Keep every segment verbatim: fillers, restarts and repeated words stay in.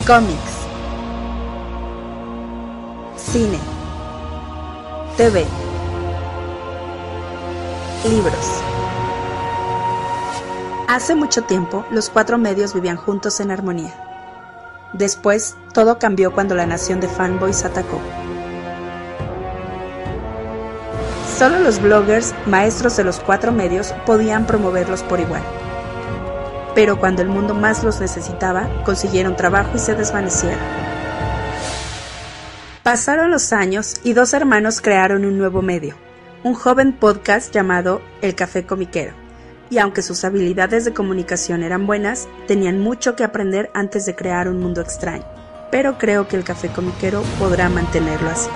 Cómics, cine, T V, libros. Hace mucho tiempo, los cuatro medios vivían juntos en armonía. Después, todo cambió cuando la nación de fanboys atacó. Solo los bloggers, maestros de los cuatro medios, podían promoverlos por igual. Pero cuando el mundo más los necesitaba, consiguieron trabajo y se desvanecieron. Pasaron los años y dos hermanos crearon un nuevo medio, un joven podcast llamado El Café Comiquero. Y aunque sus habilidades de comunicación eran buenas, tenían mucho que aprender antes de crear un mundo extraño. Pero creo que El Café Comiquero podrá mantenerlo así.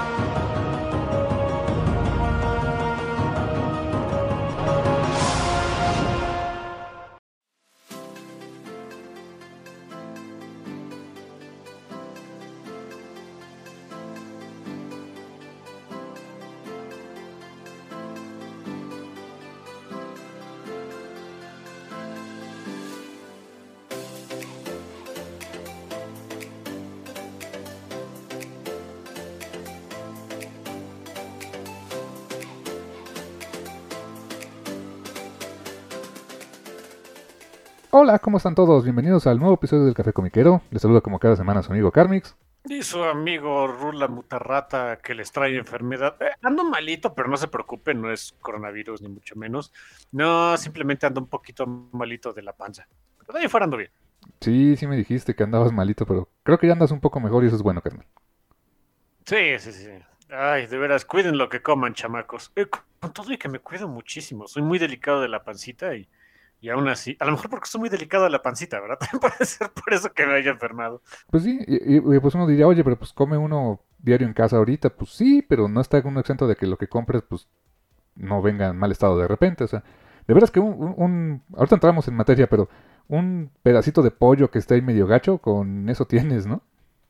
Hola, ¿cómo están todos? Bienvenidos al nuevo episodio del Café Comiquero. Les saluda como cada semana su amigo Carmix. Y su amigo Rula Mutarrata, que les trae enfermedad. Eh, ando malito, pero no se preocupen, no es coronavirus ni mucho menos. No, simplemente ando un poquito malito de la panza. Pero de ahí fuera ando bien. Sí, sí me dijiste que andabas malito, pero creo que ya andas un poco mejor y eso es bueno, carnal. Sí, sí, sí. Ay, de veras, cuiden lo que coman, chamacos. Eh, con todo y que me cuido muchísimo. Soy muy delicado de la pancita y... Y aún así, a lo mejor porque soy muy delicado a la pancita, ¿verdad? Puede ser por eso que me haya enfermado. Pues sí, y, y, pues uno diría, oye, pero pues come uno diario en casa ahorita. Pues sí, pero no está uno exento de que lo que compres, pues no venga en mal estado de repente. O sea, de veras que un, un, un... Ahorita entramos en materia, pero un pedacito de pollo que esté ahí medio gacho, con eso tienes, ¿no?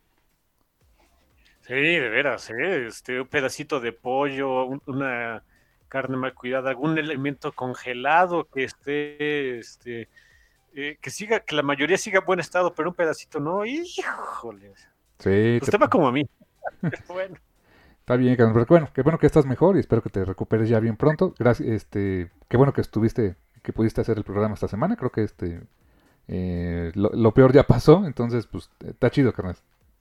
Sí, de veras, ¿eh? Este, un pedacito de pollo, un- una carne mal cuidada, algún elemento congelado que esté, este, eh, que siga, que la mayoría siga en buen estado, pero un pedacito no, híjole. Sí, Pues te... te va como a mí. Bueno, Está bien, carnal, pero bueno, qué bueno que estás mejor y espero que te recuperes ya bien pronto. Gracias, este, qué bueno que estuviste, que pudiste hacer el programa esta semana. Creo que este, eh, lo, lo peor ya pasó, entonces, pues, está chido, carnal.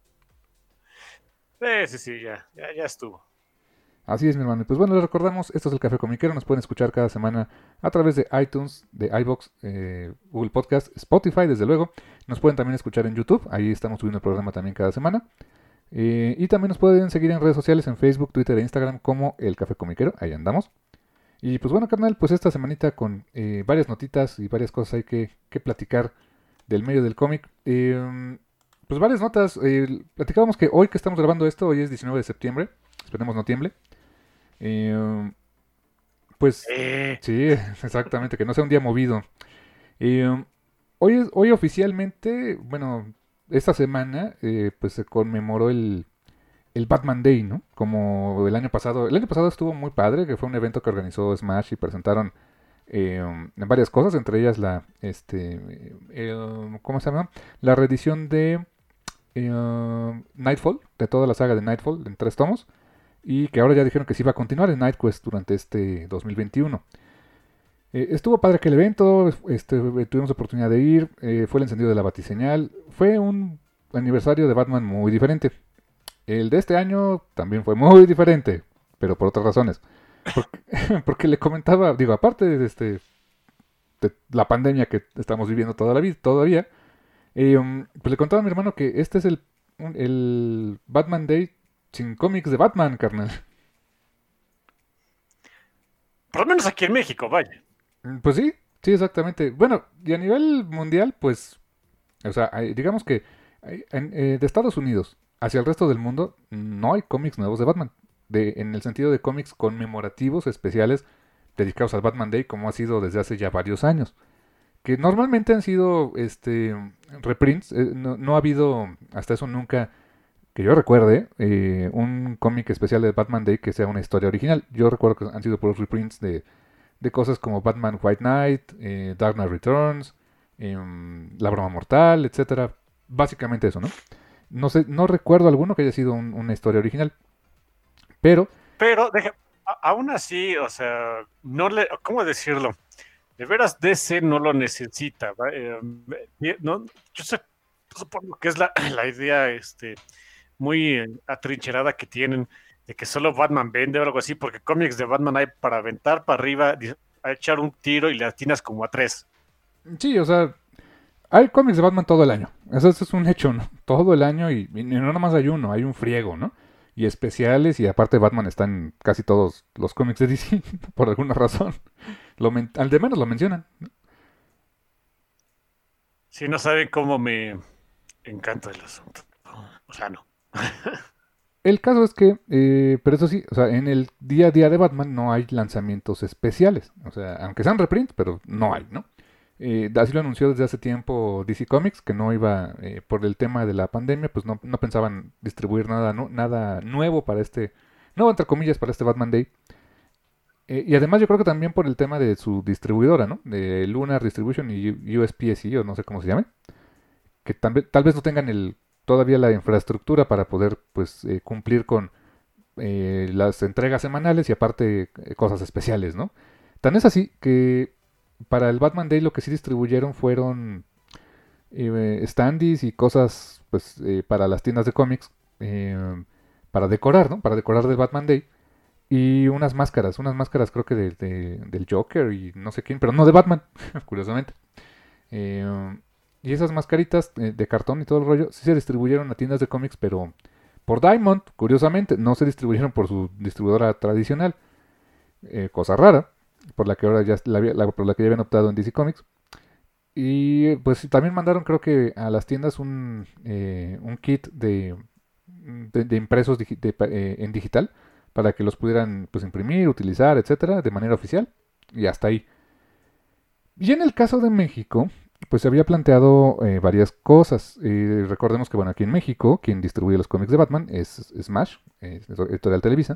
sí, sí, sí, ya, ya, ya estuvo. Así es, mi hermano. Y pues bueno, les recordamos, esto es el Café Comiquero. Nos pueden escuchar cada semana a través de iTunes, de iVoox, eh, Google Podcast, Spotify, desde luego. Nos pueden también escuchar en YouTube. Ahí estamos subiendo el programa también cada semana. Eh, y también nos pueden seguir en redes sociales, en Facebook, Twitter e Instagram como El Café Comiquero. Ahí andamos. Y pues bueno, carnal, pues esta semanita con eh, varias notitas y varias cosas hay que, que platicar del medio del cómic. Eh, pues varias notas. Eh, platicábamos que hoy que estamos grabando esto, hoy es diecinueve de septiembre. Esperemos no tiemble. Eh, pues Eh, sí, exactamente, que no sea un día movido. Eh, hoy, es- hoy oficialmente, bueno, esta semana, eh, pues se conmemoró el, el Batman Day, ¿no? Como el año pasado. El año pasado estuvo muy padre, que fue un evento que organizó Smash y presentaron eh, varias cosas, entre ellas la, este, eh, ¿cómo se llama? La reedición de eh, Nightfall, de toda la saga de Nightfall en tres tomos, y que ahora ya dijeron que sí va a continuar en Nightquest durante este dos mil veintiuno. Eh, estuvo padre aquel evento, este, tuvimos oportunidad de ir, eh, fue el encendido de la batiseñal, fue un aniversario de Batman muy diferente. El de este año también fue muy diferente, pero por otras razones. Porque, porque le comentaba, digo, aparte de, este, de la pandemia que estamos viviendo toda la vida, todavía, eh, um, pues le contaba a mi hermano que este es el, un- el Batman Day sin cómics de Batman, carnal. por lo menos aquí en México, vaya. Mm, Pues sí, sí, exactamente. Bueno, y a nivel mundial, pues, o sea, hay- digamos que hay- en- eh, de Estados Unidos hacia el resto del mundo no hay cómics nuevos de Batman. De, en el sentido de cómics conmemorativos especiales dedicados al Batman Day, como ha sido desde hace ya varios años. Que normalmente han sido este reprints, eh, no, no ha habido hasta eso nunca que yo recuerde eh, un cómic especial de Batman Day que sea una historia original. Yo recuerdo que han sido puros reprints de de cosas como Batman White Knight, eh, Dark Knight Returns, em, La Broma Mortal, etcétera. Básicamente eso, ¿no? No sé, no recuerdo alguno que haya sido un, una historia original. Pero... Pero, deja, a, aún así, o sea, no le, ¿cómo decirlo? De veras, D C no lo necesita. Eh, no, yo sé, supongo que es la, la idea este, muy atrincherada que tienen de que solo Batman vende o algo así, porque cómics de Batman hay para aventar para arriba, a echar un tiro y le atinas como a tres. Sí, o sea, hay cómics de Batman todo el año. Eso, eso es un hecho, ¿no? Todo el año y, y no nada más hay uno, hay un friego, ¿no? Y especiales y aparte Batman está en casi todos los cómics de D C, por alguna razón. Lo al de menos lo mencionan, ¿no? Si no saben cómo me encanta el asunto. O sea, no. El caso es que, eh, pero eso sí, o sea, en el día a día de Batman no hay lanzamientos especiales. O sea, aunque sean reprints, pero no hay, ¿no? Eh, así lo anunció desde hace tiempo D C Comics, que no iba, eh, por el tema de la pandemia, pues no, no pensaban distribuir nada, no, nada nuevo para este, nuevo entre comillas, para este Batman Day. Eh, y además yo creo que también por el tema de su distribuidora, ¿no? De Lunar Distribution y U S P S I, o no sé cómo se llame. Que tal, tal vez no tengan el, todavía la infraestructura para poder pues eh, cumplir con eh, las entregas semanales y aparte eh, cosas especiales, ¿no? Tan es así que para el Batman Day lo que sí distribuyeron fueron eh, standees y cosas pues eh, para las tiendas de cómics eh, para decorar, ¿no? Para decorar del Batman Day. Y unas máscaras, unas máscaras creo que de, de, del Joker y no sé quién, pero no de Batman, curiosamente. Eh, y esas mascaritas eh, de cartón y todo el rollo sí se distribuyeron a tiendas de cómics, pero por Diamond, curiosamente, no se distribuyeron por su distribuidora tradicional. Eh, cosa rara, por la que ahora ya la, la, por la que ya habían optado en D C Comics. Y pues también mandaron creo que a las tiendas un, eh, un kit de, de, de impresos digi de, eh, en digital para que los pudieran pues imprimir, utilizar, etcétera, de manera oficial. Y hasta ahí. Y en el caso de México, pues se había planteado eh, varias cosas. Eh, recordemos que, bueno, aquí en México, quien distribuye los cómics de Batman es Smash, es Editorial Televisa.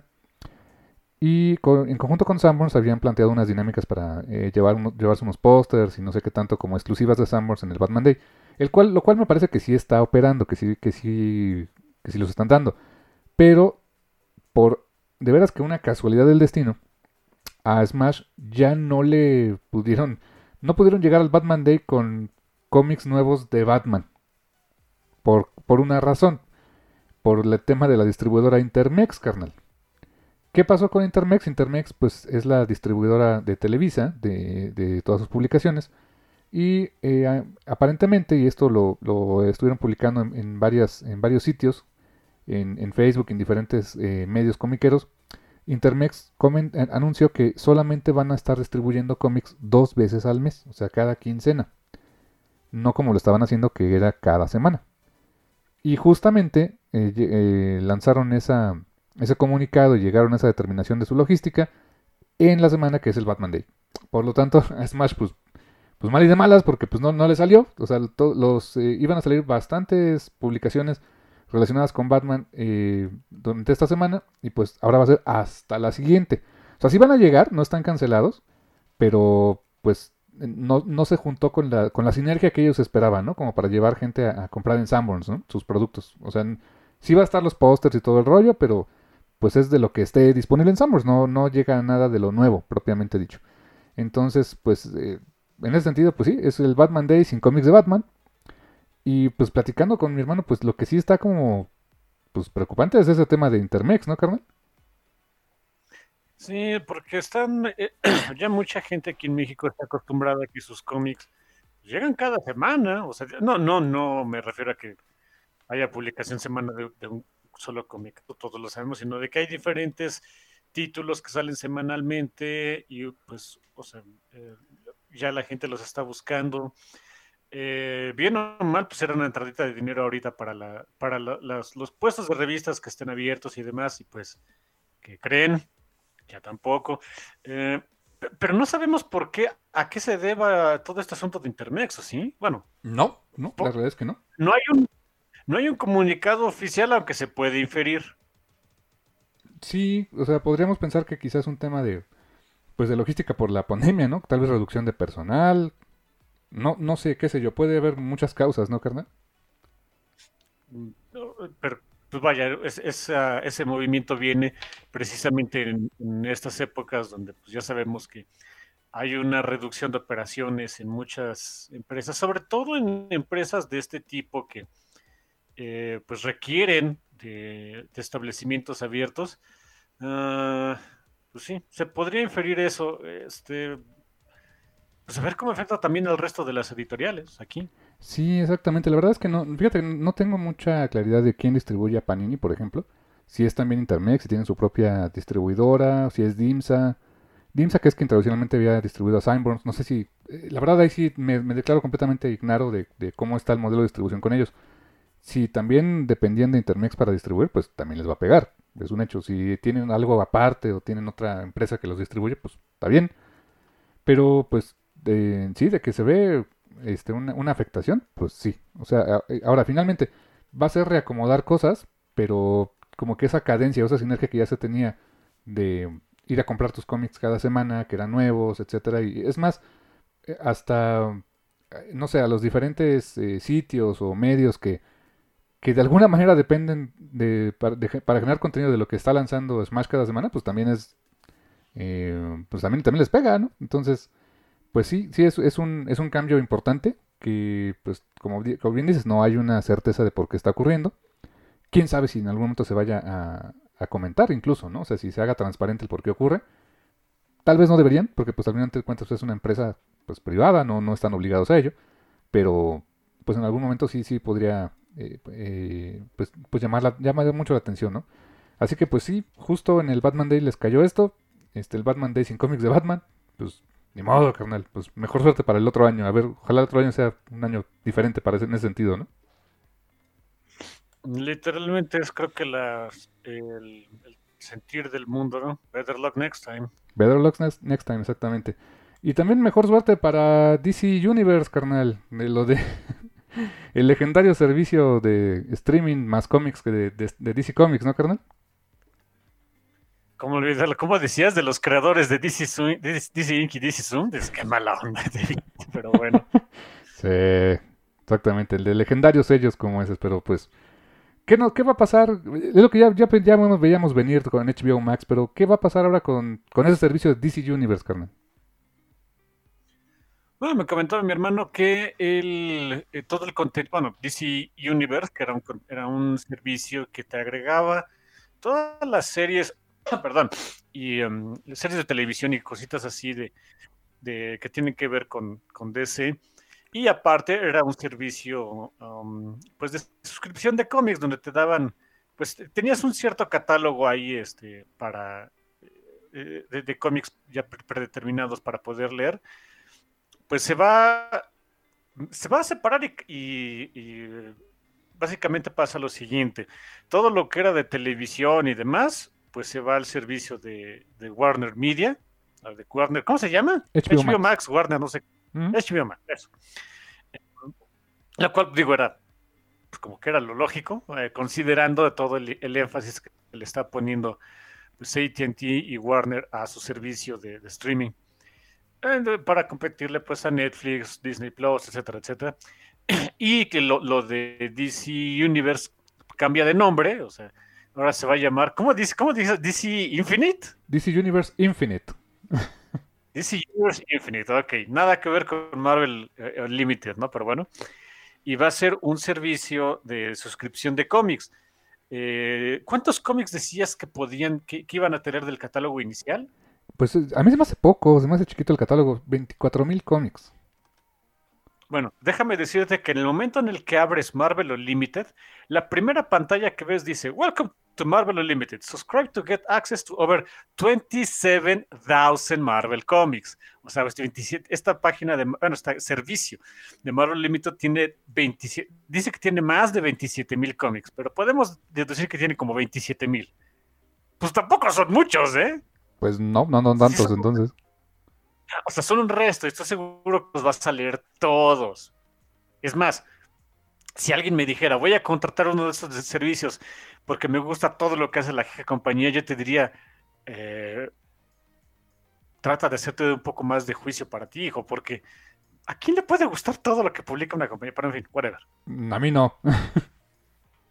Y con, en conjunto con Sanborns habían planteado unas dinámicas para eh, llevar uno, llevarse unos pósters y no sé qué tanto como exclusivas de Sanborns en el Batman Day. El cual, lo cual me parece que sí está operando, que sí, que sí, que sí los están dando. Pero por de veras que una casualidad del destino, a Smash ya no le pudieron, no pudieron llegar al Batman Day con cómics nuevos de Batman. Por, por una razón. Por el tema de la distribuidora Intermex, carnal. ¿Qué pasó con Intermex? Intermex pues es la distribuidora de Televisa, de, de todas sus publicaciones. Y eh, aparentemente, y esto lo, lo estuvieron publicando en, en, varias, en varios sitios, en, en Facebook, en diferentes eh, medios comiqueros, Intermex coment, anunció que solamente van a estar distribuyendo cómics dos veces al mes, o sea, cada quincena. No como lo estaban haciendo, que era cada semana. Y justamente eh, eh, lanzaron esa, ese comunicado y llegaron a esa determinación de su logística en la semana que es el Batman Day. Por lo tanto, a Smash pues, pues mal y de malas porque pues no, no le salió. O sea, to, los, eh, iban a salir bastantes publicaciones relacionadas con Batman eh, durante esta semana y pues ahora va a ser hasta la siguiente. O sea, sí van a llegar, no están cancelados, pero pues no, no se juntó con la, con la sinergia que ellos esperaban, ¿no? Como para llevar gente a, a comprar en Sanborns, ¿no? Sus productos. O sea, sí va a estar los pósters y todo el rollo, pero pues es de lo que esté disponible en Sanborns, no, no llega a nada de lo nuevo, propiamente dicho. Entonces, pues, eh, en ese sentido, pues sí, es el Batman Day sin cómics de Batman. Y pues platicando con mi hermano, pues lo que sí está como pues preocupante es ese tema de Intermex, ¿no, carnal? Sí, porque están, eh, ya mucha gente aquí en México está acostumbrada a que sus cómics llegan cada semana, o sea, no, no, no me refiero a que haya publicación semana de, de un solo cómic, todos lo sabemos, sino de que hay diferentes títulos que salen semanalmente y pues, o sea, eh, ya la gente los está buscando. Eh, bien o mal, pues era una entradita de dinero ahorita para, la, para la, las, los puestos de revistas que estén abiertos y demás, y pues, ¿qué creen? Ya tampoco. Eh, pero no sabemos por qué, a qué se deba todo este asunto de Intermex, ¿o sí? Bueno, no, no, la realidad es que no. No hay un, no hay un comunicado oficial, aunque se puede inferir. Sí, o sea, podríamos pensar que quizás un tema de, pues de logística por la pandemia, ¿no? Tal vez reducción de personal, no, no sé, qué sé yo, puede haber muchas causas, ¿no, carnal? pero pues vaya, es, esa, ese movimiento viene precisamente en, en estas épocas donde pues ya sabemos que hay una reducción de operaciones en muchas empresas, sobre todo en empresas de este tipo que eh, pues requieren de, de establecimientos abiertos. Uh, pues sí, se podría inferir eso. Este, pues a ver cómo afecta también al resto de las editoriales aquí. Sí, exactamente. La verdad es que no, fíjate, no tengo mucha claridad de quién distribuye a Panini, por ejemplo. Si es también Intermex, si tienen su propia distribuidora, si es Dimsa. Dimsa, que es quien tradicionalmente había distribuido a Sanborns. No sé si, eh, la verdad ahí sí me, me declaro completamente ignaro de, de cómo está el modelo de distribución con ellos. Si también dependían de Intermex para distribuir, pues también les va a pegar. Es un hecho. Si tienen algo aparte o tienen otra empresa que los distribuye, pues está bien. Pero pues de, sí, de que se ve este, una, una afectación, pues sí. O sea, a- eh, ahora finalmente va a ser reacomodar cosas, pero como que esa cadencia o esa sinergia que ya se tenía de ir a comprar tus cómics cada semana, que eran nuevos, etcétera. Y es más, eh, hasta, eh, no sé, a los diferentes eh, sitios o medios que, que de alguna manera dependen de para, de- para generar contenido de lo que está lanzando Smash cada semana, pues también es, eh, pues también, también les pega, ¿no? Entonces, pues sí, sí es, es un, es un cambio importante que, pues, como, di- como bien dices, no hay una certeza de por qué está ocurriendo. Quién sabe si en algún momento se vaya a, a comentar incluso, ¿no? O sea, si se haga transparente el por qué ocurre. Tal vez no deberían, porque pues al final de cuentas es una empresa pues privada, no, no están obligados a ello, pero pues en algún momento sí, sí podría eh, eh, pues, pues llamar, la- llamar mucho la atención, ¿no? Así que pues sí, justo en el Batman Day les cayó esto, este, el Batman Day sin cómics de Batman, pues ni modo, carnal, pues mejor suerte para el otro año, a ver, ojalá el otro año sea un año diferente para ese- en ese sentido, ¿no? Literalmente es creo que la, el, el sentir del mundo, ¿no? Better luck next time. Better luck next, next time, exactamente. Y también mejor suerte para D C Universe, carnal, de lo de el legendario servicio de streaming más cómics que de, de- de D C Comics, ¿no, carnal? ¿Cómo olvidarlo? ¿Cómo decías de los creadores de D C, Zoom- D C, D C Inc. y D C Zoom? Es que mala onda, pero bueno. Sí, exactamente, el de legendarios sellos como ese, pero pues, ¿qué, no, qué va a pasar? Es lo que ya, ya, ya veíamos venir con H B O Max, pero ¿qué va a pasar ahora con, con ese servicio de D C Universe, carnal? Bueno, me comentaba mi hermano que el, eh, todo el contenido, bueno, D C Universe, que era un, con- era un servicio que te agregaba todas las series, perdón, y em, series de televisión y cositas así de, de que tienen que ver con, con D C. Y aparte era un servicio, um, pues, de suscripción de cómics, donde te daban, pues, tenías un cierto catálogo ahí, este, para, eh, de, de cómics ya pre- predeterminados para poder leer. Pues se va, se va a separar y, y- y básicamente pasa lo siguiente. Todo lo que era de televisión y demás, pues se va al servicio de, de Warner Media, ah, de Warner, ¿cómo se llama? H B O H B O Max. Max, Warner, no sé. ¿Mm? H B O Max, eso. La cual, digo, era pues, como que era lo lógico, eh, considerando todo el, el, énfasis que le está poniendo pues, A T and T y Warner a su servicio de, de streaming. Eh, para competirle pues a Netflix, Disney Plus, etcétera, etcétera. Y que lo, lo, de D C Universe cambia de nombre, o sea, ahora se va a llamar, ¿cómo dice? ¿Cómo dice? D C Infinite. D C Universe Infinite. D C Universe Infinite, ok. Nada que ver con Marvel eh, Unlimited, ¿no? Pero bueno. Y va a ser un servicio de suscripción de cómics. Eh, ¿Cuántos cómics decías que podían, que, que, iban a tener del catálogo inicial? Pues eh, a mí se me hace poco, se me hace chiquito el catálogo, veinticuatro mil cómics. Bueno, déjame decirte que en el momento en el que abres Marvel Unlimited, la primera pantalla que ves dice, Welcome to Marvel Unlimited. Subscribe to get access to over twenty-seven thousand Marvel Comics. O sea, este veintisiete, esta página de, bueno, este servicio de Marvel Unlimited tiene veintisiete, dice que tiene más de veintisiete mil cómics, pero podemos deducir que tiene como veintisiete mil. Pues tampoco son muchos, ¿eh? Pues no, no, no Sí tantos son, entonces. o sea, son un resto, y estoy seguro que los vas a leer todos. Es más, si alguien me dijera, voy a contratar uno de estos servicios porque me gusta todo lo que hace la compañía, yo te diría, eh, trata de hacerte un poco más de juicio para ti, hijo, porque ¿a quién le puede gustar todo lo que publica una compañía? Pero en fin, whatever. A mí no.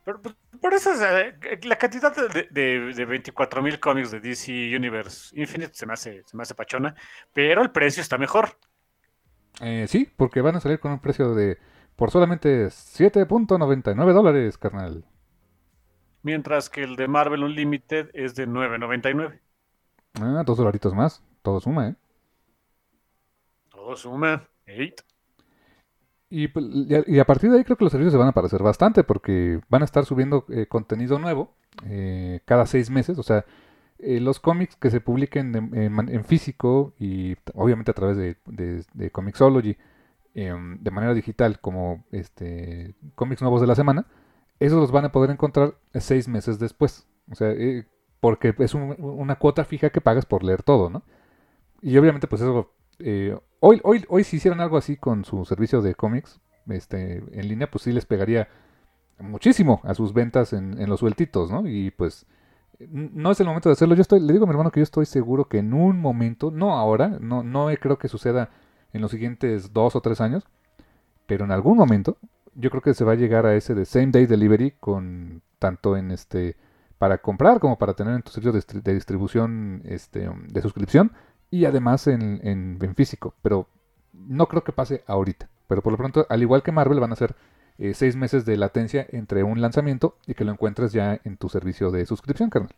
Pero, pues, por eso eh, la cantidad de, de, de veinticuatro mil cómics de D C Universe Infinite se me hace, se me hace pachona, pero el precio está mejor. Eh, sí, porque van a salir con un precio de por solamente siete punto noventa y nueve dólares, carnal. Mientras que el de Marvel Unlimited es de nueve noventa y nueve. Ah, dos dolaritos más. Todo suma, ¿eh? Todo suma. Eight. Y, pues, y a, y a partir de ahí creo que los servicios se van a parecer bastante porque van a estar subiendo eh, contenido nuevo eh, cada seis meses. O sea, eh, los cómics que se publiquen en, en- en físico y t- obviamente a través de, de, de Comixology em, de manera digital como este cómics nuevos de la semana, esos los van a poder encontrar seis meses después. O sea, eh, porque es un- una cuota fija que pagas por leer todo, ¿no? Y obviamente pues eso... eh, hoy, hoy, hoy si hicieran algo así con su servicio de cómics este, en línea, pues sí les pegaría muchísimo a sus ventas en, en los sueltitos, ¿no? Y pues n- no es el momento de hacerlo. Yo estoy, le digo a mi hermano que yo estoy seguro que en un momento, no ahora, no, no creo que suceda en los siguientes dos o tres años, pero en algún momento yo creo que se va a llegar a ese de same day delivery con tanto en este para comprar como para tener en tu servicio de, distri- de distribución este, de suscripción y además en, en, en físico, pero no creo que pase ahorita. Pero por lo pronto, al igual que Marvel, van a ser eh, seis meses de latencia entre un lanzamiento y que lo encuentres ya en tu servicio de suscripción, carnal.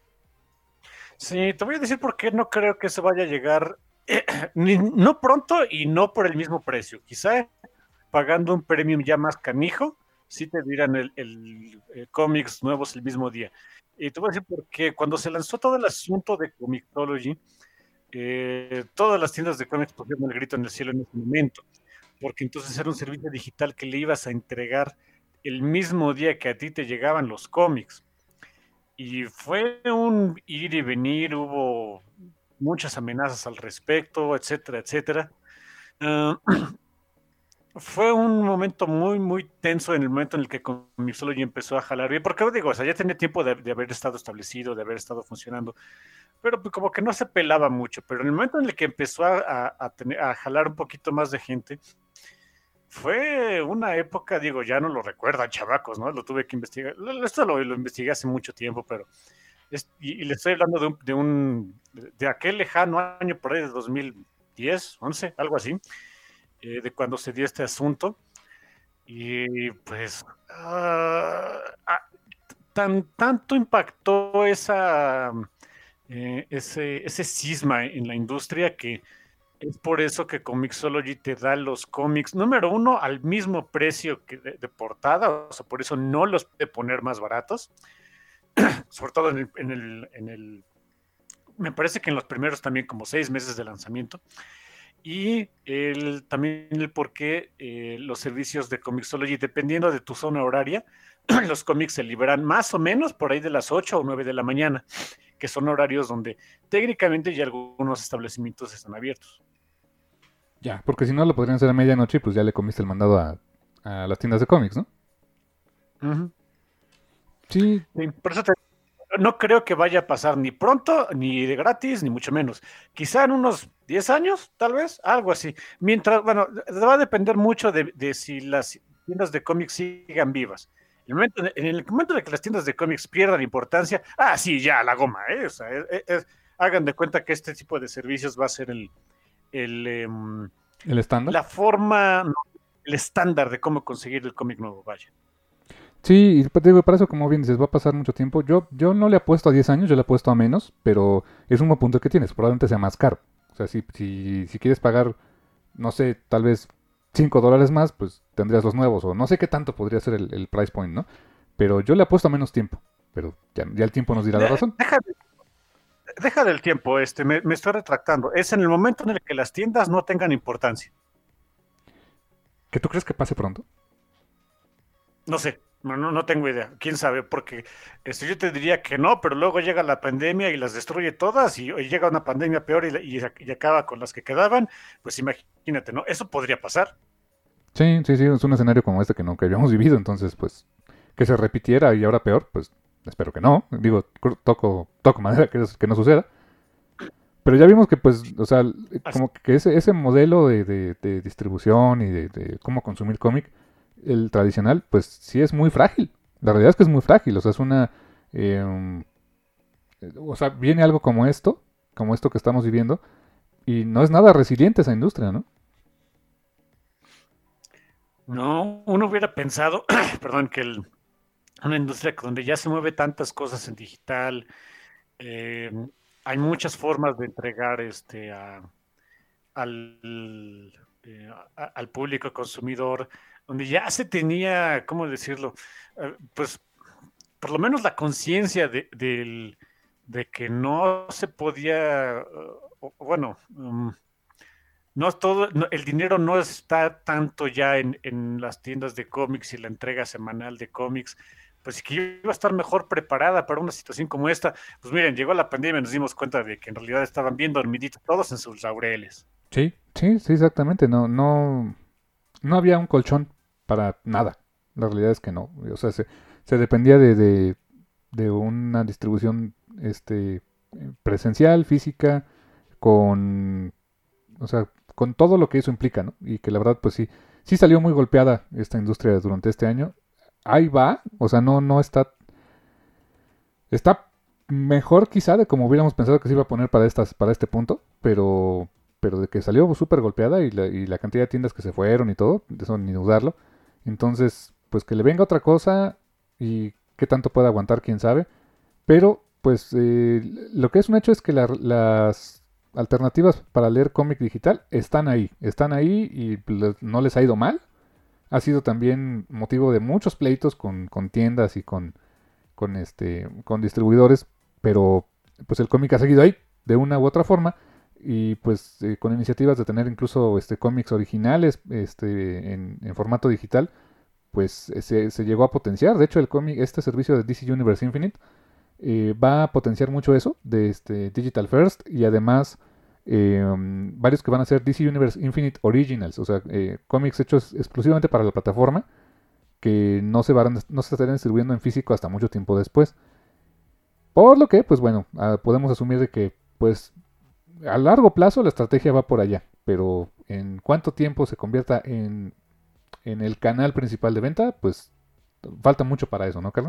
Sí, te voy a decir por qué no creo que se vaya a llegar, eh, ni- no pronto y no por el mismo precio. Quizá pagando un premium ya más canijo, sí te dirán el, el, el cómics nuevos el mismo día. Y te voy a decir por qué. Cuando se lanzó todo el asunto de Comixology, eh, todas las tiendas de cómics pusieron el grito en el cielo en ese momento, porque entonces era un servicio digital que le ibas a entregar el mismo día que a ti te llegaban los cómics. Y fue un ir y venir, hubo muchas amenazas al respecto, etcétera, etcétera. Uh, fue un momento muy, muy tenso en el momento en el que Comixology empezó a jalar bien, porque digo, o sea, ya tenía tiempo de, de haber estado establecido, de haber estado funcionando, pero pues, como que no se pelaba mucho, pero en el momento en el que empezó a, a, a, tener, a jalar un poquito más de gente, fue una época, digo, ya no lo recuerdan, chavacos, ¿no? Lo tuve que investigar, esto lo, lo investigué hace mucho tiempo, pero, es, y, y le estoy hablando de un, de un, de aquel lejano año por ahí de dos mil diez, once, algo así, eh, de cuando se dio este asunto, y pues, uh, ah, tan, tanto impactó esa, eh, ese, ese cisma en la industria que es por eso que Comixology te da los cómics, número uno, al mismo precio que de, de portada, o sea, por eso no los puede poner más baratos, sobre todo en el, en el, en el, me parece que en los primeros también como seis meses de lanzamiento, y el, también el por qué eh, los servicios de Comixology, dependiendo de tu zona horaria, los cómics se liberan más o menos por ahí de las ocho o nueve de la mañana, que son horarios donde técnicamente ya algunos establecimientos están abiertos. Ya, porque si no lo podrían hacer a medianoche y pues ya le comiste el mandado a, a las tiendas de cómics, ¿no? Uh-huh. Sí. Sí, por eso te, no creo que vaya a pasar ni pronto, ni de gratis, ni mucho menos. Quizá en unos diez años, tal vez, algo así. Mientras, bueno, va a depender mucho de, de si las tiendas de cómics sigan vivas. En el, momento, en el momento de que las tiendas de cómics pierdan importancia, ah, sí, ya, la goma, ¿eh? O sea, es, es, hagan de cuenta que este tipo de servicios va a ser el, el, um, ¿El estándar? La forma, el estándar de cómo conseguir el cómic nuevo, vaya. Sí, y digo, para eso, como bien dices, va a pasar mucho tiempo. Yo, yo no le apuesto a diez años, yo le apuesto a menos, pero es un buen punto que tienes. Probablemente sea más caro. O sea, si, si, si quieres pagar, no sé, tal vez cinco dólares más, pues tendrías los nuevos. O no sé qué tanto podría ser el, el price point, ¿no? Pero yo le apuesto a menos tiempo. Pero ya, ya el tiempo nos dirá la razón. Deja, deja del tiempo, este, me, me estoy retractando. Es en el momento en el que las tiendas no tengan importancia. ¿Qué tú crees que pase pronto? No sé. No, no, no tengo idea, quién sabe, porque este, yo te diría que no, pero luego llega la pandemia y las destruye todas, y, y llega una pandemia peor y, y, y acaba con las que quedaban, pues imagínate, ¿no? Eso podría pasar. Sí, sí, sí, es un escenario como este que nunca habíamos vivido, entonces, pues, que se repitiera y ahora peor, pues, espero que no. Digo, toco, toco madera que, que no suceda. Pero ya vimos que, pues, o sea, como que ese, ese modelo de, de, de distribución y de, de cómo consumir cómic, el tradicional, pues sí es muy frágil. La realidad es que es muy frágil, o sea, es una... eh, o sea, viene algo como esto, como esto que estamos viviendo, y no es nada resiliente esa industria, ¿no? No, uno hubiera pensado, perdón, que el- una industria donde ya se mueve tantas cosas en digital, eh, hay muchas formas de entregar este a- al, eh, a- al público consumidor, donde ya se tenía, ¿cómo decirlo? Eh, pues por lo menos la conciencia de, del- de que no se podía, eh, o- bueno, mm, no es todo, no- el dinero no está tanto ya en, en las tiendas de cómics y la entrega semanal de cómics, pues que iba a estar mejor preparada para una situación como esta. Pues miren, llegó la pandemia y nos dimos cuenta de que en realidad estaban bien dormiditos todos en sus laureles. Sí, sí, sí, exactamente. No, no, no había un colchón para nada. La realidad es que no. O sea, se, se dependía de, de, de una distribución este, presencial, física, con, o sea, con todo lo que eso implica, ¿no? Y que la verdad, pues sí, sí salió muy golpeada esta industria durante este año. Ahí va, o sea, no, no está, está mejor quizá de como hubiéramos pensado que se iba a poner para estas, para este punto, pero, pero de que salió súper golpeada y la, y la cantidad de tiendas que se fueron y todo, de eso ni dudarlo. Entonces, pues que le venga otra cosa y qué tanto puede aguantar, quién sabe. Pero, pues, eh, lo que es un hecho es que la- las alternativas para leer cómic digital están ahí. Están ahí y le- no les ha ido mal. Ha sido también motivo de muchos pleitos con, con tiendas y con, con, este, con distribuidores. Pero, pues, el cómic ha seguido ahí de una u otra forma. Y, pues, eh, con iniciativas de tener incluso este, cómics originales este, en, en formato digital, pues eh, se, se llegó a potenciar. De hecho, el cómic, este servicio de D C Universe Infinite eh, va a potenciar mucho eso de este Digital First y además eh, um, varios que van a ser D C Universe Infinite Originals, o sea, eh, cómics hechos exclusivamente para la plataforma que no se, van, no se estarán distribuyendo en físico hasta mucho tiempo después. Por lo que, pues bueno, ah, podemos asumir de que pues a largo plazo la estrategia va por allá, pero en cuánto tiempo se convierta en, en el canal principal de venta, pues falta mucho para eso, ¿no, Carla?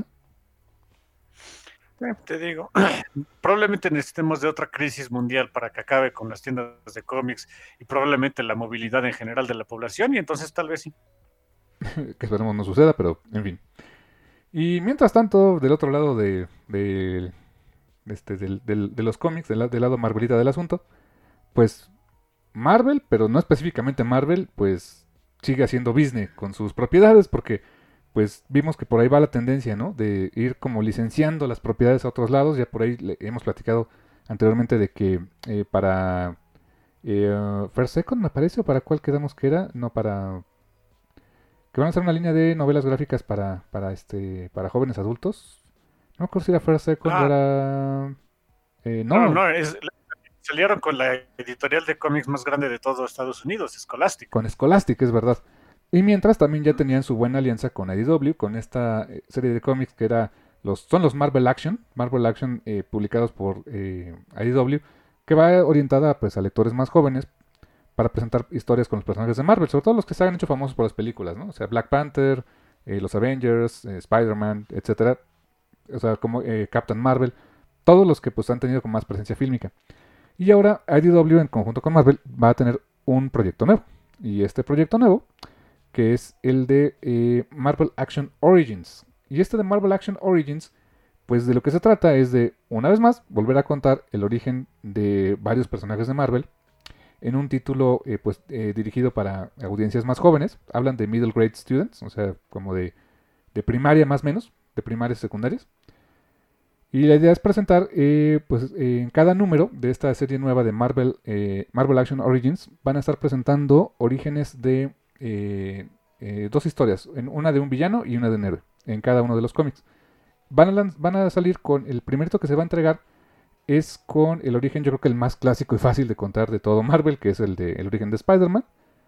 Eh, te digo, probablemente necesitemos de otra crisis mundial para que acabe con las tiendas de cómics y probablemente la movilidad en general de la población y entonces tal vez sí. Que esperemos no suceda, pero en fin. Y mientras tanto, del otro lado de, de, este, del- del- de los cómics, del, la- del lado Marvelita del asunto, pues Marvel, pero no específicamente Marvel, pues sigue haciendo business con sus propiedades porque pues vimos que por ahí va la tendencia, ¿no? De ir como licenciando las propiedades a otros lados. Ya por ahí le- hemos platicado anteriormente de que eh, para eh, First Second, me parece, o para cuál quedamos que era, no para que van a hacer una línea de novelas gráficas para, para este para jóvenes adultos. No me acuerdo si era First Second o Ah, era... eh, no, no, no, es, salieron con la editorial de cómics más grande de todo Estados Unidos, Scholastic. con Scholastic, es verdad. Y mientras también ya tenían su buena alianza con I D W, con esta eh, serie de cómics que era los, son los Marvel Action, Marvel Action eh, publicados por eh, I D W, que va orientada pues, a lectores más jóvenes para presentar historias con los personajes de Marvel, sobre todo los que se han hecho famosos por las películas, ¿no? O sea, Black Panther, eh, los Avengers, eh, Spider-Man, etcétera. O sea, como eh, Captain Marvel, todos los que pues han tenido con más presencia fílmica. Y ahora I D W en conjunto con Marvel va a tener un proyecto nuevo. Y este proyecto nuevo, que es el de eh, Marvel Action Origins. Y este de Marvel Action Origins, pues de lo que se trata es de, una vez más, volver a contar el origen de varios personajes de Marvel en un título eh, pues eh, dirigido para audiencias más jóvenes. Hablan de middle grade students, o sea, como de, de primaria más o menos, de primarias y secundarias. Y la idea es presentar, eh, pues eh, en cada número de esta serie nueva de Marvel, eh, Marvel Action Origins, van a estar presentando orígenes de eh, eh, dos historias, en una de un villano y una de un héroe, en cada uno de los cómics. Van a, van a salir con, el primerito que se va a entregar es con el origen, yo creo que el más clásico y fácil de contar de todo Marvel, que es el de el origen de Spider-Man.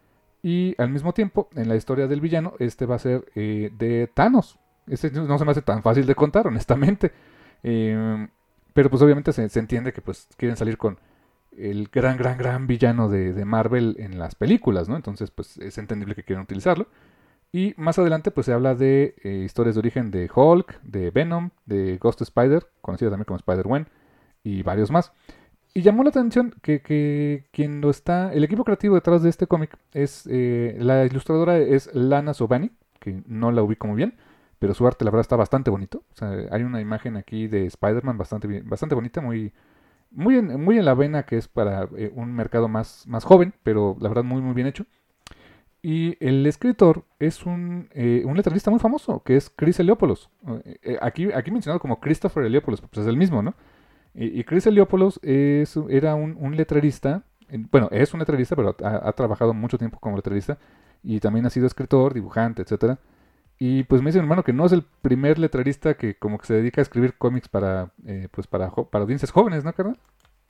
Y al mismo tiempo, en la historia del villano, este va a ser eh, de Thanos. Este no se me hace tan fácil de contar, honestamente. Eh, pero pues obviamente se, se, entiende que pues quieren salir con el gran, gran, gran villano de, de Marvel en las películas, ¿no? Entonces pues es entendible que quieran utilizarlo. Y más adelante pues se habla de eh, historias de origen de Hulk, de Venom, de Ghost Spider, conocida también como Spider-Gwen, y varios más. Y llamó la atención que, que quien lo está, el equipo creativo detrás de este cómic es, eh, la ilustradora es Lana Sobani, que no la ubico muy bien, pero su arte la verdad está bastante bonito. O sea, hay una imagen aquí de Spider-Man bastante, bien- bastante bonita, muy, muy, en, muy en la vena que es para eh, un mercado más, más joven, pero la verdad muy muy bien hecho. Y el escritor es un, eh, un letrerista muy famoso, que es Chris Eliopoulos. Eh, eh, aquí, aquí mencionado como Christopher Eliopoulos, pues es el mismo, ¿no? Y, y Chris Eliopoulos es, era un, un letrerista, eh, bueno, es un letrerista, pero ha, ha trabajado mucho tiempo como letrerista, y también ha sido escritor, dibujante, etcétera. Y pues me dice mi hermano que no es el primer letrerista que como que se dedica a escribir cómics para, eh, pues para, jo- para audiencias jóvenes, ¿no, carnal?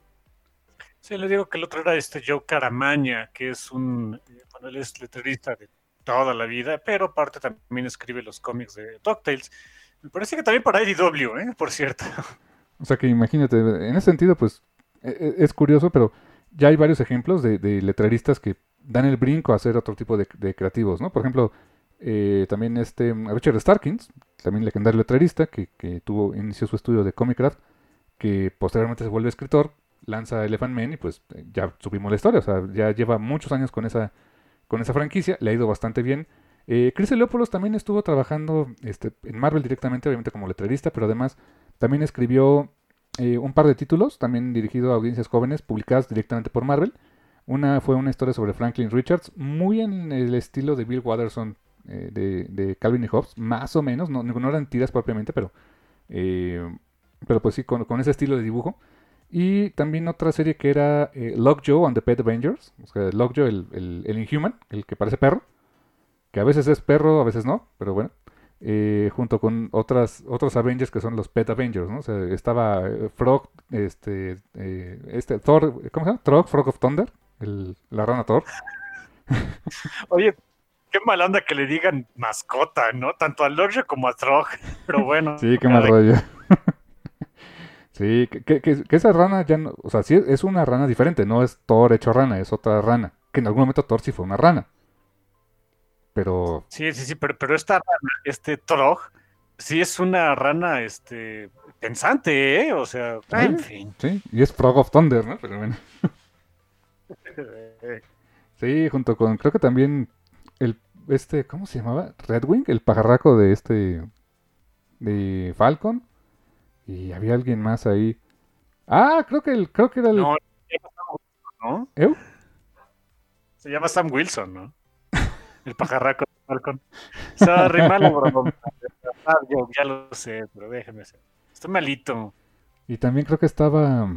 Sí, le digo que el otro era este Joe Caramaña, que es un, eh, bueno, él es letrerista de toda la vida, pero aparte también escribe los cómics de DuckTales. Me parece que también para I D W, ¿eh? Por cierto. O sea que imagínate, en ese sentido, pues e- e- es curioso, pero ya hay varios ejemplos de, de letreristas que dan el brinco a hacer otro tipo de, de creativos, ¿no? Por ejemplo, eh, también este mm, Richard Starkins, también legendario letrerista, que, que tuvo, inició su estudio de Comic Craft, que posteriormente se vuelve escritor, lanza Elephant Man y pues eh, ya supimos la historia, o sea, ya lleva muchos años con esa, con esa franquicia, le ha ido bastante bien. Eh, Chris Eliopoulos también estuvo trabajando este, en Marvel directamente, obviamente como letrerista, pero además también escribió eh, un par de títulos, también dirigido a audiencias jóvenes, publicadas directamente por Marvel. Una fue una historia sobre Franklin Richards, muy en el estilo de Bill Watterson eh, de, de Calvin y Hobbes, más o menos, no, no eran tiras propiamente, pero, eh, pero pues sí, con, con ese estilo de dibujo. Y también otra serie que era eh, Lockjaw and the Pet Avengers. O sea, Lockjaw, el, el, el Inhuman, el que parece perro. Que a veces es perro, a veces no, pero bueno. Eh, junto con otras, otros Avengers que son los Pet Avengers, ¿no? O sea, estaba eh, Frog, este, eh, este, Thor, ¿cómo se llama? Trog, Frog of Thunder, el, la rana Thor. Oye, qué mal onda que le digan mascota, ¿no? Tanto a Lockjaw como a Trog. Pero bueno, Sí, qué mal cada rollo. Sí, que, que, que- que esa rana ya no, o sea, sí es una rana diferente, no es Thor hecho rana, es otra rana. Que en algún momento Thor sí fue una rana, pero Sí, sí, sí, pero, pero esta rana, este Trog, sí es una rana, este, pensante, ¿eh? O sea, en oye, fin. sí, y es Frog of Thunder, ¿no? Pero bueno. Eh, Sí, junto con, creo que también el, este, ¿cómo se llamaba? Redwing, el pajarraco de este, de Falcon. Y había alguien más ahí. Ah, creo que el, creo que era el, No, ¿no? ¿eu? Se llama Sam Wilson, ¿no? El pajarraco de Falcon. Sorry, malo, broma. Ah, yo ya lo sé, pero déjeme ser. Estoy malito. Y también creo que estaba,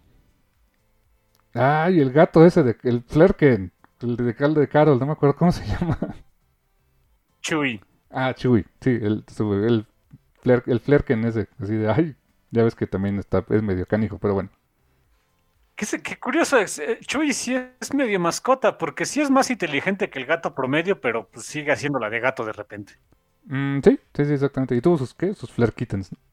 ay, el gato ese de, el Flerken, el de Caldo de Carol, no me acuerdo cómo se llama. Chuy. Ah, Chewie, sí, el, su- el, Fler, el Flerken ese, así de, ay, ya ves que también está, es medio canijo, pero bueno. Qué, se- qué curioso es. eh, Chuy sí es medio mascota, porque sí es más inteligente que el gato promedio, pero pues sigue haciendo la de gato de repente. Mm, sí, sí, sí, exactamente. Y tuvo sus, ¿qué? Sus Fler Kittens, ¿no?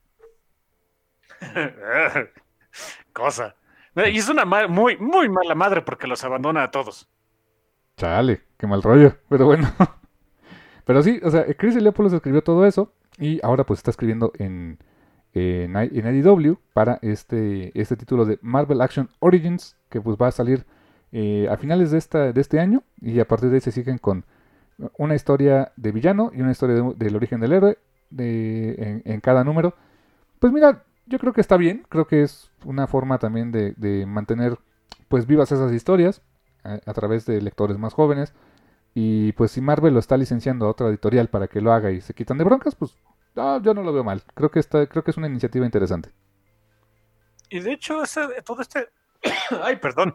Cosa. Y es una ma- muy, muy mala madre porque los abandona a todos. Chale, qué mal rollo, pero bueno. Pero sí, o sea, Chris Eliopoulos escribió todo eso y ahora pues está escribiendo en, en, I- en I D W para este, este título de Marvel Action Origins, que pues va a salir eh, a finales de, esta, de este año y a partir de ahí se siguen con una historia de villano y una historia de- del origen del héroe de, en, en cada número. Pues mira, yo creo que está bien, creo que es una forma también de, de mantener pues vivas esas historias a, a través de lectores más jóvenes. Y pues si Marvel lo está licenciando a otra editorial para que lo haga y se quitan de broncas, pues no, yo no lo veo mal. Creo que está, creo que es una iniciativa interesante. Y de hecho, ese, todo este. Ay, perdón.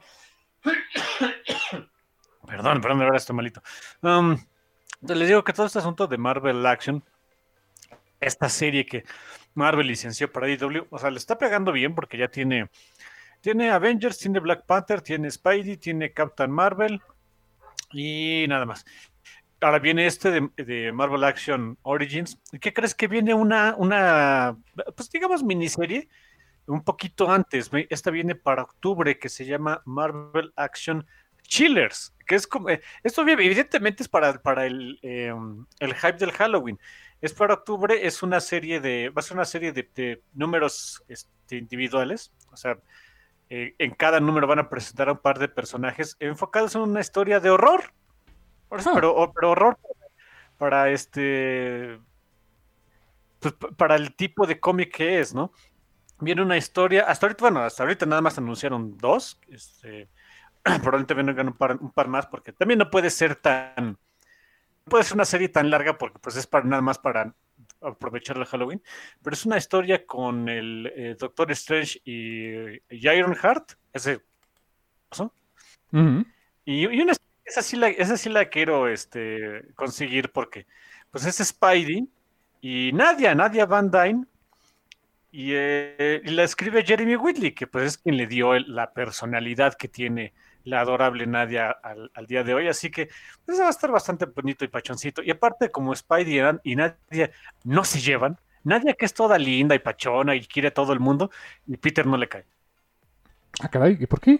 Perdón, perdón, de verdad estoy malito. Um, les digo que todo este asunto de Marvel Action, esta serie que Marvel licenció para I D W, o sea, le está pegando bien porque ya tiene, tiene Avengers, tiene Black Panther, tiene Spidey, tiene Captain Marvel y nada más. Ahora viene este de, de Marvel Action Origins. ¿Qué crees que viene una, una, pues digamos, miniserie? Un poquito antes, esta viene para octubre, que se llama Marvel Action Chillers, que es como, eh, esto evidentemente es para, para el, eh, el hype del Halloween. Es para octubre, es una serie de, va a ser una serie de, de números este, individuales, o sea, eh, en cada número van a presentar a un par de personajes enfocados en una historia de horror, Ah. pero, pero horror para este, pues, para el tipo de cómic que es, ¿no? Viene una historia, hasta ahorita, bueno, hasta ahorita nada más anunciaron dos, este, probablemente vengan un par, un par más, porque también no puede ser tan, no puede ser una serie tan larga, porque pues es para, nada más para aprovechar el Halloween, pero es una historia con el eh, Doctor Strange y, y Ironheart, ese, ¿no? Uh-huh. y, y una, esa sí la, esa sí la quiero este, conseguir, porque pues es Spidey, y Nadia, Nadia Van Dyne, y, eh, y la escribe Jeremy Whitley, que pues es quien le dio el, la personalidad que tiene la adorable Nadia al, al, día de hoy, así que pues, va a estar bastante bonito y pachoncito. Y aparte, como Spidey y Nadia no se llevan, Nadia que es toda linda y pachona y quiere a todo el mundo, y Peter no le cae. Ah, caray, ¿y por qué?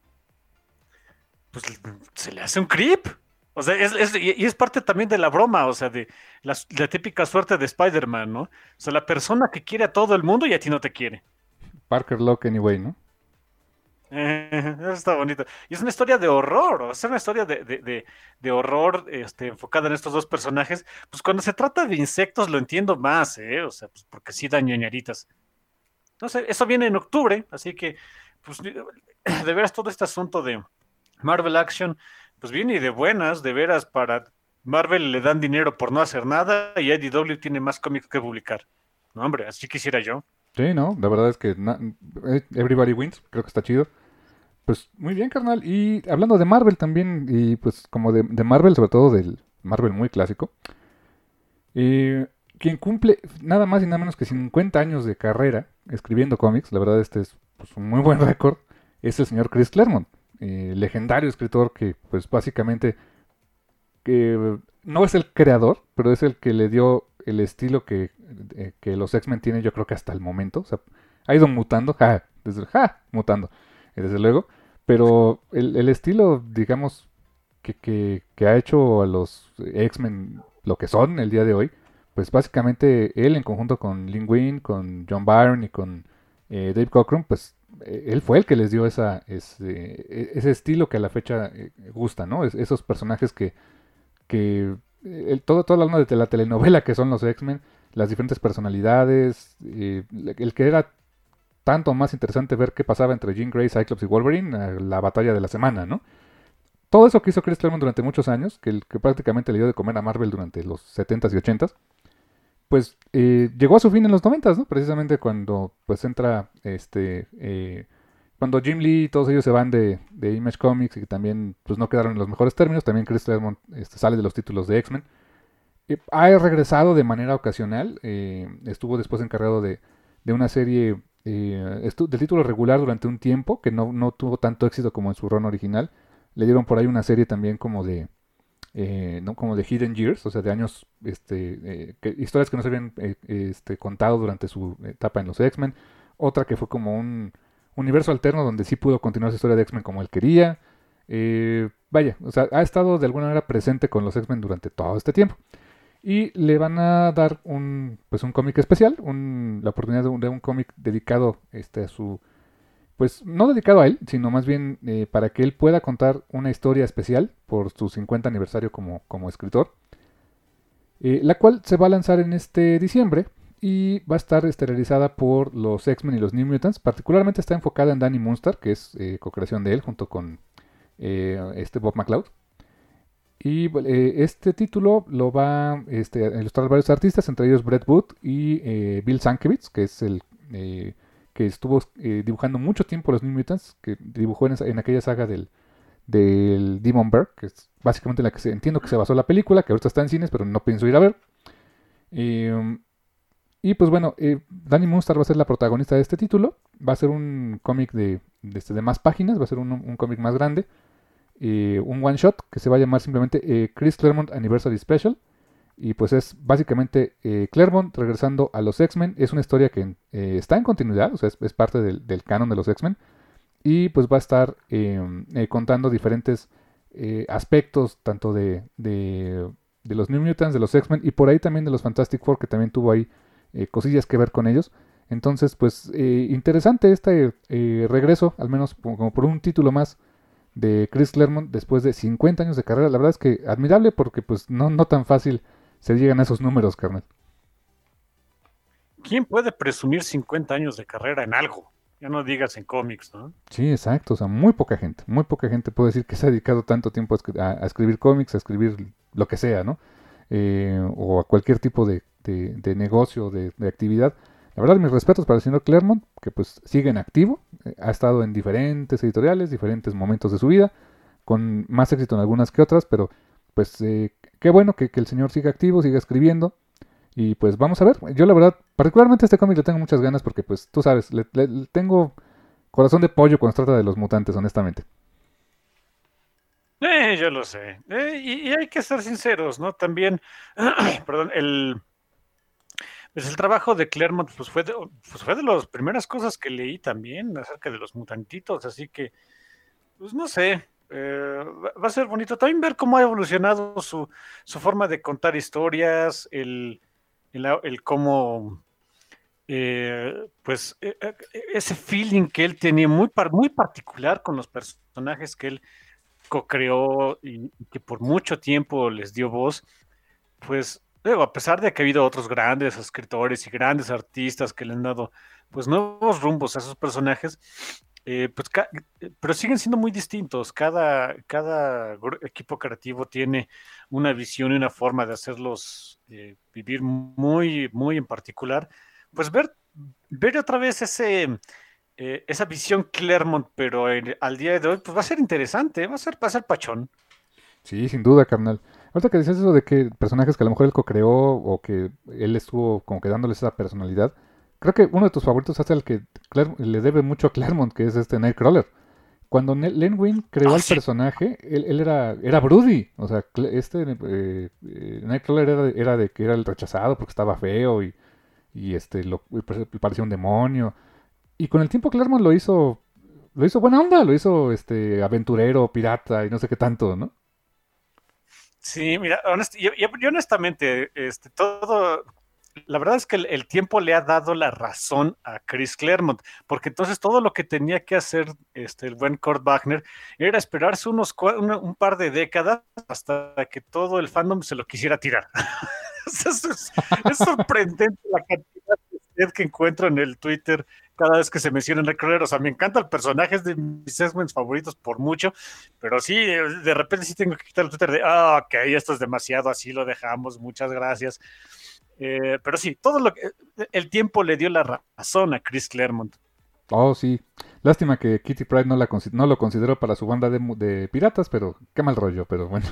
Pues se le hace un creep. O sea, es, es, y es parte también de la broma, o sea, de la, la típica suerte de Spider-Man, ¿no? O sea, la persona que quiere a todo el mundo y a ti no te quiere. Parker Locke, anyway, ¿no? Eh, eso está bonito. Y es una historia de horror, o sea, es una historia de, de, de, de horror este, enfocada en estos dos personajes. Pues cuando se trata de insectos lo entiendo más, ¿eh? O sea, pues porque sí dan ñoñaritas. No sé, eso viene en octubre, así que, pues, de veras todo este asunto de Marvel Action, pues viene de buenas, de veras, para Marvel le dan dinero por no hacer nada y I D W tiene más cómics que publicar. No, hombre, así quisiera yo. Sí, no, la verdad es que na- Everybody Wins, creo que está chido. Pues muy bien, carnal. Y hablando de Marvel también, y pues como de, de Marvel, sobre todo del Marvel muy clásico, eh, quien cumple nada más y nada menos que cincuenta años de carrera escribiendo cómics, la verdad este es pues, un muy buen récord, es el señor Chris Claremont, eh, legendario escritor que pues básicamente que no es el creador, pero es el que le dio el estilo que, eh, que los X-Men tienen yo creo que hasta el momento. O sea, ha ido mutando, ja, desde, ja, mutando, eh, desde luego. Pero el, el estilo, digamos, que, que, que ha hecho a los X-Men lo que son el día de hoy, pues básicamente él en conjunto con Lin Wayne, con John Byrne y con eh, Dave Cockrum, pues eh, él fue el que les dio esa, ese, ese estilo que a la fecha eh, gusta, ¿no? Es, esos personajes que que el, todo, toda la onda de la telenovela que son los X-Men, las diferentes personalidades, eh, el que era tanto más interesante ver qué pasaba entre Jean Grey, Cyclops y Wolverine, la batalla de la semana, ¿no? Todo eso que hizo Chris Claremont durante muchos años, que, que prácticamente le dio de comer a Marvel durante los setentas y ochentas, pues eh, llegó a su fin en los noventas, ¿no? Precisamente cuando pues entra este... Eh, cuando Jim Lee y todos ellos se van de, de Image Comics y que también pues, no quedaron en los mejores términos, también Chris Claremont este, sale de los títulos de X-Men. Eh, ha regresado de manera ocasional, eh, estuvo después encargado de, de una serie eh, de título regular durante un tiempo, que no, no tuvo tanto éxito como en su run original. Le dieron por ahí una serie también como de, eh, ¿no? como de Hidden Years, o sea, de años, este, eh, que, historias que no se habían eh, este, contado durante su etapa en los X-Men. Otra que fue como un universo alterno donde sí pudo continuar su historia de X-Men como él quería. Eh, vaya, o sea, ha estado de alguna manera presente con los X-Men durante todo este tiempo. Y le van a dar un, pues un cómic especial, un, la oportunidad de un, de un cómic dedicado este, a su... Pues no dedicado a él, sino más bien eh, para que él pueda contar una historia especial por su cincuenta aniversario como, como escritor. Eh, la cual se va a lanzar en este diciembre y va a estar este, realizada por los X-Men y los New Mutants. Particularmente está enfocada en Danny Munster, que es eh, co-creación de él junto con eh, este Bob McLeod. Y eh, este título lo va este, a ilustrar varios artistas, entre ellos Brett Booth y eh, Bill Sienkiewicz, que es el eh, que estuvo eh, dibujando mucho tiempo los New Mutants, que dibujó en, esa, en aquella saga del, del Demon Bear, que es básicamente la que se, entiendo que se basó la película, que ahorita está en cines, pero no pienso ir a ver. Eh, y pues bueno, eh, Danny Munster va a ser la protagonista de este título. Va a ser un cómic de, de, de más páginas, va a ser un, un cómic más grande. Eh, un one shot que se va a llamar simplemente eh, Chris Claremont Anniversary Special. Y pues es básicamente eh, Claremont regresando a los X-Men. Es una historia que eh, está en continuidad, o sea, es, es parte del, del canon de los X-Men. y pues va a estar eh, eh, contando diferentes eh, aspectos, tanto de, de, de los New Mutants, de los X-Men, y por ahí también de los Fantastic Four, que también tuvo ahí eh, cosillas que ver con ellos. Entonces, pues eh, interesante este eh, regreso, al menos como por un título más de Chris Claremont después de cincuenta años de carrera. La verdad es que admirable porque pues no, no tan fácil se llegan a esos números, carnal. ¿Quién puede presumir cincuenta años de carrera en algo? Ya no digas en cómics, ¿no? Sí, exacto. O sea, muy poca gente, muy poca gente puede decir que se ha dedicado tanto tiempo a, escri- a- a escribir cómics, a escribir lo que sea, ¿no? Eh, o a cualquier tipo de, de- de negocio, de, de actividad. La verdad, mis respetos para el señor Claremont, que pues sigue en activo, eh, ha estado en diferentes editoriales, diferentes momentos de su vida, con más éxito en algunas que otras, pero pues eh, qué bueno que, que el señor siga activo, siga escribiendo. Y pues vamos a ver. Yo la verdad, particularmente a este cómic le tengo muchas ganas porque pues tú sabes, le, le- le tengo corazón de pollo cuando se trata de los mutantes, honestamente. Eh, yo lo sé. Eh, y, y hay que ser sinceros, ¿no? También, perdón, el, pues el trabajo de Claremont pues fue de, pues fue de las primeras cosas que leí también acerca de los mutantitos, así que, pues no sé, eh, va va a ser bonito también ver cómo ha evolucionado su, su forma de contar historias, el, el, el cómo eh, pues eh, eh, ese feeling que él tenía muy, par- muy particular con los personajes que él co-creó y, y que por mucho tiempo les dio voz, pues digo, a pesar de que ha habido otros grandes escritores y grandes artistas que le han dado pues nuevos rumbos a esos personajes, eh, pues, ca- eh, pero siguen siendo muy distintos. Cada, cada gru- equipo creativo tiene una visión y una forma de hacerlos eh, vivir muy, muy en particular. Pues ver, ver otra vez ese, eh, esa visión Claremont, pero en- al día de hoy, pues va a ser interesante, va a ser, va a ser pachón. Sí, sin duda, carnal. Ahorita que decías eso de que personajes que a lo mejor él co-creó o que él estuvo como que dándoles esa personalidad, creo que uno de tus favoritos es el que Clar- le debe mucho a Claremont, que es este Nightcrawler. Cuando Ne- Len Wein creó Ah, al sí. personaje, él, él era, era Broody. O sea, Cl- este eh, eh, Nightcrawler era, de- era de que era el rechazado porque estaba feo y, y este lo, y pare- parecía un demonio. Y con el tiempo Claremont lo hizo, lo hizo buena onda, lo hizo este aventurero, pirata y no sé qué tanto, ¿no? Sí, mira, honest- yo, yo- yo honestamente, este, todo, la verdad es que el, el tiempo le ha dado la razón a Chris Claremont, porque entonces todo lo que tenía que hacer este, el buen Kurt Wagner era esperarse unos, cua- una- un par de décadas hasta que todo el fandom se lo quisiera tirar. Es, es- es sorprendente la cantidad de hate que encuentro en el Twitter cada vez que se menciona en Nightcrawler. O sea, me encanta el personaje, es de mis segments favoritos por mucho, pero sí, de repente sí tengo que quitar el Twitter de, ah, ok, esto es demasiado, así lo dejamos, muchas gracias. Eh, pero sí, todo lo que el tiempo le dio la razón a Chris Claremont. Oh, sí. Lástima que Kitty Pryde no, la consi- no lo consideró para su banda de, mu- de piratas, pero qué mal rollo, pero bueno.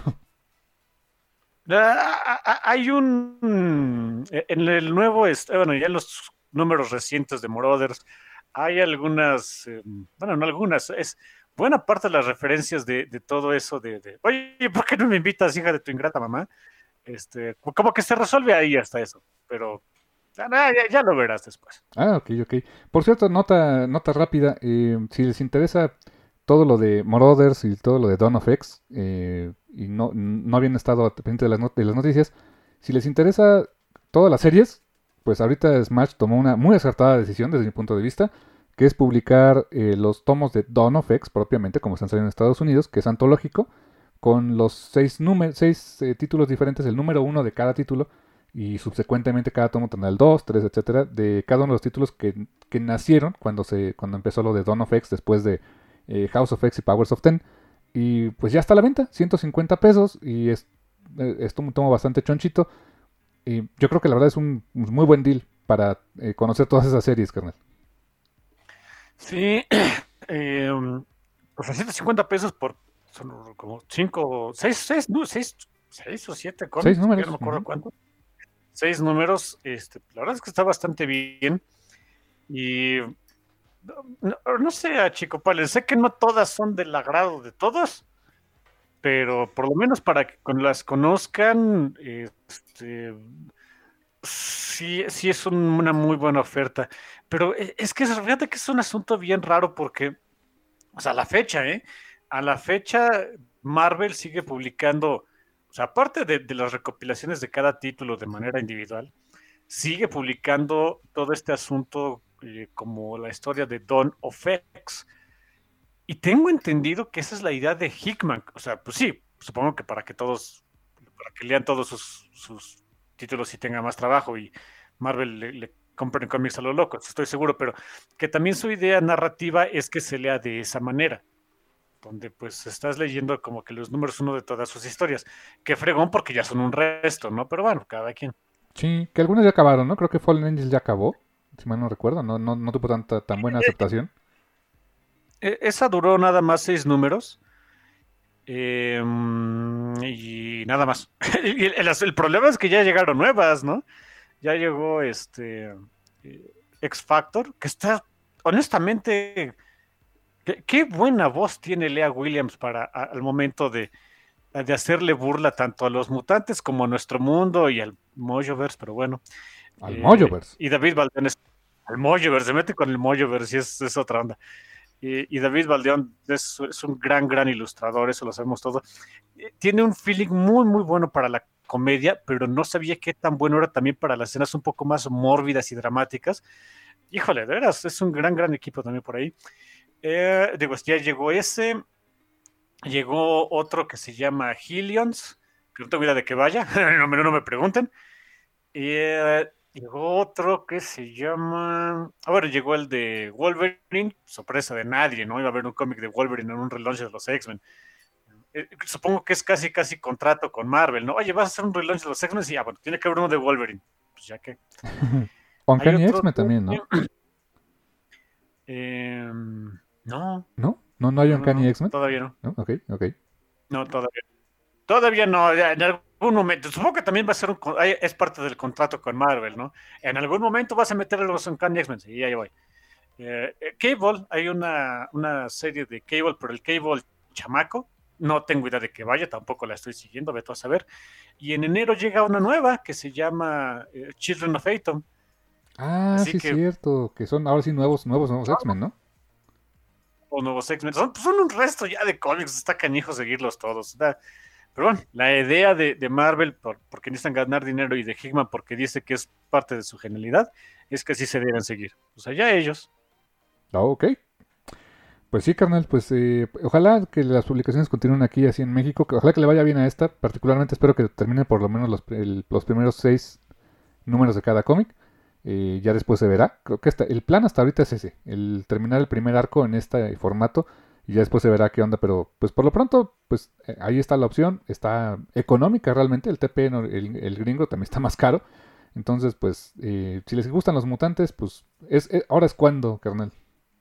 Ah, ah, hay un, en el nuevo, este, bueno, ya en los números recientes de Marauders, hay algunas, eh, bueno, no algunas, es buena parte de las referencias de, de todo eso de, de, oye, ¿por qué no me invitas, hija de tu ingrata mamá? Este, como que se resuelve ahí hasta eso, pero ah, ya, ya lo verás después. Ah, ok, ok. Por cierto, nota, nota rápida. Eh, si les interesa todo lo de Marauders y todo lo de Dawn of X, eh, y no, no habían estado pendientes de las, not- de las noticias, si les interesa todas las series, pues ahorita Smash tomó una muy acertada decisión desde mi punto de vista, que es publicar eh, los tomos de Dawn of X propiamente, como están saliendo en Estados Unidos, que es antológico, con los seis, números, seis eh, títulos diferentes, el número uno de cada título y subsecuentemente cada tomo tendrá el dos, tres, etcétera, de cada uno de los títulos que, que nacieron cuando se cuando empezó lo de Dawn of X después de eh, House of X y Powers of Ten. Y pues ya está a la venta, ciento cincuenta pesos y es, eh, es un tomo bastante chonchito. Y yo creo que la verdad es un, un muy buen deal para eh, conocer todas esas series, carnal. Sí, eh, pues ciento cincuenta pesos por, son como cinco, seis, seis, no, seis, seis o siete Seis cómics, ya no números. me acuerdo Ujú. cuánto. Seis números, este, la verdad es que está bastante bien. Y no, no sé, a Chico Pales, sé que no todas son del agrado de todos, pero por lo menos para que con las conozcan, este, sí, sí es un- una muy buena oferta. Pero e- es que fíjate que es un asunto bien raro porque O sea, a la fecha, ¿eh? A la fecha, Marvel sigue publicando, o sea, aparte de, de las recopilaciones de cada título de manera individual, sigue publicando todo este asunto eh, como la historia de Dawn of X. Y tengo entendido que esa es la idea de Hickman. O sea, pues sí, supongo que para que todos, para que lean todos sus, sus títulos y tenga más trabajo y Marvel le, le compren cómics a lo loco, estoy seguro, pero que también su idea narrativa es que se lea de esa manera, donde pues estás leyendo como que los números uno de todas sus historias. Qué fregón porque ya son un resto, ¿no? Pero bueno, cada quien. Sí, que algunas ya acabaron, ¿no? Creo que Fallen Angels ya acabó, si mal no recuerdo, no, no, no tuvo tanta, tan buena aceptación. E- Esa duró nada más seis números. eh, y nada más. Y el, el- el problema es que ya llegaron nuevas, ¿no? Ya llegó este eh, X Factor, que está, honestamente, qué, qué buena voz tiene Lea Williams para a- al momento de, de hacerle burla tanto a los mutantes como a nuestro mundo y al Mojoverse, pero bueno. Al Eh, Mojoverse. y David Baldeón es al Mojoverse, se mete con el Mojoverse y es, es otra onda. Y, y David Baldeón es, es, un gran, gran ilustrador, eso lo sabemos todo. Eh, Tiene un feeling muy, muy bueno para la comedia, pero no sabía qué tan bueno era también para las escenas un poco más mórbidas y dramáticas. Híjole, de veras, es un gran, gran equipo también por ahí. Eh, digo, ya llegó ese, llegó otro que se llama Hillions, que no tengo idea de que vaya, no, me- no me pregunten. Y eh, llegó otro que se llama. Ah, bueno, llegó el de Wolverine, sorpresa de nadie, ¿no? Iba a haber un cómic de Wolverine en un relaunch de los X-Men. Eh, supongo que es casi, casi contrato con Marvel, ¿no? Oye, vas a hacer un relaunch de los X-Men y ya, bueno, tiene que haber uno de Wolverine. Pues ya que. Hay Uncanny otro. X-Men también, ¿no? Eh, no, ¿No? ¿No, no hay no, no, Uncanny no, X-Men? todavía no. ¿No? Ok, ok. No, todavía. Todavía no, ya en algún momento. Supongo que también va a ser un, co- ay, es parte del contrato con Marvel, ¿no? En algún momento vas a meter a los Uncanny X-Men, y ahí voy. Eh, eh, Cable, hay una, una serie de Cable, pero el Cable chamaco, no tengo idea de que vaya, tampoco la estoy siguiendo, veto a saber. Y en enero llega una nueva que se llama eh, Children of Atom. Ah, Así sí es que, cierto, que son ahora sí nuevos, nuevos, nuevos X-Men, ¿no? o nuevos X-Men, son, son un resto ya de cómics, está canijo seguirlos todos. Está, pero bueno, la idea de, de Marvel, por, porque necesitan ganar dinero, y de Hickman, porque dice que es parte de su genialidad, es que sí se deben seguir. O sea, ya ellos. Ah, ok. Pues sí, carnal, pues eh, ojalá que las publicaciones continúen aquí así en México, que ojalá que le vaya bien a esta, particularmente espero que termine por lo menos los, el- los primeros seis números de cada cómic, eh, ya después se verá, creo que hasta, el plan hasta ahorita es ese, el terminar el primer arco en este formato, y ya después se verá qué onda, pero pues por lo pronto, pues eh, ahí está la opción, está económica realmente, el T P, no, el, el gringo también está más caro, entonces pues eh, si les gustan los mutantes, pues es, es- ahora es cuando, carnal.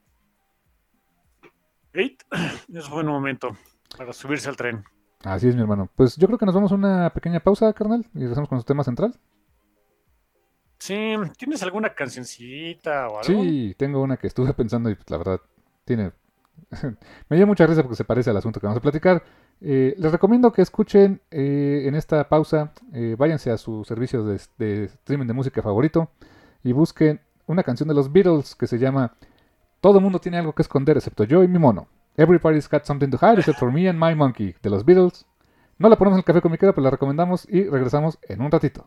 Eight, es buen momento para subirse al tren. Así es, mi hermano. Pues yo creo que nos vamos a una pequeña pausa, carnal, y regresamos con nuestro tema central. Sí, ¿tienes alguna cancioncita o algo? Sí, tengo una que estuve pensando y pues, la verdad tiene... me dio mucha risa porque se parece al asunto que vamos a platicar. Eh, les recomiendo que escuchen eh, en esta pausa, eh, váyanse a su servicio de, de streaming de música favorito y busquen una canción de los Beatles que se llama Todo el mundo tiene algo que esconder excepto yo y mi mono. Everybody's got something to hide except for me and my monkey, de los Beatles. No la ponemos en el café con mi queda, pero la recomendamos y regresamos en un ratito.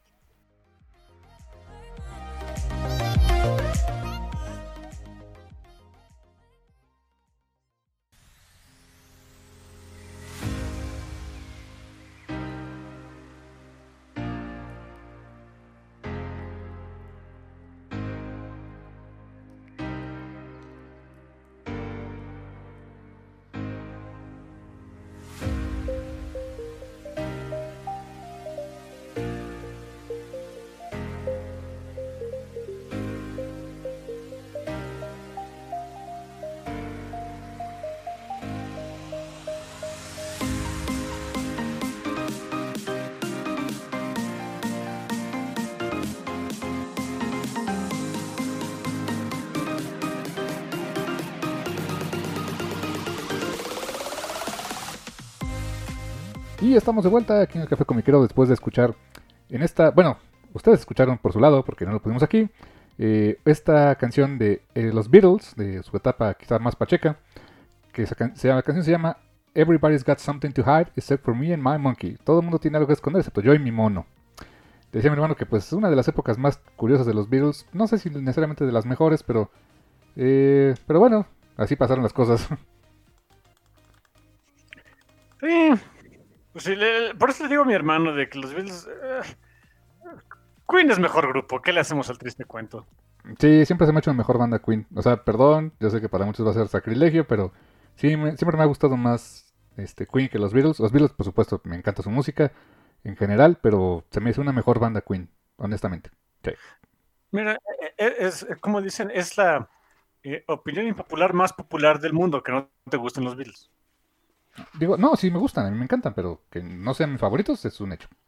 Y estamos de vuelta aquí en el Café Comiquero después de escuchar en esta, bueno, ustedes escucharon por su lado porque no lo pudimos aquí, eh, esta canción de eh, los Beatles, de su etapa quizá más pacheca, que esa can- se llama- la canción se llama Everybody's Got Something to Hide Except for Me and My Monkey. Todo el mundo tiene algo que esconder excepto yo y mi mono. Decía mi hermano que pues es una de las épocas más curiosas de los Beatles. No sé si necesariamente de las mejores, pero... Eh, pero bueno, así pasaron las cosas. Sí, pues sí, le- por eso le digo a mi hermano de que los Beatles... eh, Queen es mejor grupo, ¿qué le hacemos al triste cuento? Sí, siempre se me ha hecho una mejor banda Queen. O sea, perdón, yo sé que para muchos va a ser sacrilegio, pero sí, me- siempre me ha gustado más este, Queen que los Beatles. Los Beatles, por supuesto, me encanta su música en general, pero se me hizo una mejor banda Queen, honestamente. Sí. Mira, e- e- es, es como dicen, es la eh, opinión impopular más popular del mundo, que no te gusten los Beatles. Digo, no, sí me gustan, a mí me encantan, pero que no sean mis favoritos es un hecho.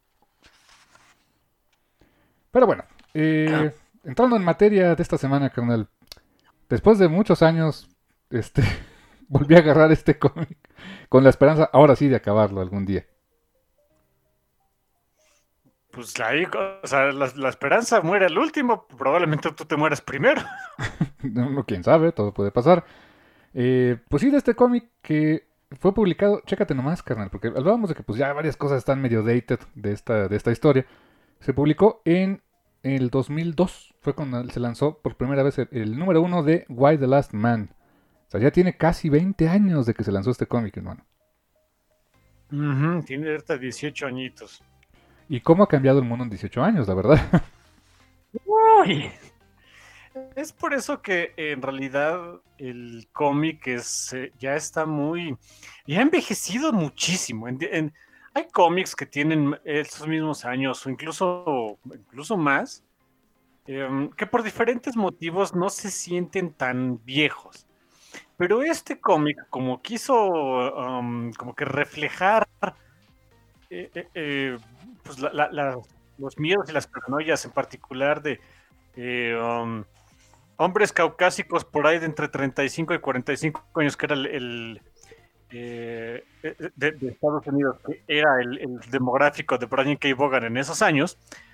Pero bueno, eh, entrando en materia de esta semana, carnal, después de muchos años, este, volví a agarrar este cómic con la esperanza, ahora sí, de acabarlo algún día. Pues ahí, o sea, la, la esperanza muere al último, probablemente tú te mueras primero. No, quién sabe, todo puede pasar. Eh, pues sí, de este cómic que fue publicado, chécate nomás, carnal, porque hablábamos de que pues ya varias cosas están medio dated de esta, de esta historia. Se publicó en el dos mil dos, fue cuando se lanzó por primera vez el, el número uno de Why the Last Man. O sea, ya tiene casi veinte años de que se lanzó este cómic, hermano. Ujú, tiene ahorita dieciocho añitos. Y cómo ha cambiado el mundo en dieciocho años, la verdad. Uy. Es por eso que en realidad el cómic es, eh, ya está muy... ya ha envejecido muchísimo. En- en- hay cómics que tienen esos mismos años o incluso, incluso más, em, que por diferentes motivos no se sienten tan viejos. Pero este cómic, como quiso um, como que reflejar eh, eh, eh, pues la- la- la- los miedos y las paranoias en particular de eh, um, hombres caucásicos por ahí de entre treinta y cinco y cuarenta y cinco años, que era el, el, eh, eh, de, de Estados Unidos, que era el, el demográfico de Brian K. Vaughan en esos años.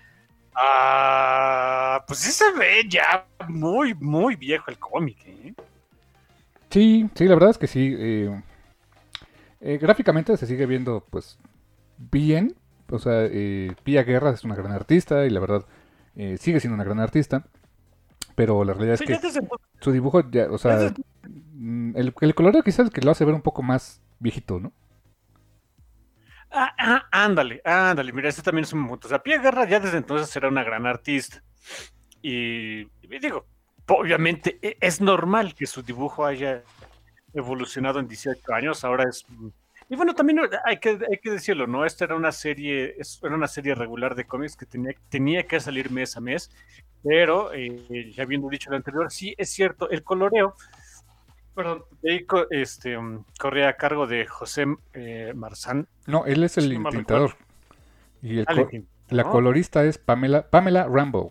Ah, pues sí se ve ya muy, muy viejo el cómic, ¿eh? Sí, sí, la verdad es que sí. eh, eh, gráficamente se sigue viendo, pues, bien. O sea, eh, Pia Guerra es una gran artista y la verdad eh, sigue siendo una gran artista. Pero la realidad es Sí, ya que desde entonces, su dibujo, ya, o sea, desde- mm, el, el color quizás es el que lo hace ver un poco más viejito, ¿no? ah, ah, ándale, ándale, mira, este también es un punto. O sea, Pia Guerra ya desde entonces era una gran artista. Y, y digo, obviamente e- es normal que su dibujo haya evolucionado en dieciocho años, ahora es... Y bueno, también hay que, hay que decirlo, ¿no? Esta era una serie, es- era una serie regular de cómics que tenía, tenía que salir mes a mes, pero eh, ya habiendo dicho lo anterior, sí es cierto, el coloreo, perdón, de ahí co- este, um, corría a cargo de José eh, Marzán, No, él es si el no mal recuerdo. intentador. Y el Ah, co- le la ¿no? colorista es Pamela, Pamela Rambo.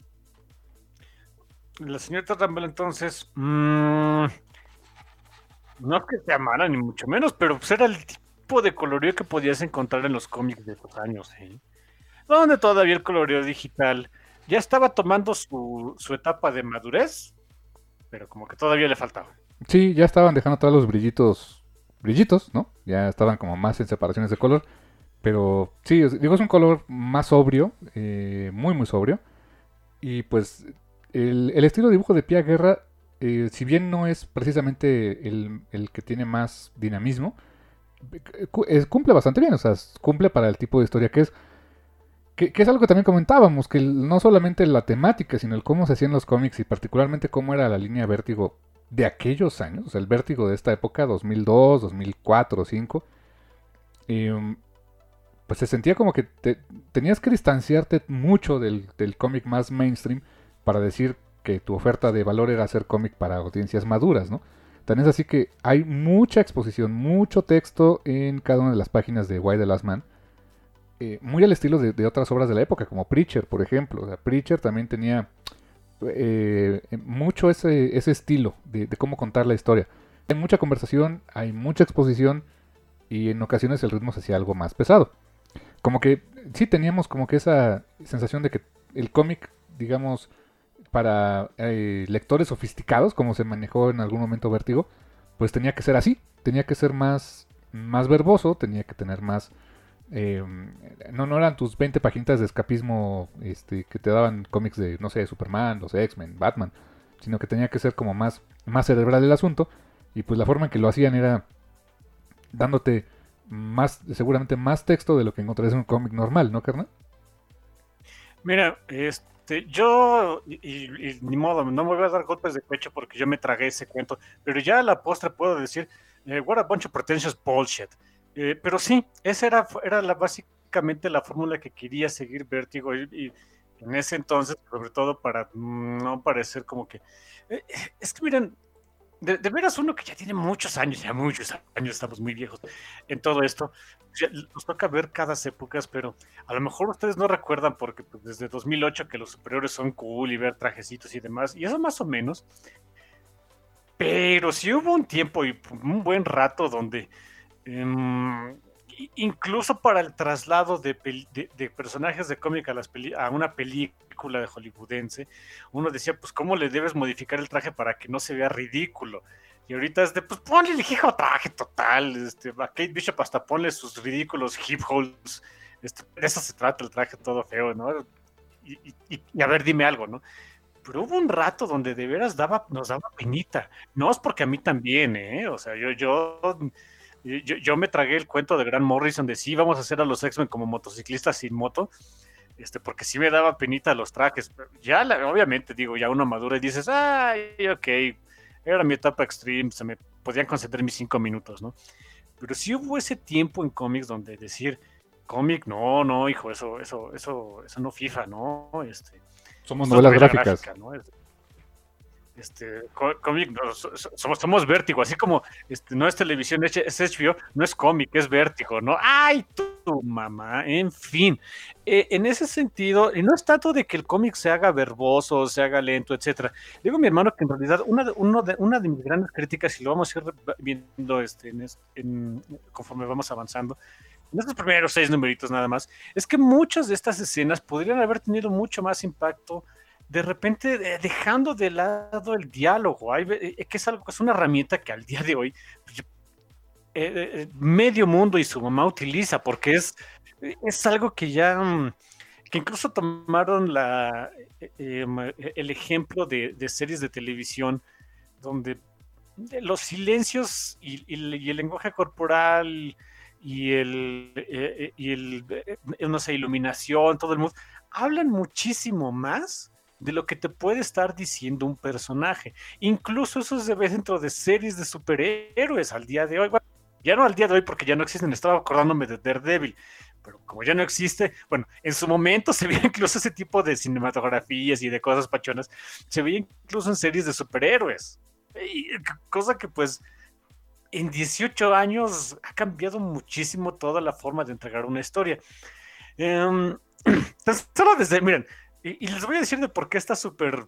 La señorita Ramble entonces, mm, no es que sea mala ni mucho menos, pero pues era el tipo de coloreo que podías encontrar en los cómics de esos años, ¿eh? Donde todavía el coloreo digital ya estaba tomando su, su etapa de madurez, pero como que todavía le faltaba. Sí, ya estaban dejando atrás los brillitos, brillitos, ¿no? Ya estaban como más en separaciones de color. Pero sí, es- digo, es un color más sobrio, eh, muy, muy sobrio. Y pues el, el estilo de dibujo de Pia Guerra, eh, si bien no es precisamente el, el que tiene más dinamismo, eh, cu- es- cumple bastante bien, o sea, s- cumple para el tipo de historia que es. Que, que es algo que también comentábamos, que el- no solamente la temática, sino el cómo se hacían los cómics y particularmente cómo era la línea Vértigo de aquellos años, o sea, el Vértigo de esta época, dos mil dos, dos mil cuatro, dos mil cinco, y, um, pues se sentía como que te- tenías que distanciarte mucho del, del cómic más mainstream para decir que tu oferta de valor era hacer cómic para audiencias maduras, ¿no? Tan es así que hay mucha exposición, mucho texto en cada una de las páginas de Why the Last Man, eh, muy al estilo de, de otras obras de la época, como Preacher, por ejemplo. O sea, Preacher también tenía eh, mucho ese, ese estilo de, de cómo contar la historia. Hay mucha conversación, hay mucha exposición y en ocasiones el ritmo se hacía algo más pesado. Como que sí teníamos como que esa sensación de que el cómic, digamos, para eh, lectores sofisticados, como se manejó en algún momento Vértigo, pues tenía que ser así, tenía que ser más, más verboso, tenía que tener más... Eh, no, no eran tus veinte páginas de escapismo este, que te daban cómics de, no sé, Superman, los X-Men, Batman, sino que tenía que ser como más, más cerebral el asunto, y pues la forma en que lo hacían era dándote más, seguramente más texto de lo que encontrarías en un cómic normal, ¿no, carnal? Mira, este, yo, y, y- y ni modo, no me voy a dar golpes de pecho porque yo me tragué ese cuento, pero ya a la postre puedo decir, eh, what a bunch of pretentious bullshit. Eh, pero sí, esa era, era la, básicamente la fórmula que quería seguir Vértigo y, y en ese entonces, sobre todo para mm, no parecer como que... eh, es que miren, de, de veras uno que ya tiene muchos años, ya muchos años, estamos muy viejos en todo esto, ya nos toca ver cada épocas, pero a lo mejor ustedes no recuerdan porque pues, desde dos mil ocho que los superiores son cool y ver trajecitos y demás, y eso más o menos, pero sí hubo un tiempo y un buen rato donde em, i- incluso para el traslado de, pel- de- de personajes de cómic a, las peli- a una película de hollywoodense, uno decía, pues, ¿cómo le debes modificar el traje para que no se vea ridículo? Y ahorita es de, pues, ponle el hijo traje total, este, a Kate Bishop hasta ponle sus ridículos hip holes, este, de eso se trata el traje todo feo, ¿no? Y, y- y- y a ver, dime algo, ¿no? Pero hubo un rato donde de veras daba, nos daba penita. No es porque a mí también, ¿eh? O sea, yo, yo, yo, yo me tragué el cuento de Grant Morrison de sí, vamos a hacer a los X-Men como motociclistas sin moto, este, porque sí me daba penita los trajes. Ya, la- obviamente, digo, ya uno madura y dices, ay, ok, era mi etapa extreme, se me podían conceder mis cinco minutos, ¿no? Pero sí hubo ese tiempo en cómics donde decir, cómic, no, no, hijo, eso, eso, eso, eso no FIFA, ¿no? Este, Somos esto es novelas novela gráficas. gráfica, ¿no? Es- Este, có- cómic, no, so- so- somos, somos Vértigo, así como este, no es televisión, es, es H B O, no es cómic, es Vértigo, ¿no? ¡Ay, tu mamá! En fin, eh, en ese sentido, y no es tanto de que el cómic se haga verboso, se haga lento, etcétera. Digo a mi hermano que en realidad una de, uno de, una de mis grandes críticas, y lo vamos a ir viendo este, en, es- en- conforme vamos avanzando, en estos primeros seis numeritos nada más, es que muchas de estas escenas podrían haber tenido mucho más impacto de repente eh, dejando de lado el diálogo, hay, eh, que es algo que es una herramienta que al día de hoy pues, eh, eh, medio mundo y su mamá utiliza, porque es, es algo que ya, mm, que incluso tomaron la, eh, eh, el ejemplo de, de series de televisión donde los silencios y, y, y el lenguaje corporal y el, eh, y el eh, no sé, iluminación, todo el mundo, hablan muchísimo más de lo que te puede estar diciendo un personaje. Incluso eso se ve dentro de series de superhéroes al día de hoy. Bueno, ya no al día de hoy porque ya no existen, estaba acordándome de Daredevil, pero como ya no existe, bueno, en su momento se veía incluso ese tipo de cinematografías y de cosas pachonas, se veía incluso en series de superhéroes. Y, cosa que pues en dieciocho años ha cambiado muchísimo toda la forma de entregar una historia. Um, solo desde, miren, y, y, les voy a decir de por qué está súper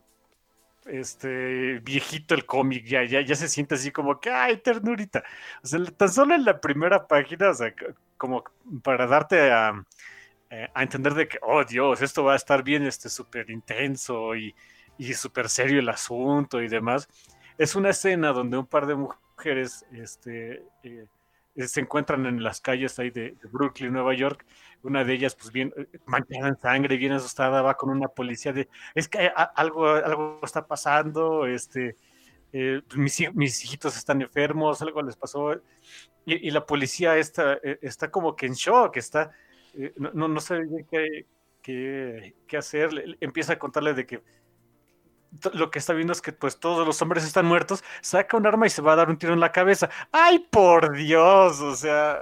este, viejito el cómic, ya, ya, ya se siente así como que, ay, ternurita. O sea, tan solo en la primera página, o sea, como para darte a, a entender de que, oh Dios, esto va a estar bien, este, súper intenso y, y súper serio el asunto y demás. Es una escena donde un par de mujeres este, eh, se encuentran en las calles ahí de, de Brooklyn, Nueva York. Una de ellas, pues bien manchada en sangre, bien asustada, va con una policía de, es que a, algo, algo está pasando, este, eh, mis, mis hijitos están enfermos, algo les pasó. Y, y la policía está, está como que en shock, está, eh, no, no, no sabe bien qué, qué, qué hacer. Le, empieza a contarle de que lo que está viendo es que pues todos los hombres están muertos, saca un arma y se va a dar un tiro en la cabeza. ¡Ay, por Dios! O sea,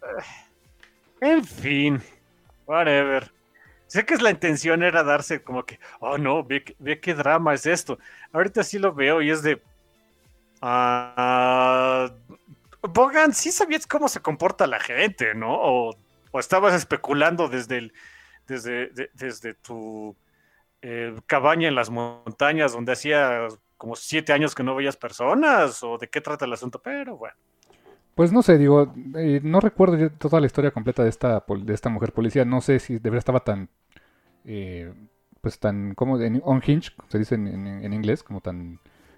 en fin, whatever. Sé que la intención era darse como que, oh no, ve, ve qué drama es esto. Ahorita sí lo veo y es de... Uh, Bogan, sí sabías cómo se comporta la gente, ¿no? O, o estabas especulando desde, el, desde, de, desde tu... Eh, cabaña en las montañas donde hacía como siete años que no veías personas, o de qué trata el asunto, pero bueno. Pues no sé, digo, eh, no recuerdo yo toda la historia completa de esta de esta mujer policía, no sé si de verdad estaba tan, eh, pues tan, como en unhinged, se dice en, en, en inglés, como tan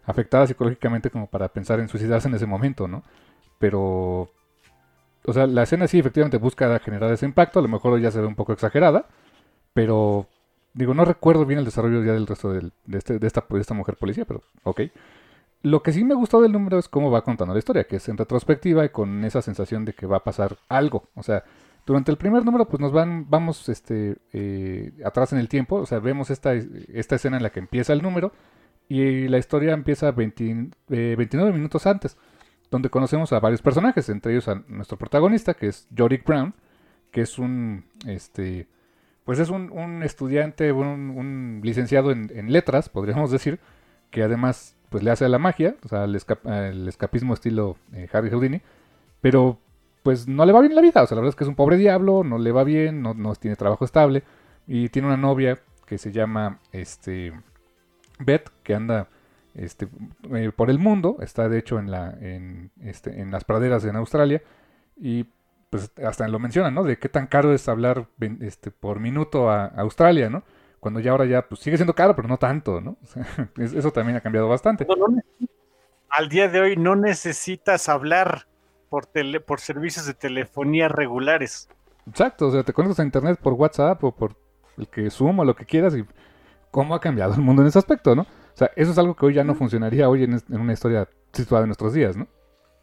afectada psicológicamente como para pensar en suicidarse en ese momento, ¿no? Pero, o sea, la escena sí efectivamente busca generar ese impacto, a lo mejor ya se ve un poco exagerada, pero, digo, no recuerdo bien el desarrollo ya del resto del, de, este, de, esta, de esta mujer policía, pero ok. Lo que sí me gustó del número es cómo va contando la historia, que es en retrospectiva y con esa sensación de que va a pasar algo. O sea, durante el primer número pues nos van, vamos este, eh, atrás en el tiempo, o sea, vemos esta, esta escena en la que empieza el número y la historia empieza veinte, eh, veintinueve minutos antes, donde conocemos a varios personajes, entre ellos a nuestro protagonista, que es Yorick Brown, que es un, este, pues es un, un estudiante, un, un licenciado en, en letras, podríamos decir, que además pues le hace a la magia, o sea, el, escap el escapismo estilo eh, Harry Houdini, pero pues no le va bien en la vida, o sea, la verdad es que es un pobre diablo, no le va bien, no, no tiene trabajo estable, y tiene una novia que se llama, este, Beth, que anda, este, eh, por el mundo, está de hecho en, la, en, este, en las praderas en Australia, y pues hasta lo mencionan, ¿no? De qué tan caro es hablar este, por minuto a, a Australia, ¿no? Cuando ya ahora ya pues sigue siendo caro, pero no tanto, ¿no? O sea, eso también ha cambiado bastante. No, no, al día de hoy no necesitas hablar por, tele, por servicios de telefonía regulares. Exacto, o sea, te conectas a internet por WhatsApp o por el que Zoom o lo que quieras y cómo ha cambiado el mundo en ese aspecto, ¿no? O sea, eso es algo que hoy ya no funcionaría hoy en, en una historia situada en nuestros días, ¿no?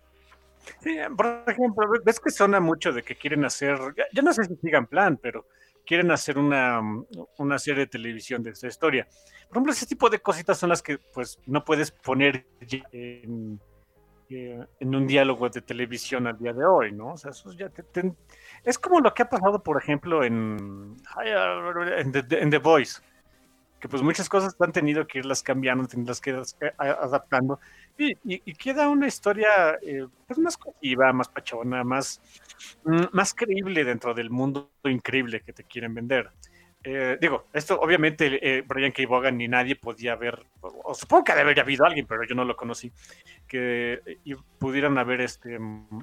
Sí, por ejemplo, ves que suena mucho de que quieren hacer, ya, ya no sé si sigan plan, pero quieren hacer una, una serie de televisión de esta historia. Por ejemplo, ese tipo de cositas son las que pues no puedes poner en, en un diálogo de televisión al día de hoy, ¿no? O sea, eso ya te, te, es como lo que ha pasado, por ejemplo, en, en, The, en The Voice, que pues muchas cosas han tenido que irlas cambiando, tenerlas que ir adaptando, y, y, y queda una historia eh, pues más cotiva, más pachona, más, más creíble dentro del mundo increíble que te quieren vender. Eh, digo, esto obviamente eh, Brian K. Vaughan ni nadie podía ver, o, o supongo que debe haber habido alguien, pero yo no lo conocí, que y pudieran haber este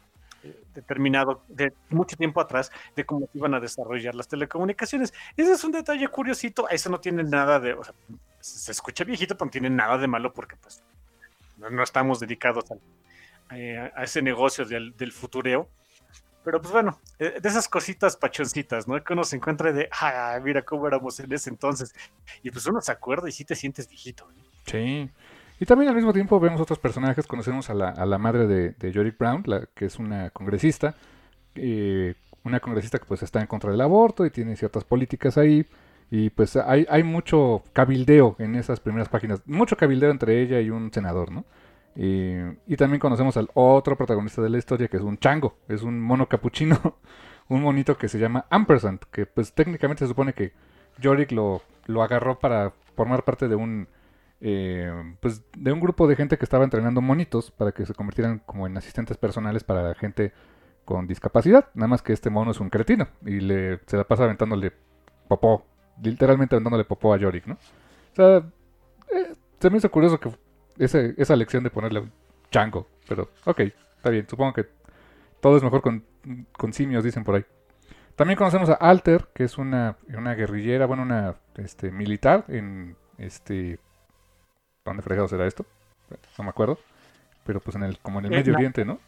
determinado de mucho tiempo atrás de cómo iban a desarrollar las telecomunicaciones. Ese es un detalle curiosito, eso no tiene nada de, o sea, se escucha viejito, pero no tiene nada de malo porque pues no, no estamos dedicados a, eh, a ese negocio del, del futureo. Pero pues bueno, de esas cositas pachoncitas, ¿no? Que uno se encuentra de, ah, mira cómo éramos en ese entonces. Y pues uno se acuerda y sí te sientes viejito, ¿eh? Sí. Y también al mismo tiempo vemos otros personajes, conocemos a la, a la madre de, de Yorick Brown, la, que es una congresista, eh, una congresista que pues está en contra del aborto y tiene ciertas políticas ahí, y pues hay, hay mucho cabildeo en esas primeras páginas, mucho cabildeo entre ella y un senador, ¿no? Eh, y también conocemos al otro protagonista de la historia, que es un chango, es un mono capuchino, un monito que se llama Ampersand, que pues técnicamente se supone que Yorick lo, lo agarró para formar parte de un... Eh, pues de un grupo de gente que estaba entrenando monitos para que se convirtieran como en asistentes personales para gente con discapacidad, nada más que este mono es un cretino y le, se la pasa aventándole popó, literalmente aventándole popó a Yorick, ¿no? O sea, eh, se me hizo curioso que ese, esa lección de ponerle un chango, pero ok, está bien, supongo que todo es mejor con, con simios, dicen por ahí. También conocemos a Alter, que es una, una guerrillera, bueno, una este, militar en este... ¿Dónde fregado será esto? No me acuerdo. Pero pues en el, como en el eh, Medio na, Oriente, ¿no?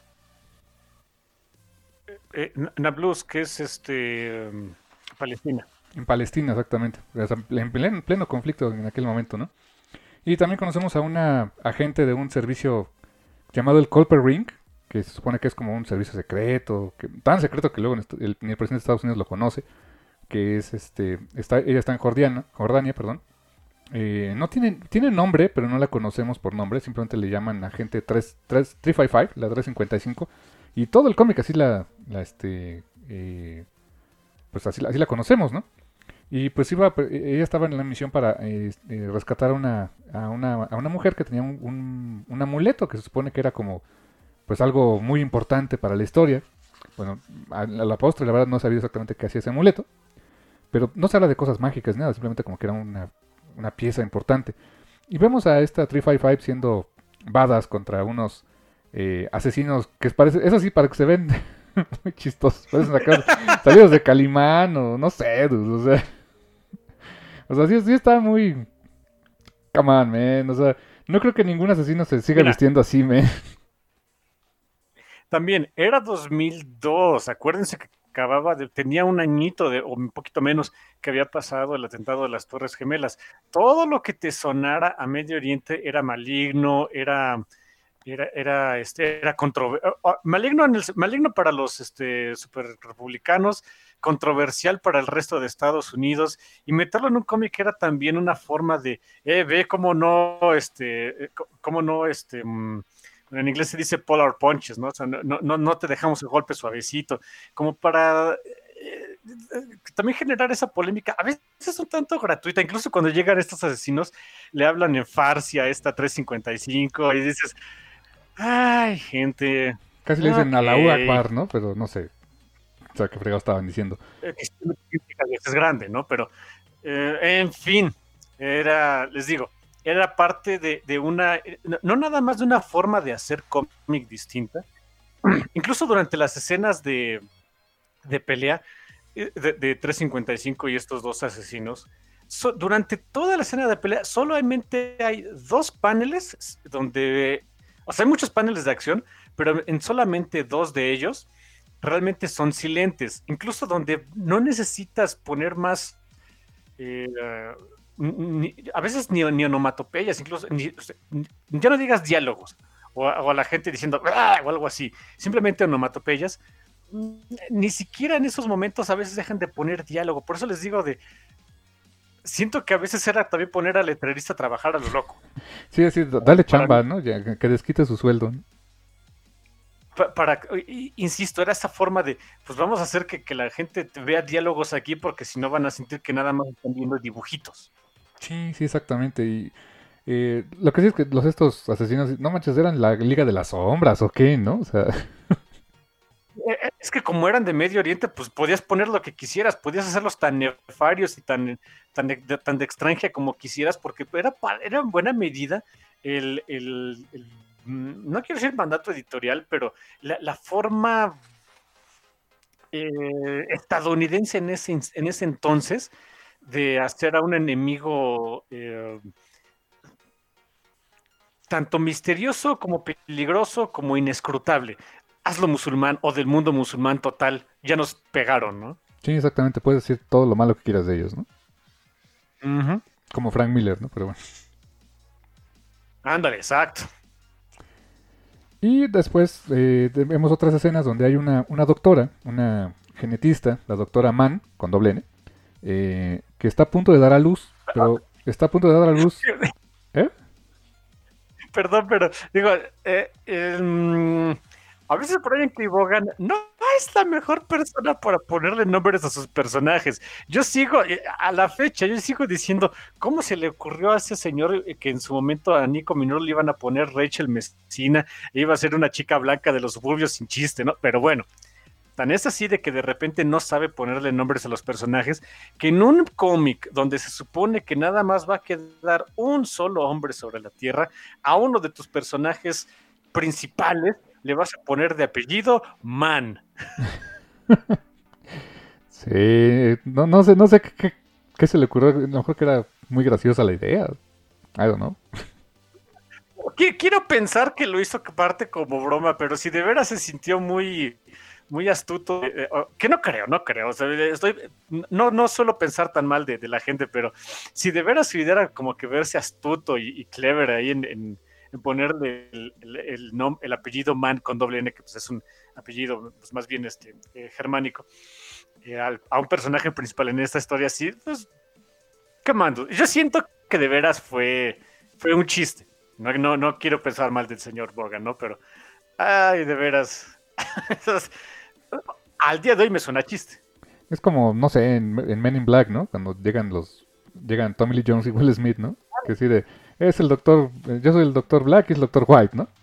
Eh, Nablus, que es este um, Palestina. En Palestina, exactamente. En pleno, en pleno conflicto en aquel momento, ¿no? Y también conocemos a una agente de un servicio llamado el Culper Ring, que se supone que es como un servicio secreto, que, tan secreto que luego el, el, el presidente de Estados Unidos lo conoce, que es este, está, ella está en Jordania, Jordania, perdón. Eh, no tiene, tiene nombre, pero no la conocemos por nombre. Simplemente le llaman agente tres cincuenta y cinco, la tres cincuenta y cinco. Y todo el cómic así la, la este, eh, pues así, así la conocemos, ¿no? Y pues iba, ella estaba en la misión para eh, eh, rescatar a una, a una, a una mujer que tenía un, un, un amuleto que se supone que era como, pues algo muy importante para la historia. Bueno, a la postre la verdad no sabía exactamente qué hacía ese amuleto, pero no se habla de cosas mágicas ni nada, simplemente como que era una una pieza importante. Y vemos a esta tres cincuenta y cinco siendo badass contra unos eh, asesinos que parece, eso sí, para que se ven muy chistosos, parecen sacados, salidos de Calimán o no sé, dude, o sea, o sea, sí, sí está muy, come on, man, o sea, No creo que ningún asesino se siga Mira, vistiendo así, me. También era dos mil dos, acuérdense que acababa de, tenía un añito de, o un poquito menos, que había pasado el atentado de las Torres Gemelas. Todo lo que te sonara a Medio Oriente era maligno, era, era, era, este, era controver- maligno, en el, maligno para los este, super republicanos, controversial para el resto de Estados Unidos, y meterlo en un cómic era también una forma de, eh, ve cómo no, este, cómo no, este, mmm, en inglés se dice polar punches, ¿no? O sea, no, no, no te dejamos el golpe suavecito, como para eh, también generar esa polémica, a veces es un tanto gratuita, incluso cuando llegan estos asesinos, le hablan en farsi a esta trescientos cincuenta y cinco y dices, ay, gente. Casi le dicen Ok. Allahu Akbar, ¿no? Pero no sé. O sea, qué fregado estaban diciendo. Es grande, ¿no? Pero, eh, en fin, era, les digo, era parte de, de una, no nada más de una forma de hacer cómic distinta, incluso durante las escenas de, de pelea de, de trescientos cincuenta y cinco y estos dos asesinos, so, durante toda la escena de pelea solamente hay dos paneles donde, o sea, hay muchos paneles de acción, pero en solamente dos de ellos realmente son silentes, incluso donde no necesitas poner más, eh, ni, a veces ni, ni onomatopeyas, incluso, ni, o sea, ni, ya no digas diálogos, o a, o a la gente diciendo, ¡ah! O algo así, simplemente onomatopeyas, ni siquiera en esos momentos a veces dejan de poner diálogo, por eso les digo de, siento que a veces era también poner al letrerista a trabajar a lo loco. Sí, sí, dale chamba, ¿no? Ya, que desquite su sueldo, ¿no? Para, insisto, era esa forma de, pues vamos a hacer que, que la gente vea diálogos aquí porque si no van a sentir que nada más están viendo dibujitos. Sí, sí, exactamente. Y eh, lo que sí es que los estos asesinos, no manches, eran la Liga de las Sombras o qué, ¿no? O sea... Es que como eran de Medio Oriente, pues podías poner lo que quisieras, podías hacerlos tan nefarios y tan, tan, de, tan de extranjera como quisieras, porque era, era en buena medida el, el, el no quiero decir mandato editorial, pero la, la forma eh, estadounidense en ese, en ese entonces de hacer a un enemigo eh, tanto misterioso como peligroso como inescrutable. Hazlo musulmán o del mundo musulmán total, ya nos pegaron, ¿no? Sí, exactamente, puedes decir todo lo malo que quieras de ellos, ¿no? Uh-huh. Como Frank Miller, ¿no? Pero bueno. Ándale, exacto. Y después eh, vemos otras escenas donde hay una, una doctora, una genetista, la doctora Mann, con doble N, eh, que está a punto de dar a luz, pero está a punto de dar a luz... ¿Eh? Perdón, pero digo, eh, eh, a veces Brian K. Vaughan no es la mejor persona para ponerle nombres a sus personajes. Yo sigo, a la fecha, yo sigo diciendo, ¿cómo se le ocurrió a ese señor que en su momento a Nico Minor le iban a poner Rachel Messina e iba a ser una chica blanca de los suburbios sin chiste, ¿no? Pero bueno, tan es así de que de repente no sabe ponerle nombres a los personajes, que en un cómic donde se supone que nada más va a quedar un solo hombre sobre la Tierra, a uno de tus personajes principales le vas a poner de apellido Man. Sí, no, no sé, no sé qué, qué, qué se le ocurrió, a lo mejor que era muy graciosa la idea, I don't know. Quiero pensar que lo hizo parte como broma, pero si de veras se sintió muy, muy astuto, eh, que no creo, no creo, o sea, estoy, no, no suelo pensar tan mal de, de la gente, pero si de veras se hubiera como que verse astuto y, y clever ahí en, en, en ponerle el, el, el, nom, el apellido Man con doble N, que pues es un apellido pues más bien este, eh, germánico, eh, al, a un personaje principal en esta historia así, pues, ¿qué mando? Yo siento que de veras fue, fue un chiste. No, no, no quiero pensar mal del señor Vaughan, ¿no? Pero, ay, de veras. Al día de hoy me suena chiste. Es como, no sé, en, en Men in Black, ¿no? Cuando llegan los, llegan Tommy Lee Jones y Will Smith, ¿no? Que sí de, es el doctor, yo soy el doctor Black y es el doctor White, ¿no?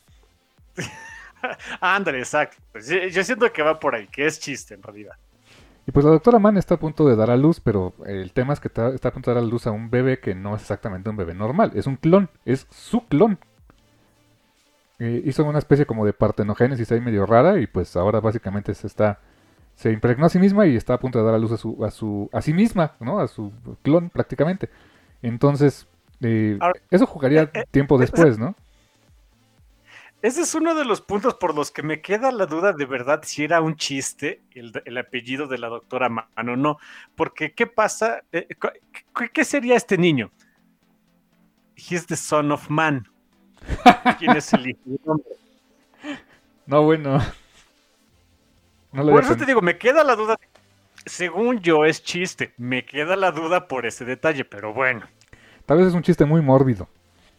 Ándale, exacto. Pues yo siento que va por ahí, que es chiste en realidad. Y pues la doctora Mann está a punto de dar a luz, pero el tema es que está, está a punto de dar a luz a un bebé que no es exactamente un bebé normal, es un clon, es su clon. Eh, hizo una especie como de partenogénesis ahí medio rara y pues ahora básicamente se está, se impregnó a sí misma y está a punto de dar a luz a su, a su, a sí misma, ¿no? A su clon prácticamente. Entonces Eh, Ahora, eso jugaría eh, eh, tiempo después, ¿no? ese es uno de los puntos por los que me queda la duda de verdad si era un chiste el, el apellido de la doctora Mann o no. Porque, ¿qué pasa? Eh, ¿qué, ¿Qué sería este niño? He's the son of man. ¿Quién es el hijo del hombre? No, bueno. No lo Por había eso te pensado. digo, me queda la duda. Según yo es chiste. Me queda la duda por ese detalle, pero bueno. Tal vez es un chiste muy mórbido.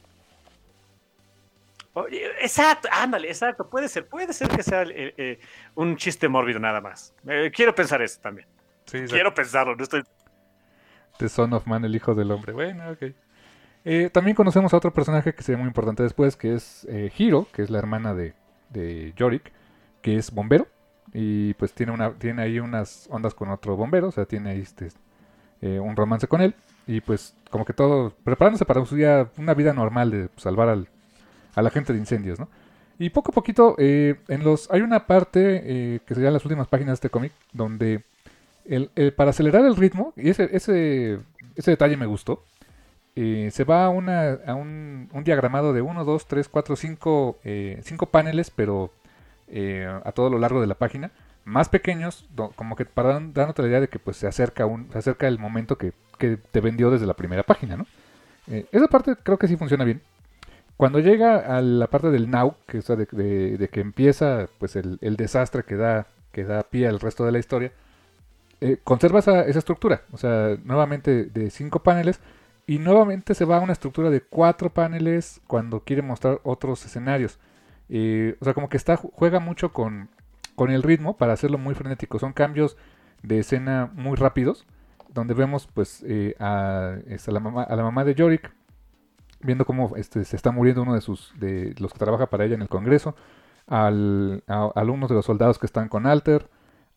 Oye, exacto, ándale, exacto. Puede ser, puede ser que sea eh, eh, un chiste mórbido nada más. Eh, quiero pensar eso también. Sí, Quiero pensarlo, no estoy. The Son of Man, el hijo del hombre. Bueno, ok. Eh, también conocemos a otro personaje que sería muy importante después, que es eh, Hiro, que es la hermana de, de Yorick, que es bombero. Y pues tiene, una, tiene ahí unas ondas con otro bombero, o sea, tiene ahí este, eh, un romance con él. Y pues como que todo, preparándose para su día, una vida normal de pues, salvar al, a la gente de incendios, ¿no? Y poco a poquito, eh, en los hay una parte eh, que serían las últimas páginas de este cómic, donde el, el- para acelerar el ritmo, y ese, ese, ese detalle me gustó, eh, se va a, una, a un, un diagramado de uno, dos, tres, cuatro, cinco paneles, pero eh, a todo lo largo de la página, más pequeños, do- como que para dar- dándote la idea de que pues, se, acerca un, se acerca el momento que, que te vendió desde la primera página, ¿no? Eh, esa parte creo que sí funciona bien. Cuando llega a la parte del now, que es de, de- de que empieza pues el, el desastre que da, que da pie al resto de la historia, eh, conserva esa, esa estructura. O sea, nuevamente de cinco paneles. Y nuevamente se va a una estructura de cuatro paneles cuando quiere mostrar otros escenarios. Eh, o sea, como que está, juega mucho con, con el ritmo para hacerlo muy frenético. Son cambios de escena muy rápidos. Donde vemos pues eh, a, es a la mamá, a la mamá de Yorick viendo cómo este, se está muriendo uno de sus de los que trabaja para ella en el Congreso, al, a, a algunos de los soldados que están con Alter,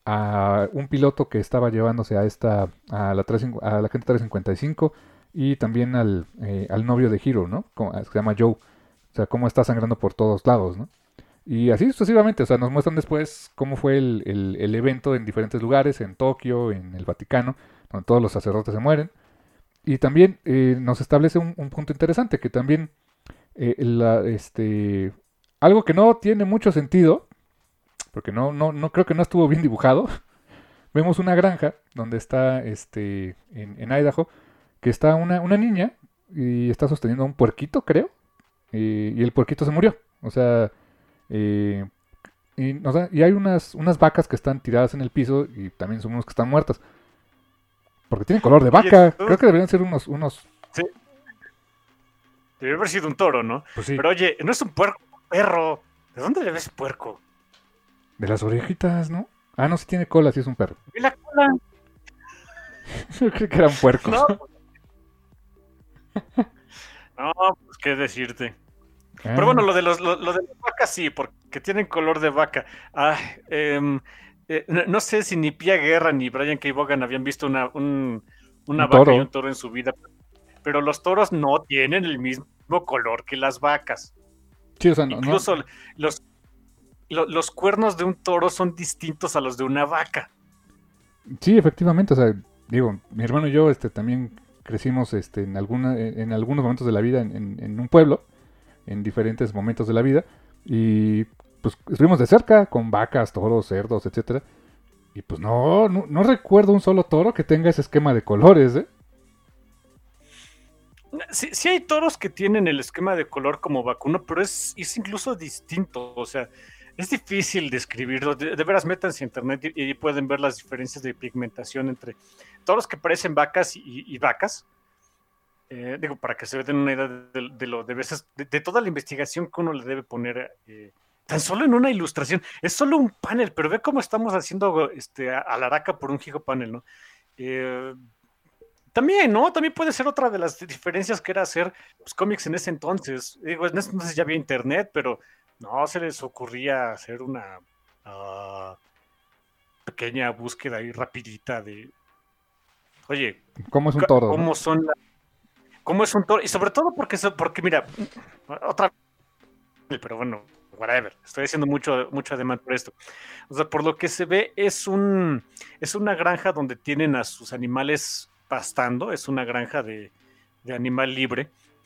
a un piloto que estaba llevándose a esta a la, tres, a la gente trescientos cincuenta y cinco y también al, eh, al novio de Hiro, ¿no? Como, se llama Joe. O sea, cómo está sangrando por todos lados, ¿no? Y así sucesivamente, o sea, nos muestran después cómo fue el, el, el evento en diferentes lugares, en Tokio, en el Vaticano, donde todos los sacerdotes se mueren. Y también eh, nos establece un, un punto interesante, que también eh, la, este, algo que no tiene mucho sentido, porque no, no, no creo que no estuvo bien dibujado. Vemos una granja donde está este, en, en Idaho, que está una, una niña y está sosteniendo a un puerquito, creo, y, y el puerquito se murió. O sea, eh, y, o sea, y hay unas, unas vacas que están tiradas en el piso y también son unos que están muertas. Porque tienen color de Oye, vaca. tú, Creo que deberían ser unos, unos, sí, debe haber sido un toro, ¿no? pues sí, Pero oye, no es un puerco, un perro. ¿De dónde le ves puerco? de las orejitas, ¿no? Ah, no, sí tiene cola, sí es un perro. ¿Y la cola? Yo creo que era un puerco. No, no, pues qué decirte. Pero bueno, Ah, lo de los, lo, lo de las vacas sí, porque tienen color de vaca. Ah, em, eh, no, no sé si ni Pia Guerra ni Brian K. Vaughan habían visto una, un- una un vaca y un toro. toro en su vida, pero los toros no tienen el mismo color que las vacas. Sí, o sea, no, no. Incluso los, lo- los cuernos de un toro son distintos a los de una vaca. Sí, efectivamente, o sea, digo, mi hermano y yo este, también crecimos este, en, alguna, en algunos momentos de la vida en, en- en un pueblo, en diferentes momentos de la vida, y pues estuvimos de cerca con vacas, toros, cerdos, etcétera. Y pues no, no, no recuerdo un solo toro que tenga ese esquema de colores, ¿eh? Sí, sí hay toros que tienen el esquema de color como vacuno, pero es, es incluso distinto. O sea, es difícil describirlo. De, de veras, métanse a internet y, y pueden ver las diferencias de pigmentación entre toros que parecen vacas y, y vacas. Eh, digo, para que se den una idea de, de lo de veces, de, de toda la investigación que uno le debe poner eh, tan solo en una ilustración. Es solo un panel, pero ve cómo estamos haciendo este, a, a la araca por un gigo panel, ¿no? Eh, también, ¿no? También puede ser otra de las diferencias que era hacer pues, cómics en ese entonces. Digo, en ese entonces ya había internet, pero no se les ocurría hacer una uh, pequeña búsqueda ahí rapidita de, oye, ¿Cómo es un toro, no? ¿cómo son la, cómo es un toro? Y sobre todo porque, porque mira, otra vez, pero bueno, whatever, estoy haciendo mucho, mucho ademán por esto. O sea, por lo que se ve es un, es una granja donde tienen a sus animales pastando, es una granja de, de animal libre,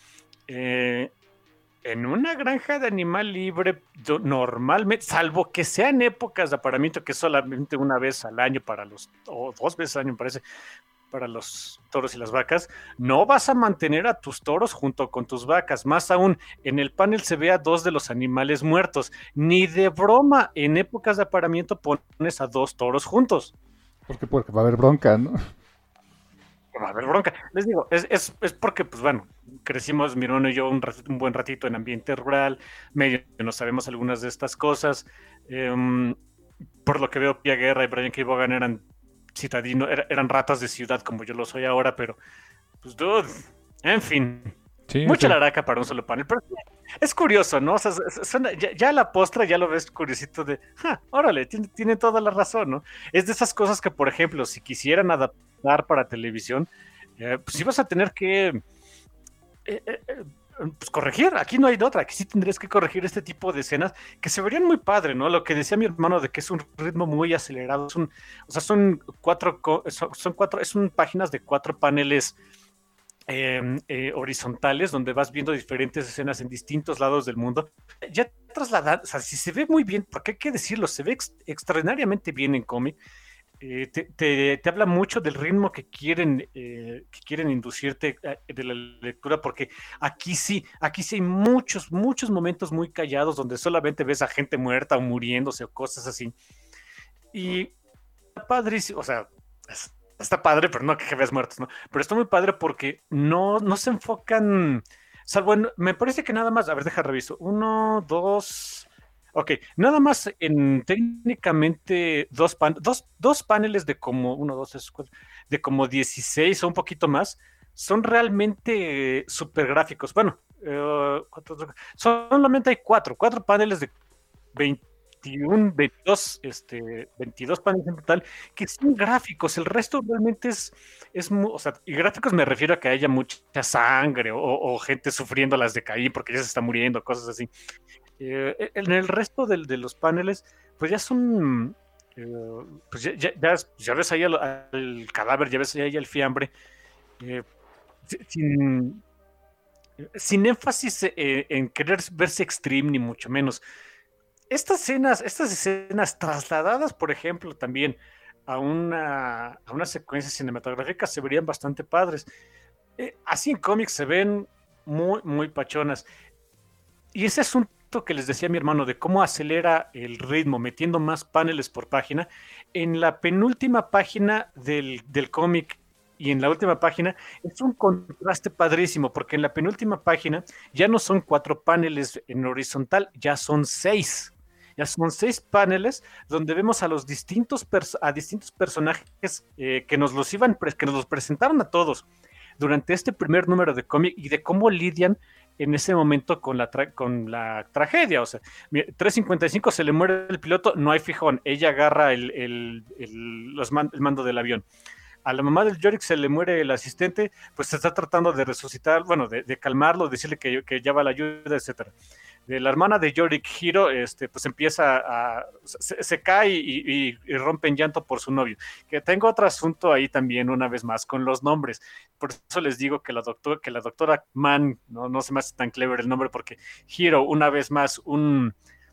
eh, en una granja de animal libre, normalmente, salvo que sean épocas de apareamiento, que es solamente una vez al año para los, o dos veces al año me parece, para los toros y las vacas, no vas a mantener a tus toros junto con tus vacas. Más aún, en el panel se ve a dos de los animales muertos. Ni de broma, en épocas de apareamiento pones a dos toros juntos. Porque, porque va a haber bronca, ¿no? Va a haber bronca. Les digo, es, es, es porque, pues bueno, crecimos mi hermano y yo un, ratito, un buen ratito en ambiente rural, medio no sabemos algunas de estas cosas. Eh, por lo que veo, Pia Guerra y Brian K. Vaughan eran citadinos, er, eran ratas de ciudad como yo lo soy ahora, pero, pues, dude, en fin. Sí, mucha sí. laraca para un solo panel, pero es curioso, ¿no? O sea, suena, ya, ya a la postre ya lo ves curiosito de, ja, órale, tiene, tiene toda la razón, ¿no? Es de esas cosas que, por ejemplo, si quisieran adaptar para televisión, eh, pues ibas a tener que eh, eh, pues corregir, aquí no hay de otra, aquí sí tendrías que corregir este tipo de escenas que se verían muy padre, ¿no? Lo que decía mi hermano de que es un ritmo muy acelerado, es un, o sea, son cuatro, son, son cuatro, son páginas de cuatro paneles Eh, eh, horizontales donde vas viendo diferentes escenas en distintos lados del mundo. Ya trasladado, o sea, si se ve muy bien, porque hay que decirlo, se ve ex extraordinariamente bien en cómic. Eh, te, te, te habla mucho del ritmo que quieren, eh, que quieren inducirte de la lectura, porque aquí sí, aquí sí hay muchos, muchos momentos muy callados donde solamente ves a gente muerta o muriéndose o cosas así. Y padrísimo, o sea, es, está padre, pero no que veas muertos, ¿no? Pero está muy padre porque no, no se enfocan, salvo en, me parece que nada más, a ver, deja reviso, uno, dos, ok, nada más en técnicamente dos, pan, dos, dos paneles de como, uno, dos, tres, cuatro, de como dieciséis o un poquito más, son realmente súper gráficos. Bueno, uh, cuatro, solamente hay cuatro, cuatro paneles de veinte, veintiuno, veintidós, este, veintidós paneles en total, que son gráficos, el resto realmente es, es muy, o sea, y gráficos me refiero a que haya mucha sangre o, o gente sufriendo las de Caín porque ya se está muriendo, cosas así. Eh, en el resto de, de los paneles, pues ya son, eh, pues ya, ya, ya, ya ves ahí al, al cadáver, ya ves ahí al fiambre, eh, sin, sin énfasis eh, en querer verse extreme, ni mucho menos. Estas escenas, estas escenas trasladadas, por ejemplo, también a una, a una secuencia cinematográfica se verían bastante padres. Eh, así en cómics se ven muy, muy pachonas. Y ese asunto que les decía mi hermano de cómo acelera el ritmo metiendo más paneles por página, en la penúltima página del, del cómic y en la última página es un contraste padrísimo, porque en la penúltima página ya no son cuatro paneles en horizontal, ya son seis. Ya son seis paneles donde vemos a los distintos, a distintos personajes eh, que nos los iban, que nos los presentaron a todos durante este primer número de cómic y de cómo lidian en ese momento con la, con la tragedia. O sea, trescientos cincuenta y cinco se le muere el piloto, no hay fijón, ella agarra el, el, el, los man, el mando del avión. A la mamá del Yorick se le muere el asistente, pues se está tratando de resucitar, bueno, de, de calmarlo, decirle que, que ya va la ayuda, etcétera. De la hermana de Yorick, Hiro, este, pues empieza a, se, se cae y, y, y rompe en llanto por su novio. Que tengo otro asunto ahí también, una vez más, con los nombres. Por eso les digo que la doctora, que la doctora Mann, no, no se me hace tan clever el nombre, porque Hiro, una vez más, un,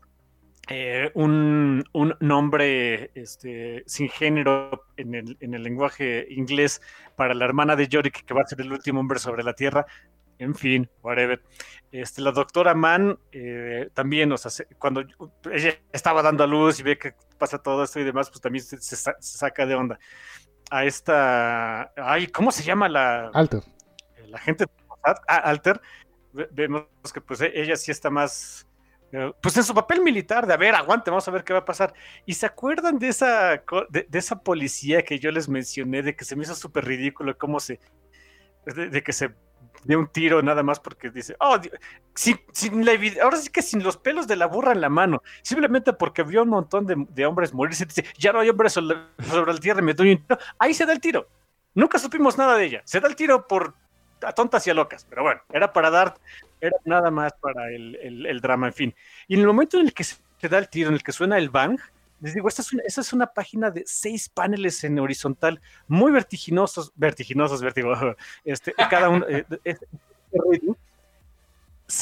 eh, un, un nombre este, sin género en el, en el lenguaje inglés para la hermana de Yorick, que va a ser el último hombre sobre la Tierra. En fin, whatever. Este, la doctora Mann eh, también, o sea, se, cuando ella estaba dando a luz y ve que pasa todo esto y demás, pues también se, se, se saca de onda. A esta, ay, ¿cómo se llama la? Alter. La gente, ah, Alter, vemos que pues ella sí está más, eh, pues en su papel militar, de a ver, aguante, vamos a ver qué va a pasar. ¿Y se acuerdan de esa, de, de esa policía que yo les mencioné, de que se me hizo súper ridículo, cómo se, de, de que se de un tiro nada más porque dice, oh, sin, sin la ahora sí que sin los pelos de la burra en la mano, simplemente porque vio un montón de, de hombres morirse, dice, ya no hay hombres sobre, sobre la tierra, me doy un tiro, ahí se da el tiro, nunca supimos nada de ella, se da el tiro por a tontas y a locas, pero bueno, era para dar, era nada más para el, el, el drama, en fin, y en el momento en el que se da el tiro, en el que suena el bang, les digo, esta es, una, esta es una página de seis paneles en horizontal, muy vertiginosos, vertiginosos, vertigo, este, cada uno, eh, este,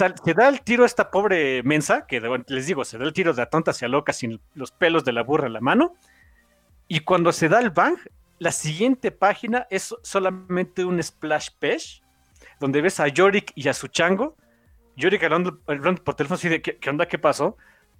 sal, se da el tiro a esta pobre mensa, que bueno, les digo, se da el tiro de la tonta hacia loca sin los pelos de la burra en la mano, y cuando se da el bang, la siguiente página es solamente un splash page, donde ves a Yorick y a su chango, Yorick hablando, hablando por teléfono así de, ¿qué, qué onda? ¿Qué pasó?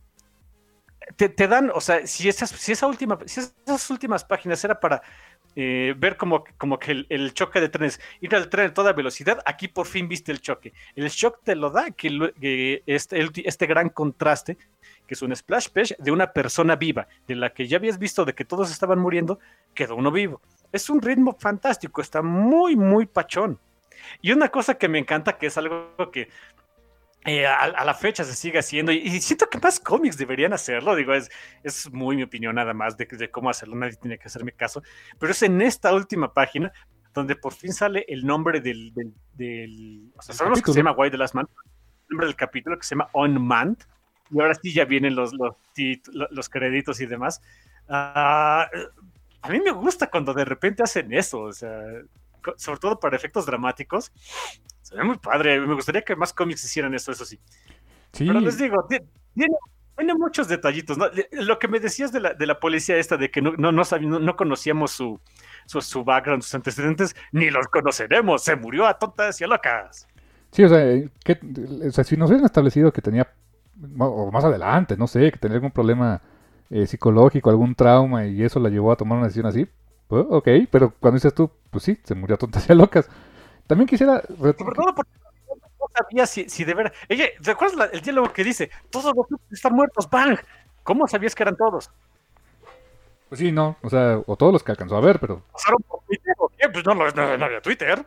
Te, te dan, o sea, si esas, si esa última, si esas últimas páginas era para eh, ver como, como que el, el choque de trenes, ir al tren a toda velocidad, aquí por fin viste el choque. El shock te lo da que, que este, el, este gran contraste, que es un splash page de una persona viva, de la que ya habías visto de que todos estaban muriendo, quedó uno vivo. Es un ritmo fantástico, está muy, muy pachón. Y una cosa que me encanta, que es algo que Eh, a, a la fecha se sigue haciendo, y, y siento que más cómics deberían hacerlo, digo, es, es muy mi opinión nada más de, de cómo hacerlo, nadie tiene que hacerme caso, pero es en esta última página donde por fin sale el nombre del, del, del o sea, sabemos capítulo. Que se llama Why the Last Man, el nombre del capítulo que se llama Unmanned, y ahora sí ya vienen los, los, los créditos y demás. Uh, a mí me gusta cuando de repente hacen eso, o sea, sobre todo para efectos dramáticos. Se ve muy padre, me gustaría que más cómics hicieran eso, eso sí. sí. Pero les digo, tiene, tiene muchos detallitos, ¿no? Lo que me decías de la, de la policía esta, de que no, no, no, sabíamos, no conocíamos su, su, su background, sus antecedentes, ni los conoceremos, se murió a tontas y a locas. Sí, o sea, que, o sea si nos hubieran establecido que tenía, o más adelante, no sé, que tenía algún problema eh, psicológico, algún trauma, y eso la llevó a tomar una decisión así, pues ok, pero cuando dices tú, pues sí, se murió a tontas y a locas. También quisiera... Sobre todo porque no sabía si, si de verdad... Oye, ¿te acuerdas la, el diálogo que dice? Todos los están muertos, ¡bang! ¿Cómo sabías que eran todos? Pues sí, no, o sea, o todos los que alcanzó a ver, pero... ¿Pasaron por Twitter o qué? Pues no, no, no, no había Twitter.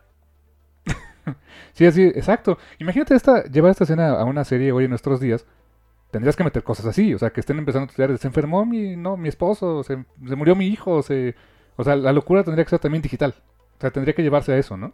Sí, así, exacto. Imagínate esta, llevar esta escena a una serie hoy en nuestros días, tendrías que meter cosas así, o sea, que estén empezando a tuitear, se enfermó mi, no, mi esposo, se, se murió mi hijo, se... O sea, la locura tendría que ser también digital. O sea, tendría que llevarse a eso, ¿no?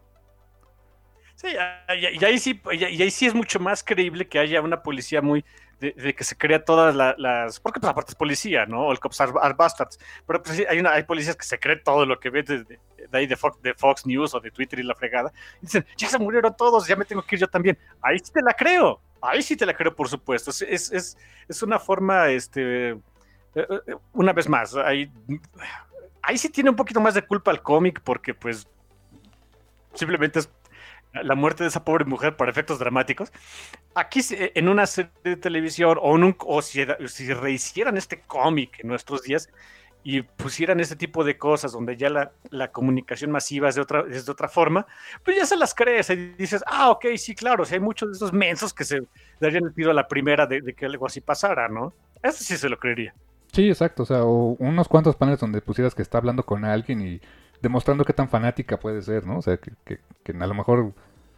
Sí, y ahí sí, y ahí sí es mucho más creíble que haya una policía muy de, de que se crea todas la, las, porque pues aparte es policía, ¿no? O el Cops are, are Bastards, pero pues sí, hay una, hay policías que se creen todo lo que ven de, de, de ahí de Fox, de Fox News o de Twitter y la fregada, y dicen, ya se murieron todos, ya me tengo que ir yo también. Ahí sí te la creo, ahí sí te la creo, por supuesto. Es, es, es, es una forma, este, una vez más, ahí, ahí sí tiene un poquito más de culpa el cómic, porque pues simplemente es la muerte de esa pobre mujer por efectos dramáticos. Aquí en una serie de televisión o, en un, o si, si rehicieran este cómic en nuestros días y pusieran este tipo de cosas donde ya la, la comunicación masiva es de, otra, es de otra forma, pues ya se las crees y dices, ah, ok, sí, claro, o sea, hay muchos de esos mensos que se darían el tiro a la primera de, de que algo así pasara, ¿no? Eso sí se lo creería. Sí, exacto, o sea, o unos cuantos paneles donde pusieras que está hablando con alguien y demostrando qué tan fanática puede ser, ¿no? O sea, que, que, que a lo mejor,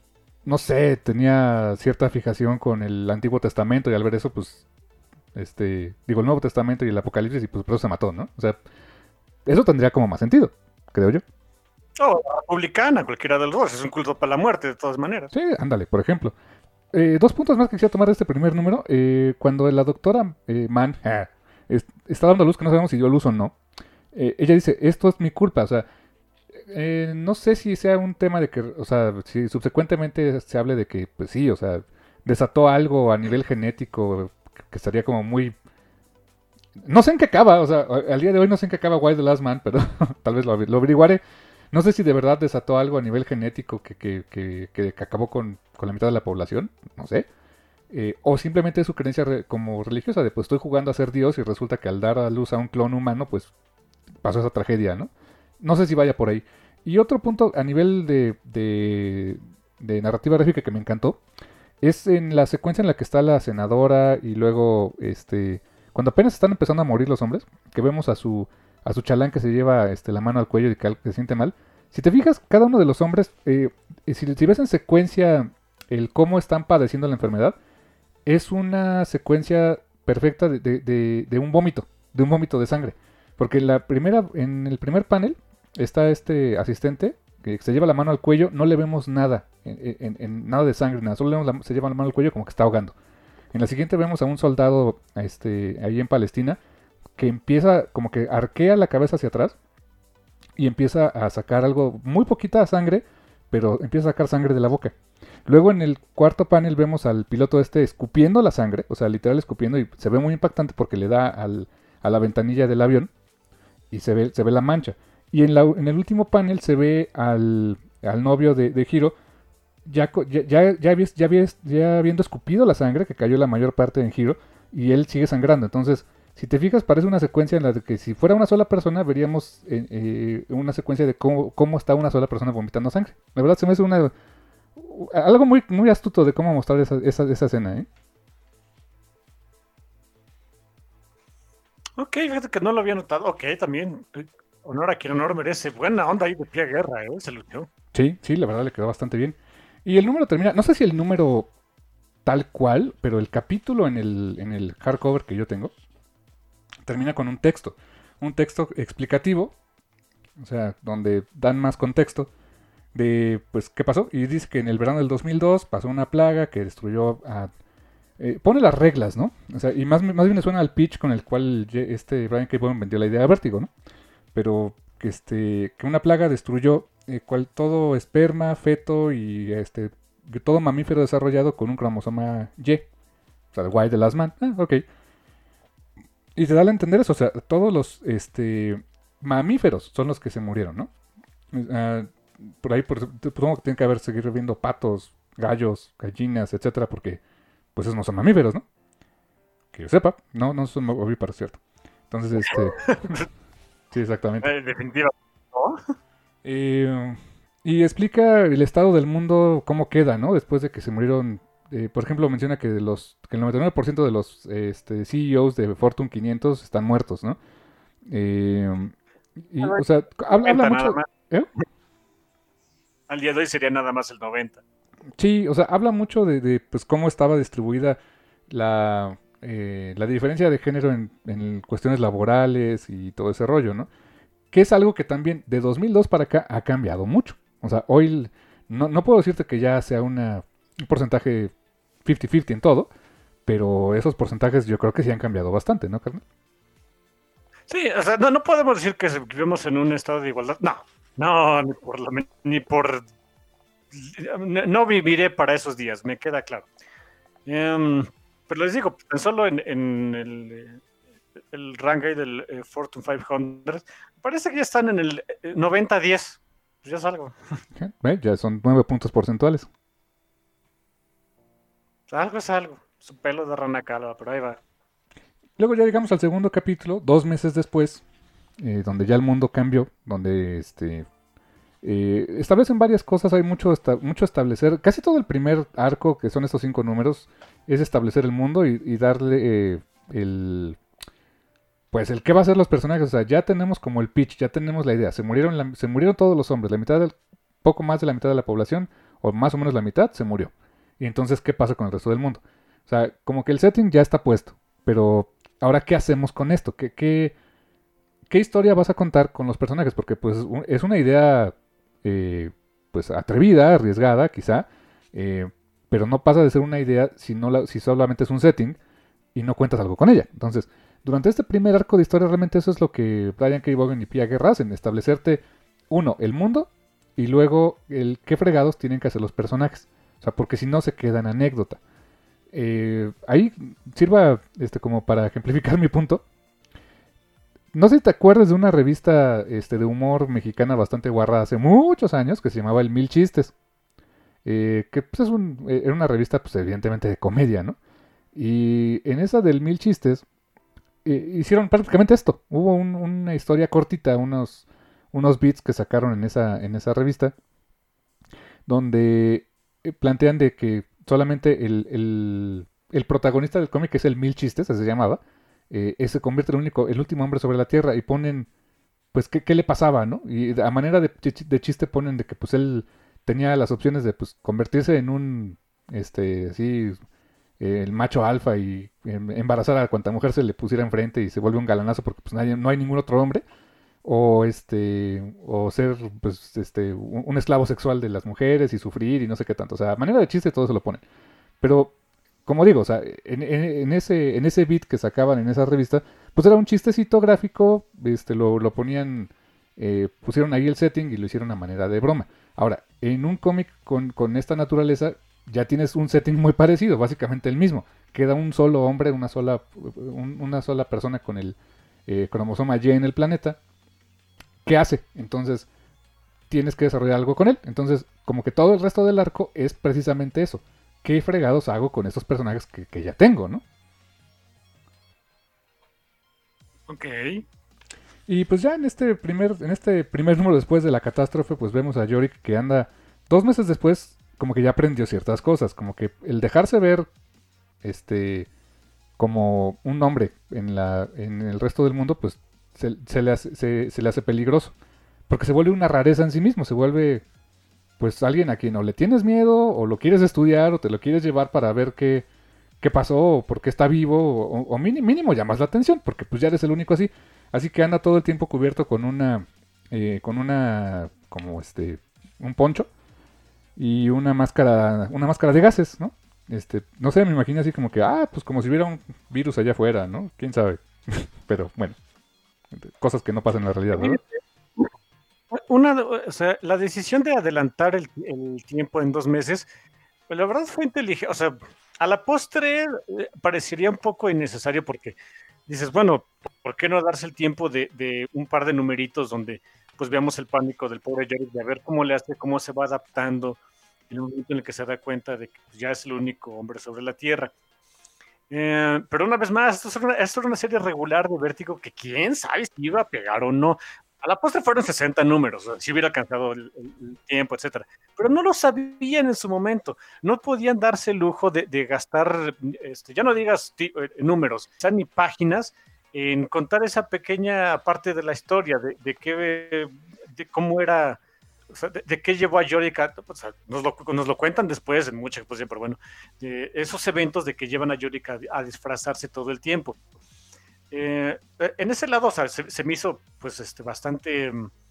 no sé, tenía cierta fijación con el Antiguo Testamento y al ver eso, pues, este, digo, el Nuevo Testamento y el Apocalipsis y pues por eso se mató, ¿no? O sea, eso tendría como más sentido, creo yo. Oh, republicana, cualquiera de los dos, es un culto para la muerte de todas maneras. Sí, ándale, por ejemplo. Eh, dos puntos más que quisiera tomar de este primer número. Eh, cuando la doctora eh, Mann eh, está dando luz, que no sabemos si dio luz o no, eh, ella dice, esto es mi culpa, o sea, Eh, no sé si sea un tema de que, o sea, si subsecuentemente se hable de que, pues sí, o sea, desató algo a nivel genético que estaría como muy... No sé en qué acaba, o sea, al día de hoy no sé en qué acaba Why the Last Man, pero tal vez lo, lo averiguaré. No sé si de verdad desató algo a nivel genético que, que, que, que, que acabó con, con la mitad de la población, no sé. Eh, o simplemente es su creencia re, como religiosa de, pues estoy jugando a ser Dios y resulta que al dar a luz a un clon humano, pues pasó esa tragedia, ¿no? No sé si vaya por ahí. Y otro punto a nivel de, de, de narrativa gráfica que me encantó es en la secuencia en la que está la senadora y luego, este, cuando apenas están empezando a morir los hombres, que vemos a su, a su chalán que se lleva este, la mano al cuello y que se siente mal. Si te fijas, cada uno de los hombres, eh, si, si ves en secuencia el cómo están padeciendo la enfermedad, es una secuencia perfecta de, de, de, de un vómito, de un vómito de sangre. Porque la primera, en el primer panel está este asistente que se lleva la mano al cuello, no le vemos nada, en, en, en nada de sangre, nada, solo le vemos la, se lleva la mano al cuello como que está ahogando. En la siguiente vemos a un soldado este, ahí en Palestina que empieza como que arquea la cabeza hacia atrás y empieza a sacar algo, muy poquita sangre, pero empieza a sacar sangre de la boca. Luego en el cuarto panel vemos al piloto este escupiendo la sangre, o sea, literal escupiendo, y se ve muy impactante porque le da al, a la ventanilla del avión y se ve, se ve la mancha. Y en, la, en el último panel se ve al, al novio de, de Hiro ya, ya, ya, ya, ya, ya habiendo escupido la sangre, que cayó la mayor parte en Hiro, y él sigue sangrando. Entonces, si te fijas, parece una secuencia en la de que si fuera una sola persona, veríamos eh, eh, una secuencia de cómo, cómo está una sola persona vomitando sangre. La verdad se me hace una... algo muy, muy astuto de cómo mostrar esa, esa, esa escena, ¿eh? Ok, fíjate que no lo había notado. Ok, también. Honor a quien honor merece. Buena onda ahí de Pie Guerra, ¿eh? Se luchó. Sí, sí, la verdad le quedó bastante bien. Y el número termina, no sé si el número tal cual, pero el capítulo en el, en el hardcover que yo tengo termina con un texto. Un texto explicativo, o sea, donde dan más contexto de, pues, qué pasó. Y dice que en el verano del dos mil dos pasó una plaga que destruyó a... Eh, pone las reglas, ¿no? O sea, y más, más bien le suena al pitch con el cual este Brian K. Vaughan vendió la idea a Vértigo, ¿no? Pero que, este, que una plaga destruyó eh, cual, todo esperma, feto y este, todo mamífero desarrollado con un cromosoma Y. O sea, el Y de las man. Ah, ok. Y te da a entender eso, o sea, todos los este, mamíferos son los que se murieron, ¿no? Uh, por ahí, por, supongo que tienen que haber seguir viendo patos, gallos, gallinas, etcétera, porque pues esos no son mamíferos, ¿no? Que yo sepa, no, no son ovíparos, ¿cierto? Entonces, este... sí, exactamente. Eh, definitivamente, ¿no? Eh, y explica el estado del mundo, cómo queda, ¿no? Después de que se murieron... Eh, por ejemplo, menciona que, de los, que el noventa y nueve por ciento de los este, C E Os de Fortune quinientos están muertos, ¿no? Eh, y, o sea, habla, habla mucho... ¿Eh? Al día de hoy sería nada más el noventa. Sí, o sea, habla mucho de, de pues, cómo estaba distribuida la, eh, la diferencia de género en, en cuestiones laborales y todo ese rollo, ¿no? Que es algo que también de dos mil dos para acá ha cambiado mucho. O sea, hoy no, no puedo decirte que ya sea una, un porcentaje cincuenta cincuenta en todo, pero esos porcentajes yo creo que sí han cambiado bastante, ¿no, carnal? Sí, o sea, no, no podemos decir que vivimos en un estado de igualdad. No, no, ni por... La, ni por no viviré para esos días, me queda claro. Um, pero les digo, tan solo en, en el, el rank del eh, Fortune quinientos, parece que ya están en el noventa diez. Pues ya es algo. ¿Eh? Ya son nueve puntos porcentuales. Algo es algo. Su pelo de rana calva, pero ahí va. Luego ya llegamos al segundo capítulo, dos meses después, eh, donde ya el mundo cambió, donde este... Eh, establecen varias cosas, hay mucho, esta, mucho establecer. Casi todo el primer arco, que son estos cinco números, es establecer el mundo y, y darle eh, el... Pues el qué va a ser los personajes. O sea, ya tenemos como el pitch, ya tenemos la idea. Se murieron, la, se murieron todos los hombres, la mitad del, poco más de la mitad de la población, o más o menos la mitad, se murió. Y entonces, ¿qué pasa con el resto del mundo? O sea, como que el setting ya está puesto. Pero, ¿ahora qué hacemos con esto? ¿Qué, qué, qué historia vas a contar con los personajes? Porque pues es una idea... Eh, pues atrevida, arriesgada quizá, eh, pero no pasa de ser una idea si, no la, si solamente es un setting y no cuentas algo con ella. Entonces, durante este primer arco de historia realmente eso es lo que Brian K. Vaughan y Pia Guerra hacen, establecerte, uno, el mundo y luego el qué fregados tienen que hacer los personajes. O sea, porque si no se queda en anécdota. Eh, ahí sirva este, como para ejemplificar mi punto. No sé si te acuerdas de una revista este, de humor mexicana bastante guarra hace muchos años que se llamaba El Mil Chistes. Eh, que pues, es un, eh, era una revista pues evidentemente de comedia, ¿no? Y en esa del Mil Chistes eh, hicieron prácticamente esto. Hubo un, una historia cortita, unos, unos beats que sacaron en esa, en esa revista, donde eh, plantean de que solamente el, el, el protagonista del cómic, que es el Mil Chistes, así se llamaba, Eh, se convierte en el, único, el último hombre sobre la Tierra y ponen, pues, ¿qué, qué le pasaba, no? Y a manera de, de chiste ponen de que, pues, él tenía las opciones de, pues, convertirse en un, este, así, eh, el macho alfa y eh, embarazar a cuanta mujer se le pusiera enfrente y se vuelve un galanazo porque, pues, nadie, no hay ningún otro hombre, o, este, o ser, pues, este, un, un esclavo sexual de las mujeres y sufrir y no sé qué tanto. O sea, a manera de chiste todo se lo ponen. Pero como digo, o sea, en, en, en, ese, en ese beat que sacaban en esa revista, pues era un chistecito gráfico, este, lo, lo ponían eh, pusieron ahí el setting y lo hicieron a manera de broma. Ahora, en un cómic con, con esta naturaleza ya tienes un setting muy parecido, básicamente el mismo. Queda un solo hombre, una sola, un, una sola persona con el eh, cromosoma Y en el planeta. ¿Qué hace? Entonces tienes que desarrollar algo con él. Entonces, como que todo el resto del arco es precisamente eso. ¿Qué fregados hago con estos personajes que, que ya tengo, no? Ok. Y pues ya en este primer, en este primer número después de la catástrofe, pues vemos a Yorick que anda dos meses después, como que ya aprendió ciertas cosas, como que el dejarse ver, este, como un hombre en la, en el resto del mundo, pues se, se le hace, se, se le hace peligroso, porque se vuelve una rareza en sí mismo, se vuelve, pues alguien a quien o le tienes miedo, o lo quieres estudiar, o te lo quieres llevar para ver qué, qué pasó, o por qué está vivo, o, o mínimo, mínimo llamas la atención, porque pues ya eres el único así. Así que anda todo el tiempo cubierto con una, eh, con una, como este, un poncho y una máscara, una máscara de gases, ¿no? Este, no sé, me imagino así como que, ah, pues como si hubiera un virus allá afuera, ¿no? ¿Quién sabe? Pero bueno, cosas que no pasan en la realidad, ¿verdad? Una, o sea, la decisión de adelantar el, el tiempo en dos meses, pues la verdad fue inteligente. O sea, a la postre eh, parecería un poco innecesario porque dices, bueno, ¿por qué no darse el tiempo de, de un par de numeritos donde pues veamos el pánico del pobre Yorick, de ver cómo le hace, cómo se va adaptando en el momento en el que se da cuenta de que pues, ya es el único hombre sobre la Tierra? Eh, pero una vez más, esto era, una, esto era una serie regular de Vértigo que quién sabe si iba a pegar o no. A la postre fueron sesenta números, o sea, si hubiera alcanzado el, el, el, tiempo, etcétera. Pero no lo sabían en su momento. No podían darse el lujo de, de gastar, este, ya no digas t- números, ya ni páginas, en contar esa pequeña parte de la historia, de, de, qué, de cómo era, o sea, de, de qué llevó a Yorick a, o sea, nos, lo, nos lo cuentan después en mucha exposición, pero bueno, de esos eventos de que llevan a Yorick a, a disfrazarse todo el tiempo. Eh, en ese lado, o sea, se, se, me hizo pues este, bastante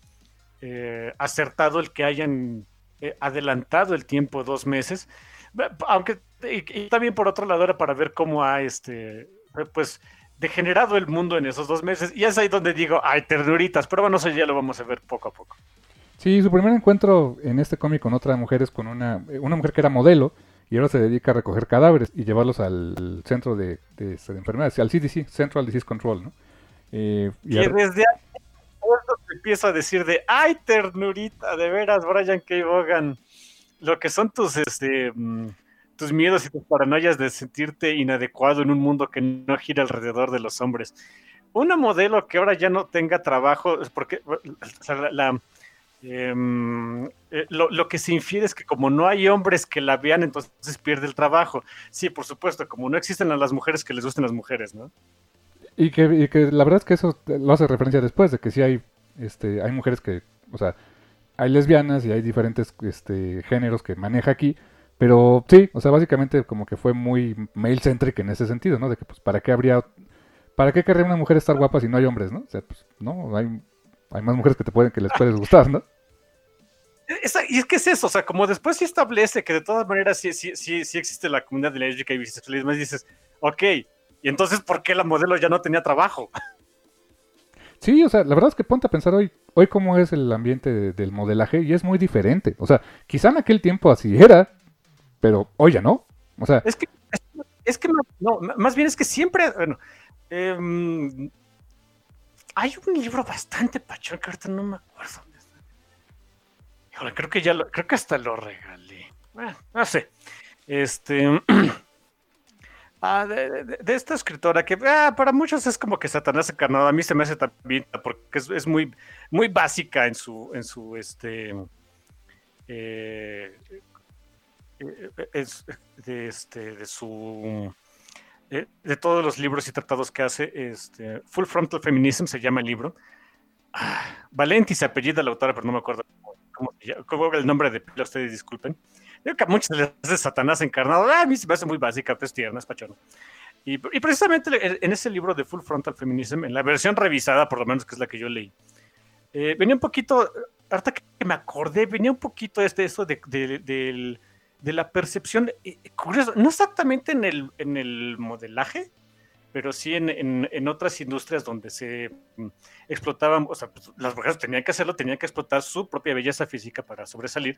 eh, acertado el que hayan eh, adelantado el tiempo dos meses, aunque y, y también por otro lado era para ver cómo ha este, pues degenerado el mundo en esos dos meses, y es ahí donde digo, ay, ternuritas, pero bueno, eso ya lo vamos a ver poco a poco. Sí, su primer encuentro en este cómic con otra mujer es con una, una mujer que era modelo, y ahora se dedica a recoger cadáveres y llevarlos al centro de, de, de enfermedades, al C D C, Central Disease Control, ¿no? Eh, y que desde ahí te empiezo a decir de, ay, ternurita, de veras, Brian K. Vaughan, lo que son tus, este, tus miedos y tus paranoias de sentirte inadecuado en un mundo que no gira alrededor de los hombres. Una modelo que ahora ya no tenga trabajo, es porque o sea, la... la Eh, eh, lo, lo que se infiere es que como no hay hombres que la vean, entonces pierde el trabajo. Sí, por supuesto, como no existen a las mujeres que les gusten las mujeres, ¿no? Y que, y que la verdad es que eso lo hace referencia después, de que sí hay, este, hay mujeres que, o sea, hay lesbianas y hay diferentes este, géneros que maneja aquí, pero sí, o sea, básicamente como que fue muy male-centric en ese sentido, ¿no? De que pues para qué habría, para qué querría una mujer estar guapa si no hay hombres, ¿no? O sea, pues no, hay, hay más mujeres que te pueden, que les puedes gustar, ¿no? Esa, y es que es eso, o sea, como después sí establece que de todas maneras sí, sí, sí, sí existe la comunidad de la L G B T y más dices, ok, y entonces ¿por qué la modelo ya no tenía trabajo? Sí, o sea, la verdad es que ponte a pensar hoy, hoy cómo es el ambiente de, del modelaje y es muy diferente. O sea, quizá en aquel tiempo así era, pero hoy ya no. O sea, es que, es, es que no, más bien es que siempre, bueno, eh, hay un libro bastante pachón que ahorita no me acuerdo. Híjole, creo que ya lo, creo que hasta lo regalé. Bueno, no sé. Este. Ah, de, de, de esta escritora que ah, para muchos es como que Satanás encarnado. A mí se me hace también porque es, es muy, muy básica en su, en su este. Eh, es de este, de su. De, de todos los libros y tratados que hace, este, Full Frontal Feminism se llama el libro. Ah, Valenti se apellida la autora, pero no me acuerdo cómo, cómo el nombre de pila, ustedes disculpen. Yo que a muchos les hace Satanás encarnado, ah, a mí se me hace muy básica, pues tierna, es pachona. Y, y precisamente en ese libro de Full Frontal Feminism, en la versión revisada, por lo menos que es la que yo leí, eh, venía un poquito, ahorita que me acordé, venía un poquito este, esto de, de, de, de la percepción, eh, curioso, no exactamente en el, en el modelaje, pero sí en, en, en otras industrias donde se mm, explotaban, o sea, pues, las mujeres tenían que hacerlo, tenían que explotar su propia belleza física para sobresalir.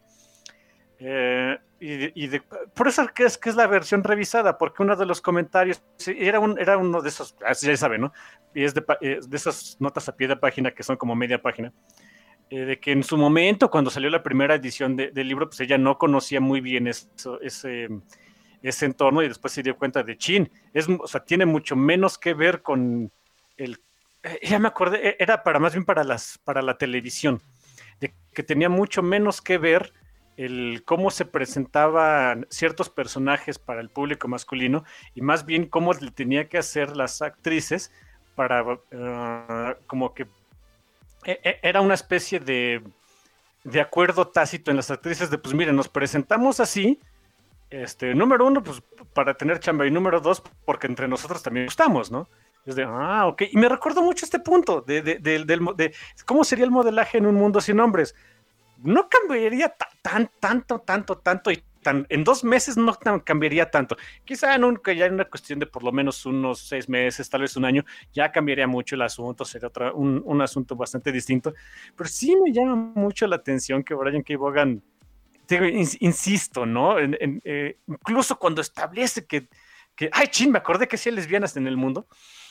Eh, y de, y de, por eso que es que es la versión revisada, porque uno de los comentarios era, un, era uno de esos, ya saben, ¿no? Y es de, de esas notas a pie de página que son como media página, eh, de que en su momento, cuando salió la primera edición de, del libro, pues ella no conocía muy bien eso, ese, ese entorno, y después se dio cuenta de chin, es, o sea, tiene mucho menos que ver con el, eh, ya me acordé, era para más bien para, las, para la televisión, de que tenía mucho menos que ver el cómo se presentaban ciertos personajes para el público masculino y más bien cómo le tenía que hacer las actrices para uh, como que era una especie de, de acuerdo tácito en las actrices de pues miren, nos presentamos así, este, número uno, pues para tener chamba, y número dos, porque entre nosotros también gustamos, ¿no? Es de, ah, ok, y me recuerdo mucho este punto de, de, de, de, de cómo sería el modelaje en un mundo sin hombres. No cambiaría tan, tanto, tanto, tanto, y tan, en dos meses no tan, cambiaría tanto. Quizá en un, ya en una cuestión de por lo menos unos seis meses, tal vez un año, ya cambiaría mucho el asunto, sería otra, un, un asunto bastante distinto. Pero sí me llama mucho la atención que Brian K. Vaughan, digo, insisto, ¿no? En, en, eh, incluso cuando establece que, que, ay, chin, me acordé que sí hay lesbianas en el mundo.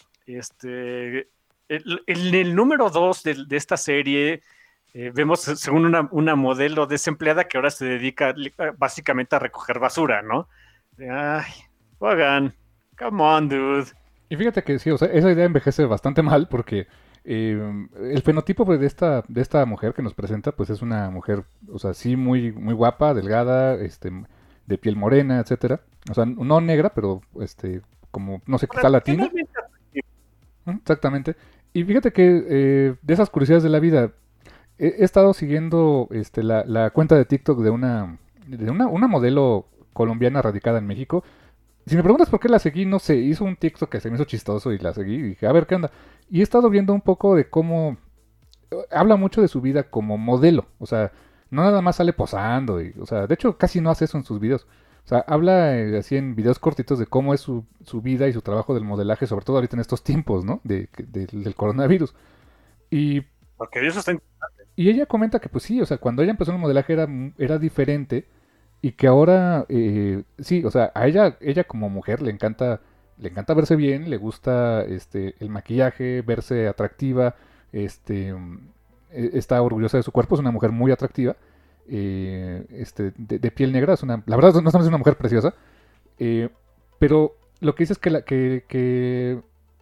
Este, el, el, el número dos de, de esta serie... Eh, vemos según una, una modelo desempleada que ahora se dedica básicamente a recoger basura, ¿no? Ay, Vaughan, come on, dude. Y fíjate que sí, o sea, esa idea envejece bastante mal porque eh, el fenotipo de esta, de esta mujer que nos presenta, pues es una mujer, o sea, sí muy, muy guapa, delgada, este, de piel morena, etcétera. O sea, no negra, pero este, como, no sé, quizá latina. Exactamente. Y fíjate que eh, de esas curiosidades de la vida, he estado siguiendo este, la, la cuenta de TikTok de una de una, una modelo colombiana radicada en México. Si me preguntas por qué la seguí, no sé, hizo un TikTok que se me hizo chistoso y la seguí y dije, a ver, ¿qué onda? Y he estado viendo un poco de cómo... Habla mucho de su vida como modelo, o sea, no nada más sale posando, y, o sea, de hecho casi no hace eso en sus videos. O sea, habla eh, así en videos cortitos de cómo es su, su vida y su trabajo del modelaje, sobre todo ahorita en estos tiempos, ¿no? De, de, del coronavirus. Y... Porque eso está interesante. Y ella comenta que pues sí, o sea, cuando ella empezó en el modelaje era, era diferente y que ahora, eh, sí, o sea, a ella, ella como mujer le encanta, le encanta verse bien, le gusta este, el maquillaje, verse atractiva, este, está orgullosa de su cuerpo, es una mujer muy atractiva, eh, este, de, de piel negra, es una, la verdad no es una mujer preciosa, eh, pero lo que dice es que, la, que, que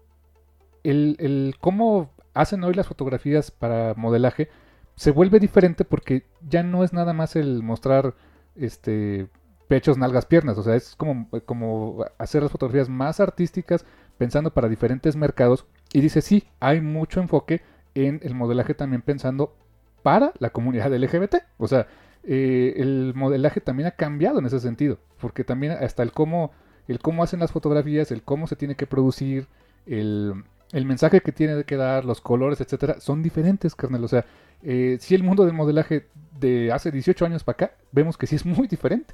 el, el cómo hacen hoy las fotografías para modelaje se vuelve diferente porque ya no es nada más el mostrar este pechos, nalgas, piernas, o sea, es como, como hacer las fotografías más artísticas pensando para diferentes mercados, y dice sí, hay mucho enfoque en el modelaje también pensando para la comunidad L G B T, o sea, eh, el modelaje también ha cambiado en ese sentido, porque también hasta el cómo, el cómo hacen las fotografías, el cómo se tiene que producir, el... el mensaje que tiene que dar, los colores, etcétera, son diferentes, carnal. O sea, eh, si el mundo del modelaje de hace dieciocho años para acá, vemos que sí es muy diferente.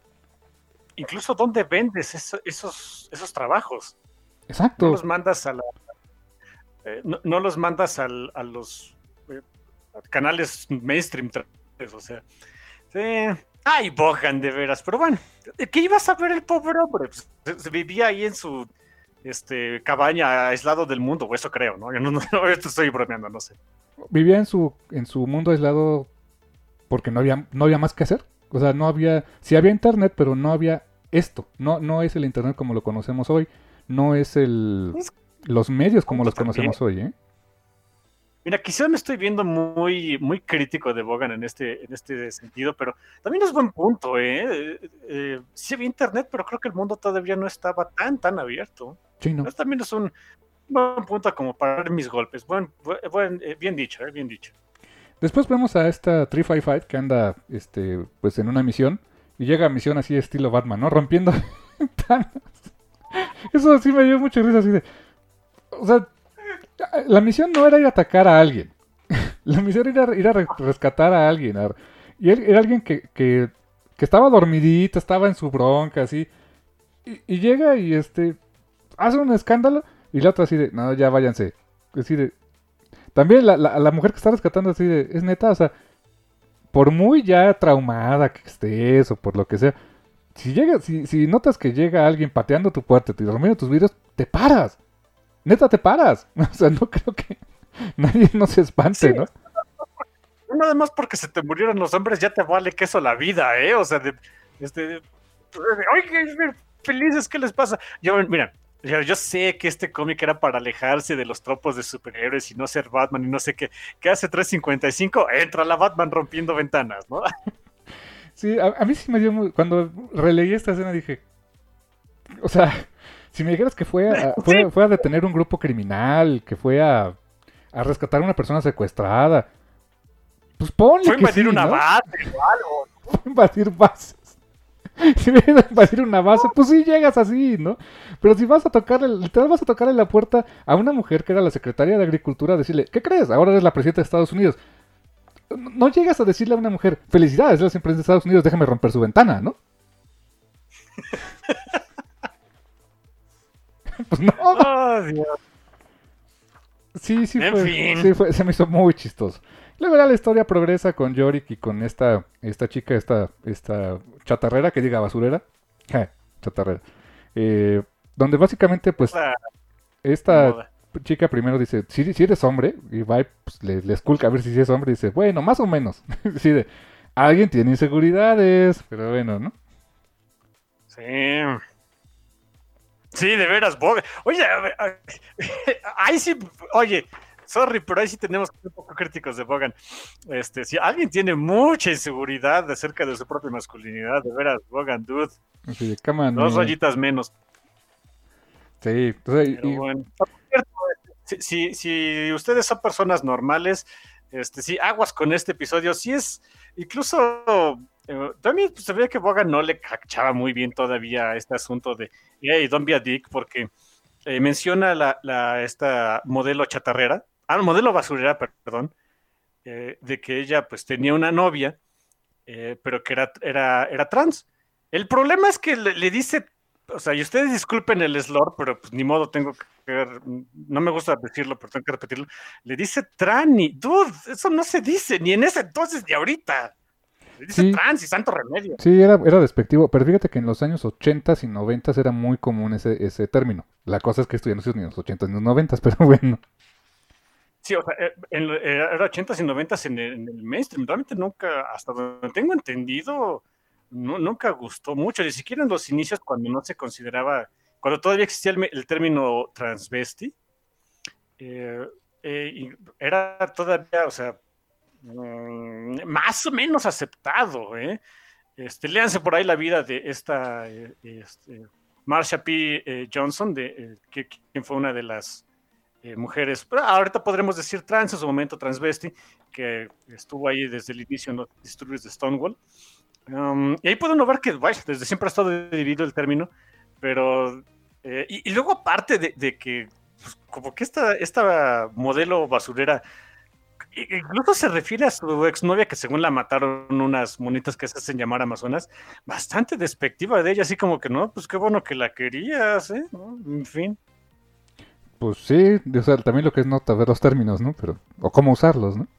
Incluso dónde vendes eso, esos, esos trabajos. Exacto. No los mandas a la, eh, no, no los mandas al, a los eh, canales mainstream, o sea. Sí. Ay, Vaughan, de veras. Pero bueno, ¿qué ibas a ver el pobre hombre? Pues, se, se vivía ahí en su este, cabaña aislado del mundo, o eso creo, ¿no? Yo no, no, no esto estoy bromeando, no sé. Vivía en su, en su mundo aislado porque no había, no había más que hacer. O sea, no había, sí había internet, pero no había esto. No, no es el internet como lo conocemos hoy. No es el, los medios como los conocemos hoy, ¿eh? Mira, quizás me estoy viendo muy, muy crítico de Vaughan en este, en este sentido, pero también es buen punto, ¿eh? eh, eh sí había internet, pero creo que el mundo todavía no estaba tan, tan abierto. Sí, no. Entonces, también es un buen punto como para dar mis golpes. Buen, buen, eh, bien dicho, eh, bien dicho. Después vemos a esta tres cincuenta y cinco que anda este, pues en una misión, y llega a misión así estilo Batman, ¿no? Rompiendo ventanas. Eso sí me dio mucha risa así de... O sea, la misión no era ir a atacar a alguien. La misión era ir a rescatar a alguien. Y él era alguien que, que, que estaba dormidito, estaba en su bronca, así. Y, y llega y este hace un escándalo Y la otra así de, no, ya váyanse. Así de, también la, la, la mujer que está rescatando así de, es neta, o sea, por muy ya traumada que estés o por lo que sea, si llega, si, si notas que llega alguien pateando tu puerta, te rompiendo tus vidrios, te paras. Neta, te paras. O sea, no creo que nadie no se espante, Sí. ¿no? Nada más porque se te murieron los hombres ya te vale queso la vida, ¿eh? O sea, de, este, de, oye, felices, ¿qué les pasa? Yo, mira, yo, yo sé que este cómic era para alejarse de los tropos de superhéroes y no ser Batman y no sé qué. ¿Qué hace trescientos cincuenta y cinco? Entra la Batman rompiendo ventanas, ¿no? Sí, a, a mí sí me dio muy... Cuando releí esta escena dije... O sea, si me dijeras que fue a, fue, Sí. fue a detener un grupo criminal, que fue a, a rescatar a una persona secuestrada, pues ponle Fue a que invadir sí, una ¿no? base o algo. Fue a invadir bases. Si me iba a invadir una base, pues sí llegas así, ¿no? Pero si vas a tocarle, literal vas a tocarle la puerta a una mujer que era la secretaria de Agricultura, a decirle, ¿qué crees? Ahora eres la presidenta de Estados Unidos. No, no llegas a decirle a una mujer, felicidades, eres la presidenta de Estados Unidos, déjame romper su ventana, ¿no? Pues no. Oh, Dios. Sí, sí En fue, fin. sí fue, se me hizo muy chistoso. Luego ya la historia progresa con Yorick y con esta, esta chica, esta, esta chatarrera, que diga basurera, Ja, chatarrera, eh, donde básicamente pues La esta moda. chica primero dice, si, si eres hombre, y va y pues, le, le esculca a ver si sí es hombre, y dice, bueno, más o menos, sí de, alguien tiene inseguridades, pero bueno, ¿no? Sí. Sí, de veras, Bob. Oye, a ver, a- ahí sí, oye, sorry, pero ahí sí tenemos que ser un poco críticos de Bogan. Este, si alguien tiene mucha inseguridad acerca de su propia masculinidad, de veras, Bogan, dude, Así de, come on, dos man. rayitas menos. Sí, o sea, y- Pero y- bueno. Por cierto, si, si, si ustedes son personas normales, este, sí, aguas con este episodio. Sí es, incluso, eh, también pues, se ve que Bogan no le cachaba muy bien todavía a este asunto de, hey, don't be a dick, porque eh, menciona la, la, esta modelo chatarrera, ah, modelo basurera, perdón, eh, de que ella pues tenía una novia, eh, pero que era, era, era trans. El problema es que le, le dice, o sea, y ustedes disculpen el slur, pero pues ni modo, tengo que ver, no me gusta decirlo, pero tengo que repetirlo. Le dice trani, dude, eso no se dice, ni en ese entonces ni ahorita. Le dice sí, trans y santo remedio. sí, era, era despectivo, pero fíjate que en los años ochentas y noventas era muy común ese, ese término. La cosa es que esto ya no se usa ni en los ochentas ni en los noventas, pero bueno. Sí, o sea, eh, en, eh, era ochentas y noventas en el, en el mainstream. Realmente nunca, hasta donde tengo entendido, no, nunca gustó mucho, ni siquiera en los inicios cuando no se consideraba, cuando todavía existía el, el término transvesti, eh, eh, y era todavía, o sea, mm, más o menos aceptado, ¿eh? Este, léanse por ahí la vida de esta eh, este, Marsha P. Eh, Johnson, de, eh, que, quien fue una de las eh, mujeres, pero ahorita podremos decir trans, en su momento transvesti, que estuvo ahí desde el inicio en los disturbios de Stonewall. Um, y ahí puede uno ver que, vaya, desde siempre ha estado dividido el término, pero, eh, y, y, luego aparte de, de que, pues, como que esta, esta modelo basurera, incluso se refiere a su exnovia, que según la mataron unas monitas que se hacen llamar amazonas, bastante despectiva de ella, así como que, no, pues qué bueno que la querías, ¿eh? ¿No? En fin. Pues sí, o sea, también lo que es no saber los términos, ¿no? Pero, o cómo usarlos, ¿no?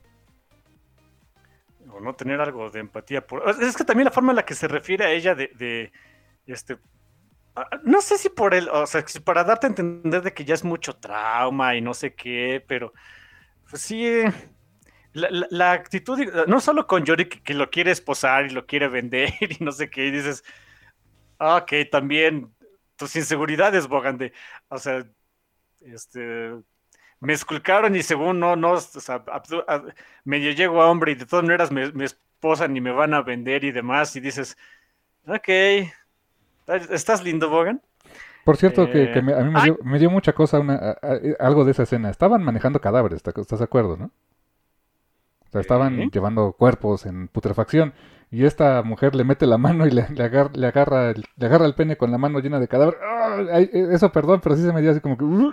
O no tener algo de empatía. Por... Es que también la forma en la que se refiere a ella de, de este, no sé si por él, o sea, si para darte a entender de que ya es mucho trauma y no sé qué, pero pues sí, la, la, la actitud, no solo con Yorick, que lo quiere esposar y lo quiere vender y no sé qué, y dices, ok, también tus inseguridades, Bogan, de, o sea, este, me esculcaron y según no, no, o sea, medio llego a hombre y de todas maneras me, me esposan y me van a vender y demás, y dices, ok, ¿estás lindo, Bogan? Por cierto, Eh, que, que me, a mí me dio, me dio mucha cosa una, a, a, algo de esa escena. Estaban manejando cadáveres, ¿estás de acuerdo, no? O sea, estaban ¿eh? llevando cuerpos en putrefacción y esta mujer le mete la mano y le, le, agarra, le, agarra, el, le agarra el pene con la mano llena de cadáver. ¡Oh! Eso, perdón, pero sí se me dio así como que... Uh.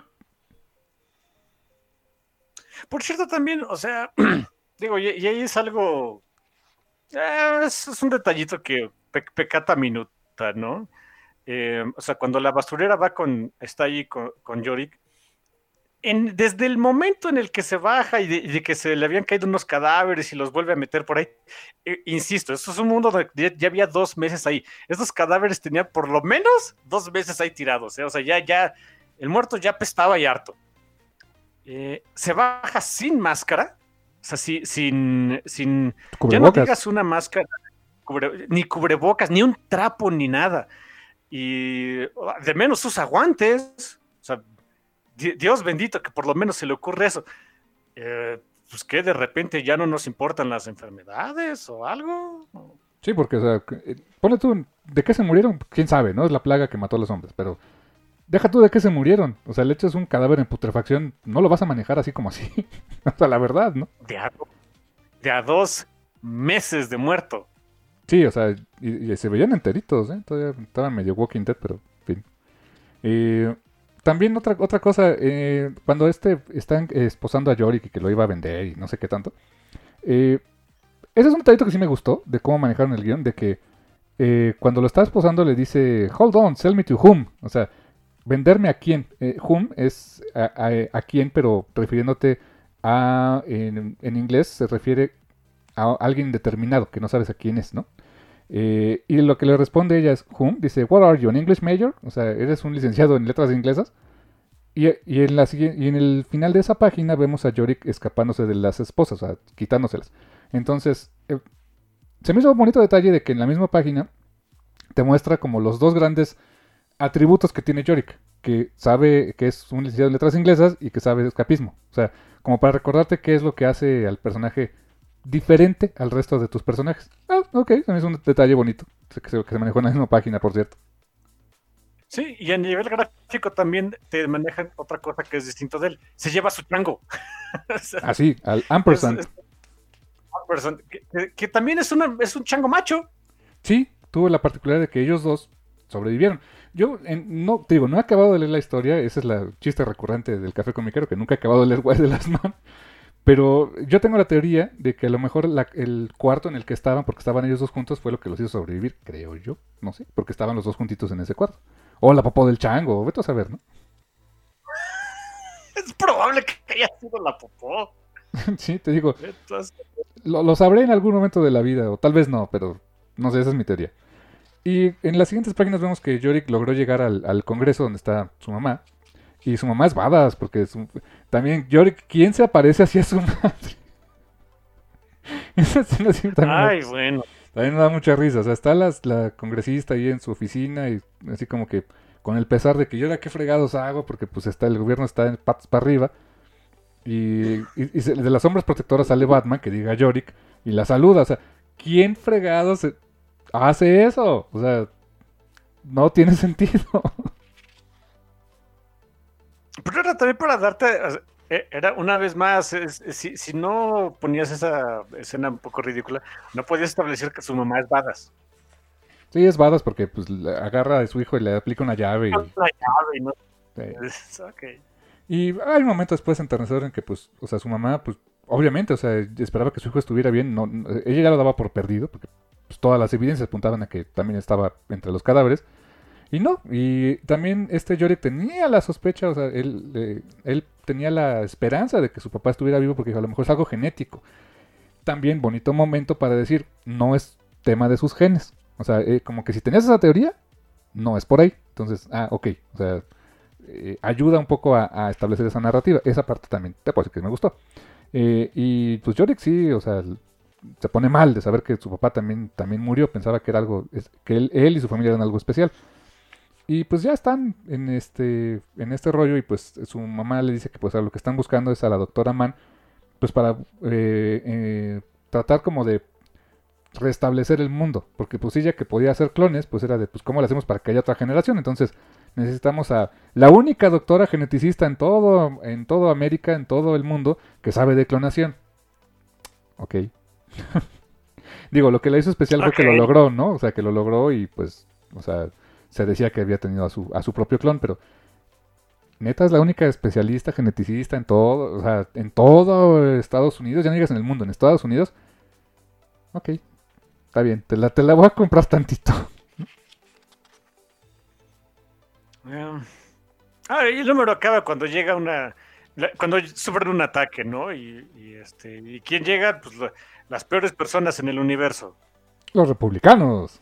Por cierto, también, o sea, digo, y, y ahí es algo... Eh, es, es un detallito que pe, pecata minuta, ¿no? Eh, o sea, cuando la basurera va con... Está ahí con, con Yorick, en, desde el momento en el que se baja y de, y de que se le habían caído unos cadáveres y los vuelve a meter por ahí, eh, insisto, esto es un mundo donde ya, ya había dos meses ahí. Estos cadáveres tenían por lo menos dos meses ahí tirados, ¿eh? O sea, ya, ya, el muerto ya apestaba y harto. Eh, se baja sin máscara, o sea, si, sin, sin, ya no digas una máscara, cubre, ni cubrebocas, ni un trapo, ni nada. Y de menos usa guantes, o sea, Dios bendito que por lo menos se le ocurre eso. Eh, pues que de repente ya no nos importan las enfermedades o algo. Sí, porque, o sea, ponle tú, ¿de qué se murieron? Quién sabe, ¿no? Es la plaga que mató a los hombres, pero deja tú de qué se murieron. O sea, le echas un cadáver en putrefacción, no lo vas a manejar así como así. O sea, la verdad, ¿no? De a, de a dos meses de muerto. Sí, o sea, y, y se veían enteritos, ¿eh? Todavía estaban medio Walking Dead, pero, en fin. Eh... También otra, otra cosa, eh, cuando este están esposando a Yorick y que lo iba a vender y no sé qué tanto. Eh, ese es un detallito que sí me gustó de cómo manejaron el guión, de que eh, cuando lo está esposando le dice, hold on, sell me to whom. O sea, venderme a quién. Eh, whom es a, a, a quién, pero refiriéndote a, en, en inglés se refiere a alguien determinado, que no sabes a quién es, ¿no? Eh, y lo que le responde ella es, whom, dice, what are you, an English major? O sea, eres un licenciado en letras inglesas. Y, y, en la, y en el final de esa página vemos a Yorick escapándose de las esposas, o sea, quitándoselas. Entonces, eh, se me hizo un bonito detalle de que en la misma página te muestra como los dos grandes atributos que tiene Yorick, que sabe que es un licenciado en letras inglesas y que sabe escapismo. O sea, como para recordarte qué es lo que hace al personaje diferente al resto de tus personajes. Ah, ok, se me hizo un detalle bonito, que se, que se manejó en la misma página, por cierto. Sí, y a nivel gráfico también te manejan otra cosa que es distinto de él. Se lleva su chango. O sea, así, al ampersand. Es, es, ampersand que, que, que también es, una, es un chango macho. Sí, tuvo la particularidad de que ellos dos sobrevivieron. Yo en, no te digo, no he acabado de leer la historia, esa es la chiste recurrente del Café Comiquero, que nunca he acabado de leer Wild de las Man. Pero yo tengo la teoría de que a lo mejor la, el cuarto en el que estaban, porque estaban ellos dos juntos, fue lo que los hizo sobrevivir, creo yo. No sé, porque estaban los dos juntitos en ese cuarto. O la popó del chango, vete a saber, ¿no? Es probable que haya sido la popó. Sí, te digo. Lo, lo sabré en algún momento de la vida, o tal vez no, pero no sé, esa es mi teoría. Y en las siguientes páginas vemos que Yorick logró llegar al, al Congreso donde está su mamá. Y su mamá es badass, porque su, también Yorick, ¿quién se aparece así a su madre? Esa escena sí también, Ay, me, bueno. También me da mucha risa. O sea, está la, la congresista ahí en su oficina y así como que con el pesar de que yo ahora qué fregados hago, porque pues está el gobierno está en patas para arriba. Y, y, y de las sombras protectoras sale Batman, que diga Yorick, y la saluda. O sea, ¿quién fregados hace eso? O sea, no tiene sentido. Pero era también para darte, era una vez más, es, si, si no ponías esa escena un poco ridícula, no podías establecer que su mamá es badass. Sí, es badass porque pues agarra a su hijo y le aplica una llave. Y... Una llave, ¿no? Sí. Okay. Y hay un momento después enternecedor en que pues, o sea, su mamá, pues, obviamente, o sea, esperaba que su hijo estuviera bien, no, no ella ya lo daba por perdido, porque pues, todas las evidencias apuntaban a que también estaba entre los cadáveres. Y no, y también este Yorick tenía la sospecha, o sea, él, eh, él tenía la esperanza de que su papá estuviera vivo porque a lo mejor es algo genético. También bonito momento para decir, no es tema de sus genes. O sea, eh, como que si tenías esa teoría, no es por ahí. Entonces, ah, ok, o sea, eh, ayuda un poco a, a establecer esa narrativa. Esa parte también te puedo decir que me gustó. Eh, y pues Yorick sí, o sea, se pone mal de saber que su papá también, también murió. Pensaba que era algo, que él, él y su familia eran algo especial. Y pues ya están en este en este rollo y pues su mamá le dice que pues a lo que están buscando es a la doctora Mann pues para eh, eh, tratar como de restablecer el mundo, porque pues ella que podía hacer clones pues era de pues cómo le hacemos para que haya otra generación, entonces necesitamos a la única doctora geneticista en todo en todo América, en todo el mundo que sabe de clonación. Ok. Digo, lo que la hizo especial okay. fue que lo logró, ¿no? O sea, que lo logró y pues, o sea, se decía que había tenido a su, a su propio clon, pero neta es la única especialista geneticista en todo, o sea, en todo Estados Unidos, ya no digas en el mundo, en Estados Unidos. Ok, está bien, te la, te la voy a comprar tantito. Um, ah, y el número acaba cuando llega una La- cuando sufren un ataque, ¿no? Y, y, este, ¿y quién llega? Pues lo- las peores personas en el universo. Los republicanos.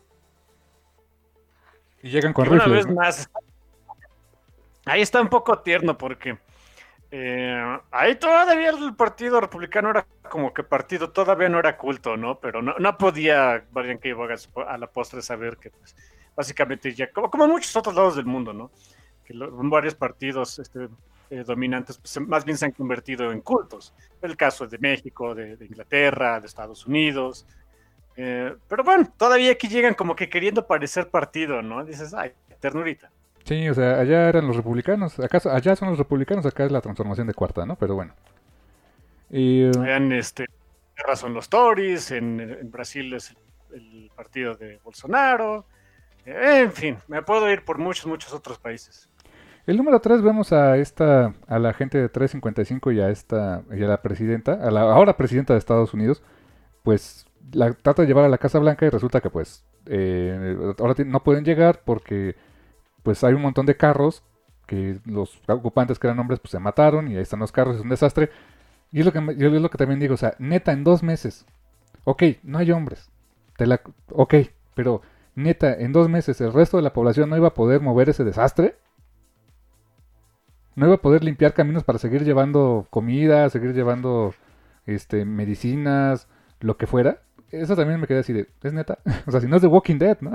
Y llegan con Que una rifles, vez ¿no? más, ahí está un poco tierno porque eh, ahí todavía el partido republicano era como que partido todavía no era culto, ¿no? Pero no, no podía Brian K. Vaughan a la postre saber que pues, básicamente ya, como, como en muchos otros lados del mundo, ¿no? Que lo- varios partidos este, eh, dominantes pues, más bien se han convertido en cultos. El caso es de México, de, de Inglaterra, de Estados Unidos. Eh, pero bueno, todavía aquí llegan como que queriendo parecer partido, ¿no? Dices, ay, ternurita. Sí, o sea, allá eran los republicanos. Acá, allá son los republicanos, acá es la transformación de cuarta, ¿no? Pero bueno. Y, eh, En este, guerra son los Tories, en, en Brasil es el, el partido de Bolsonaro. Eh, en fin, me puedo ir por muchos, muchos otros países. el número tres vemos a esta, a la gente de trescientos cincuenta y cinco y a esta, y a la presidenta, a la ahora presidenta de Estados Unidos, pues la trata de llevar a la Casa Blanca y resulta que pues eh, ahora ti- no pueden llegar porque pues hay un montón de carros que los ocupantes que eran hombres pues se mataron y ahí están los carros, es un desastre. Y es lo que, me- yo es lo que también digo, o sea, neta, en dos meses, ok, no hay hombres, te la, ok, pero neta, en dos meses el resto de la población no iba a poder mover ese desastre, no iba a poder limpiar caminos para seguir llevando comida, seguir llevando este medicinas, lo que fuera. Eso también me quedé así de, ¿es neta? O sea, si no es de Walking Dead, ¿no?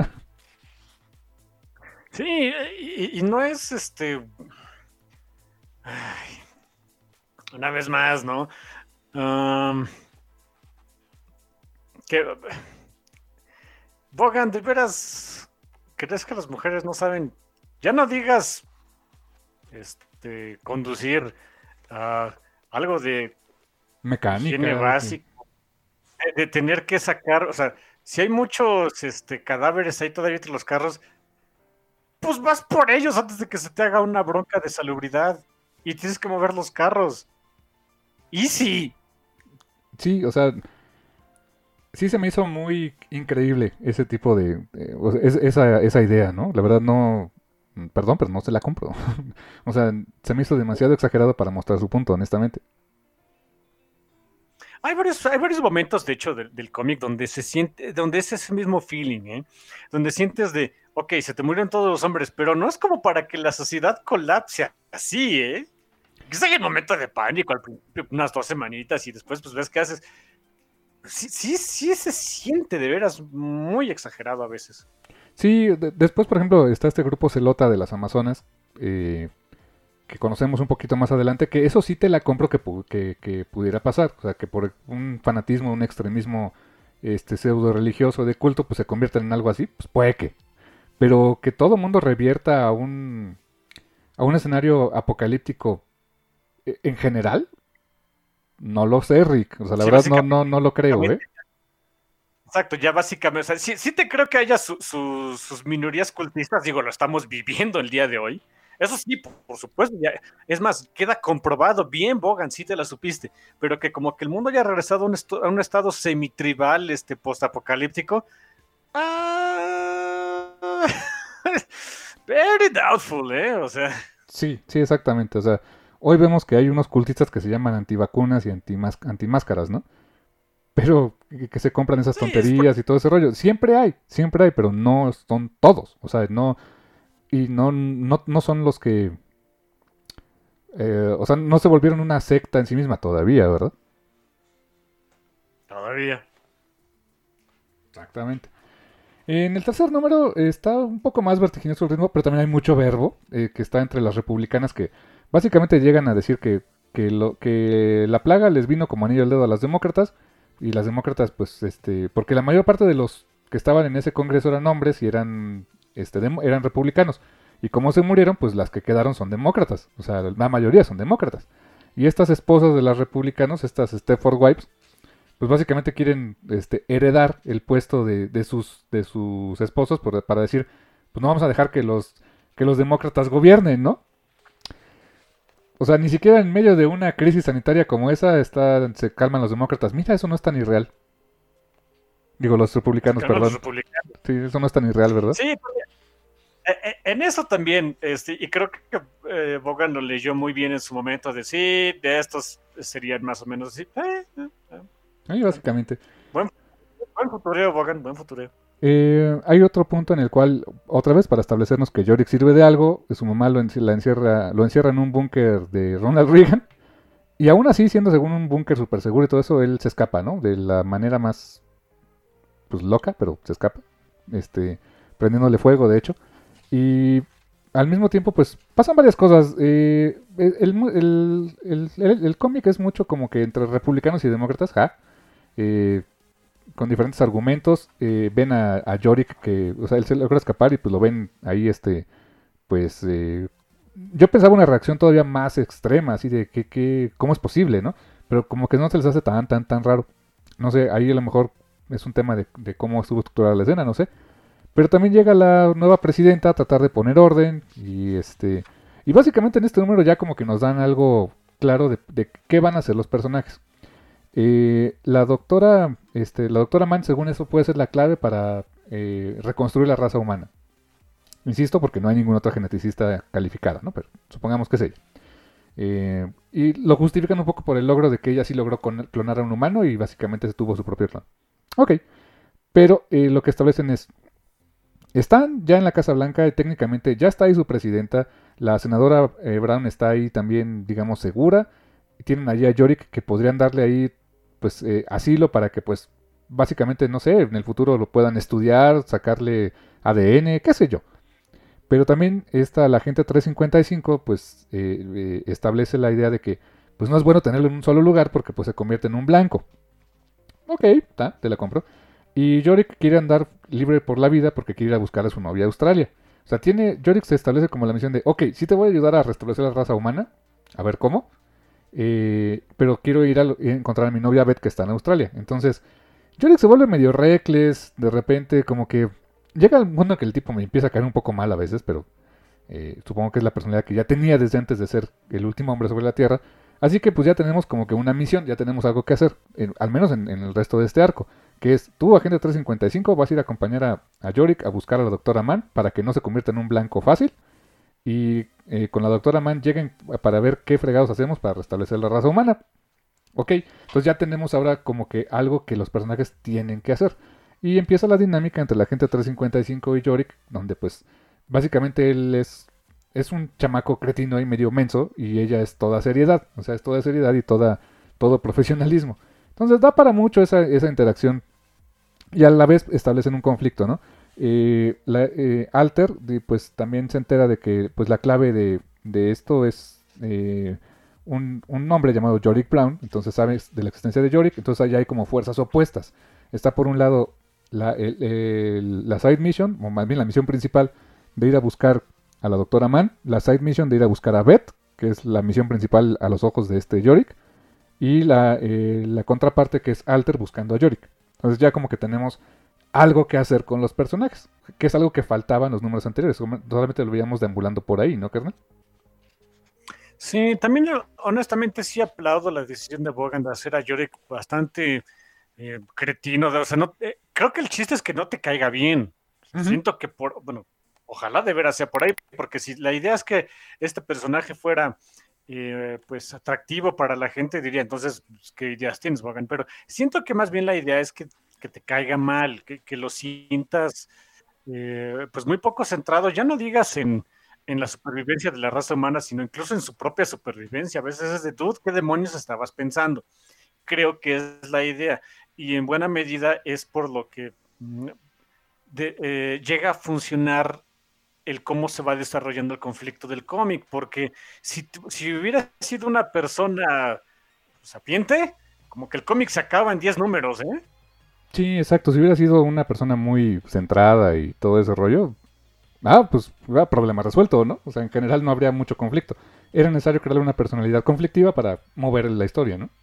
Sí, y, y no es este. Ay, una vez más, ¿no? Um, que. Bogan, de veras. ¿Crees que las mujeres no saben? Ya no digas este, conducir uh, algo de higiene Mecánica, sí. básica, de, de tener que sacar, o sea, si hay muchos este, cadáveres ahí todavía entre los carros, pues vas por ellos antes de que se te haga una bronca de salubridad y tienes que mover los carros. Easy. Sí, o sea, sí se me hizo muy increíble ese tipo de, eh, o sea, es- esa, esa idea, ¿no? La verdad no, perdón, pero no se la compro. O sea, se me hizo demasiado exagerado para mostrar su punto, honestamente. Hay varios, hay varios momentos, de hecho, del, del cómic donde se siente, donde es ese mismo feeling, ¿eh? Donde sientes de, ok, se te murieron todos los hombres, pero no es como para que la sociedad colapse así, ¿eh? Quizá hay un momento de pánico al principio, unas dos semanitas, y después, pues ves qué haces. Sí, sí, sí se siente de veras muy exagerado a veces. Sí, de- después, por ejemplo, está este grupo Celota de las Amazonas, eh, que conocemos un poquito más adelante, que eso sí te la compro que, pu- que, que pudiera pasar. O sea, que por un fanatismo, un extremismo este, pseudo religioso de culto, pues se convierta en algo así, pues puede que. Pero que todo mundo revierta a un, a un escenario apocalíptico eh, en general, no lo sé, Rick. O sea, la Sí, verdad no, no, básicamente, no lo creo, ¿eh? exacto, ya básicamente, o sea, sí, sí te creo que haya su- su- sus minorías cultistas, digo, lo estamos viviendo el día de hoy. Eso sí, por, por supuesto, ya, es más, queda comprobado, bien, Bogan, sí te la supiste, pero que como que el mundo haya regresado a un, esto- a un estado semitribal, este, postapocalíptico, ah, very doubtful, ¿eh? O sea, Sí, sí, exactamente. O sea, hoy vemos que hay unos cultistas que se llaman antivacunas y antimás- antimáscaras, ¿no? Pero que, que se compran esas sí, es por- tonterías y todo ese rollo. Siempre hay, siempre hay, pero no son todos. O sea, no, y no, no, no son los que, eh, o sea, no se volvieron una secta en sí misma todavía, ¿verdad? todavía. Exactamente. En el tercer número eh, está un poco más vertiginoso el ritmo, pero también hay mucho verbo eh, que está entre las republicanas que básicamente llegan a decir que, que, lo, que la plaga les vino como anillo al dedo a las demócratas y las demócratas pues este porque la mayor parte de los que estaban en ese congreso eran hombres y eran este dem- eran republicanos y como se murieron pues las que quedaron son demócratas, o sea la mayoría son demócratas y estas esposas de los republicanos, estas Stepford Wives pues básicamente quieren este, heredar el puesto de, de sus, de sus esposos por- para decir, pues no vamos a dejar que los, que los demócratas gobiernen, ¿no? O sea, ni siquiera en medio de una crisis sanitaria como esa está, se calman los demócratas. Mira, eso no es tan irreal. Digo, los Se republicanos, calman los perdón. republicanos. Sí, eso no es tan irreal, ¿verdad? Sí, En eso también, este, y creo que eh, Bogan lo leyó muy bien en su momento, de sí, de estos serían más o menos así. Eh, eh, eh. Ahí básicamente. Buen, buen futureo, Bogan, buen futureo. Eh, hay otro punto en el cual, otra vez para establecernos que Yorick sirve de algo, su mamá lo, enci- la encierra, lo encierra en un búnker de Ronald Reagan, y aún así, siendo según un búnker súper seguro y todo eso, él se escapa, ¿no? De la manera más, pues loca, pero se escapa, este, prendiéndole fuego, de hecho. Y al mismo tiempo, pues pasan varias cosas. Eh, el, el, el, el, el cómic es mucho como que entre republicanos y demócratas, ja. Eh, con diferentes argumentos. Eh, ven a, a Yorick que, o sea, él se logra escapar y pues lo ven ahí, este, pues, eh, yo pensaba una reacción todavía más extrema, así de que, que, ¿cómo es posible, no? Pero como que no se les hace tan, tan, tan raro. No sé, ahí a lo mejor es un tema de, de cómo estuvo estructurada la escena, no sé. Pero también llega la nueva presidenta a tratar de poner orden y este y básicamente en este número ya como que nos dan algo claro de, de qué van a hacer los personajes. Eh, la doctora este, la doctora Mann, según eso, puede ser la clave para eh, reconstruir la raza humana. Insisto, porque no hay ninguna otra geneticista calificada, ¿no? Pero supongamos que es ella. Eh, y lo justifican un poco por el logro de que ella sí logró con, clonar a un humano y básicamente se tuvo su propio clon. Ok, pero eh, lo que establecen es están ya en la Casa Blanca y técnicamente ya está ahí su presidenta. La senadora eh, Brown está ahí también, digamos, segura. Y tienen allí a Yorick que podrían darle ahí, pues, eh, asilo para que, pues, básicamente, no sé, en el futuro lo puedan estudiar, sacarle A D N, qué sé yo. Pero también esta, la gente trescientos cincuenta y cinco, pues, eh, eh, establece la idea de que, pues, no es bueno tenerlo en un solo lugar porque, pues, se convierte en un blanco. Ok, ta, te la compro. Y Yorick quiere andar libre por la vida porque quiere ir a buscar a su novia a Australia. O sea, tiene, Yorick se establece como la misión de, ok, sí te voy a ayudar a restablecer la raza humana, a ver cómo, eh, pero quiero ir a, lo- encontrar a mi novia Beth que está en Australia. Entonces, Yorick se vuelve medio reckless, de repente como que llega al mundo en que el tipo me empieza a caer un poco mal a veces, pero eh, supongo que es la personalidad que ya tenía desde antes de ser el último hombre sobre la Tierra. Así que pues ya tenemos como que una misión, ya tenemos algo que hacer, en- al menos en, en el resto de este arco, que es tú, agente trescientos cincuenta y cinco, vas a ir a acompañar a, a Yorick a buscar a la doctora Mann para que no se convierta en un blanco fácil. Y eh, con la doctora Mann lleguen para ver qué fregados hacemos para restablecer la raza humana. Ok, entonces ya tenemos ahora como que algo que los personajes tienen que hacer. Y empieza la dinámica entre la gente trescientos cincuenta y cinco y Yorick, donde pues básicamente él es, es un chamaco cretino y medio menso y ella es toda seriedad, o sea, es toda seriedad y toda, todo profesionalismo. Entonces da para mucho esa, esa interacción y a la vez establecen un conflicto, ¿no? Eh, la, eh, Alter pues también se entera de que pues la clave de, de esto es eh, un, un hombre llamado Yorick Brown, entonces sabes de la existencia de Yorick, entonces allá hay como fuerzas opuestas. Está por un lado la, el, el, la side mission, o más bien la misión principal de ir a buscar a la doctora Mann, la side mission de ir a buscar a Beth, que es la misión principal a los ojos de este Yorick, y la, eh, la contraparte que es Alter buscando a Yorick. Entonces ya como que tenemos algo que hacer con los personajes, que es algo que faltaba en los números anteriores, solamente lo veíamos deambulando por ahí, ¿no, carnal? Sí, también yo, honestamente sí aplaudo la decisión de Bogan de hacer a Yorick bastante eh, cretino, de- o sea, no, eh, creo que el chiste es que no te caiga bien. Ujú. Siento que por, bueno, ojalá de veras sea por ahí, porque si la idea es que este personaje fuera eh, pues atractivo para la gente, diría entonces pues, qué ideas tienes, Bogan, pero siento que más bien la idea es que, que te caiga mal, que, que lo sientas eh, pues muy poco centrado, ya no digas en, en la supervivencia de la raza humana, sino incluso en su propia supervivencia. A veces es de tú, ¿qué demonios estabas pensando? Creo que es la idea y en buena medida es por lo que mm, de, eh, llega a funcionar el cómo se va desarrollando el conflicto del cómic, porque si, si hubiera sido una persona sapiente, como que el cómic se acaba en diez números, ¿eh? Sí, exacto. Si hubiera sido una persona muy centrada y todo ese rollo, ah, pues ah, problema resuelto, ¿no? O sea, en general no habría mucho conflicto. Era necesario crearle una personalidad conflictiva para mover la historia, ¿no?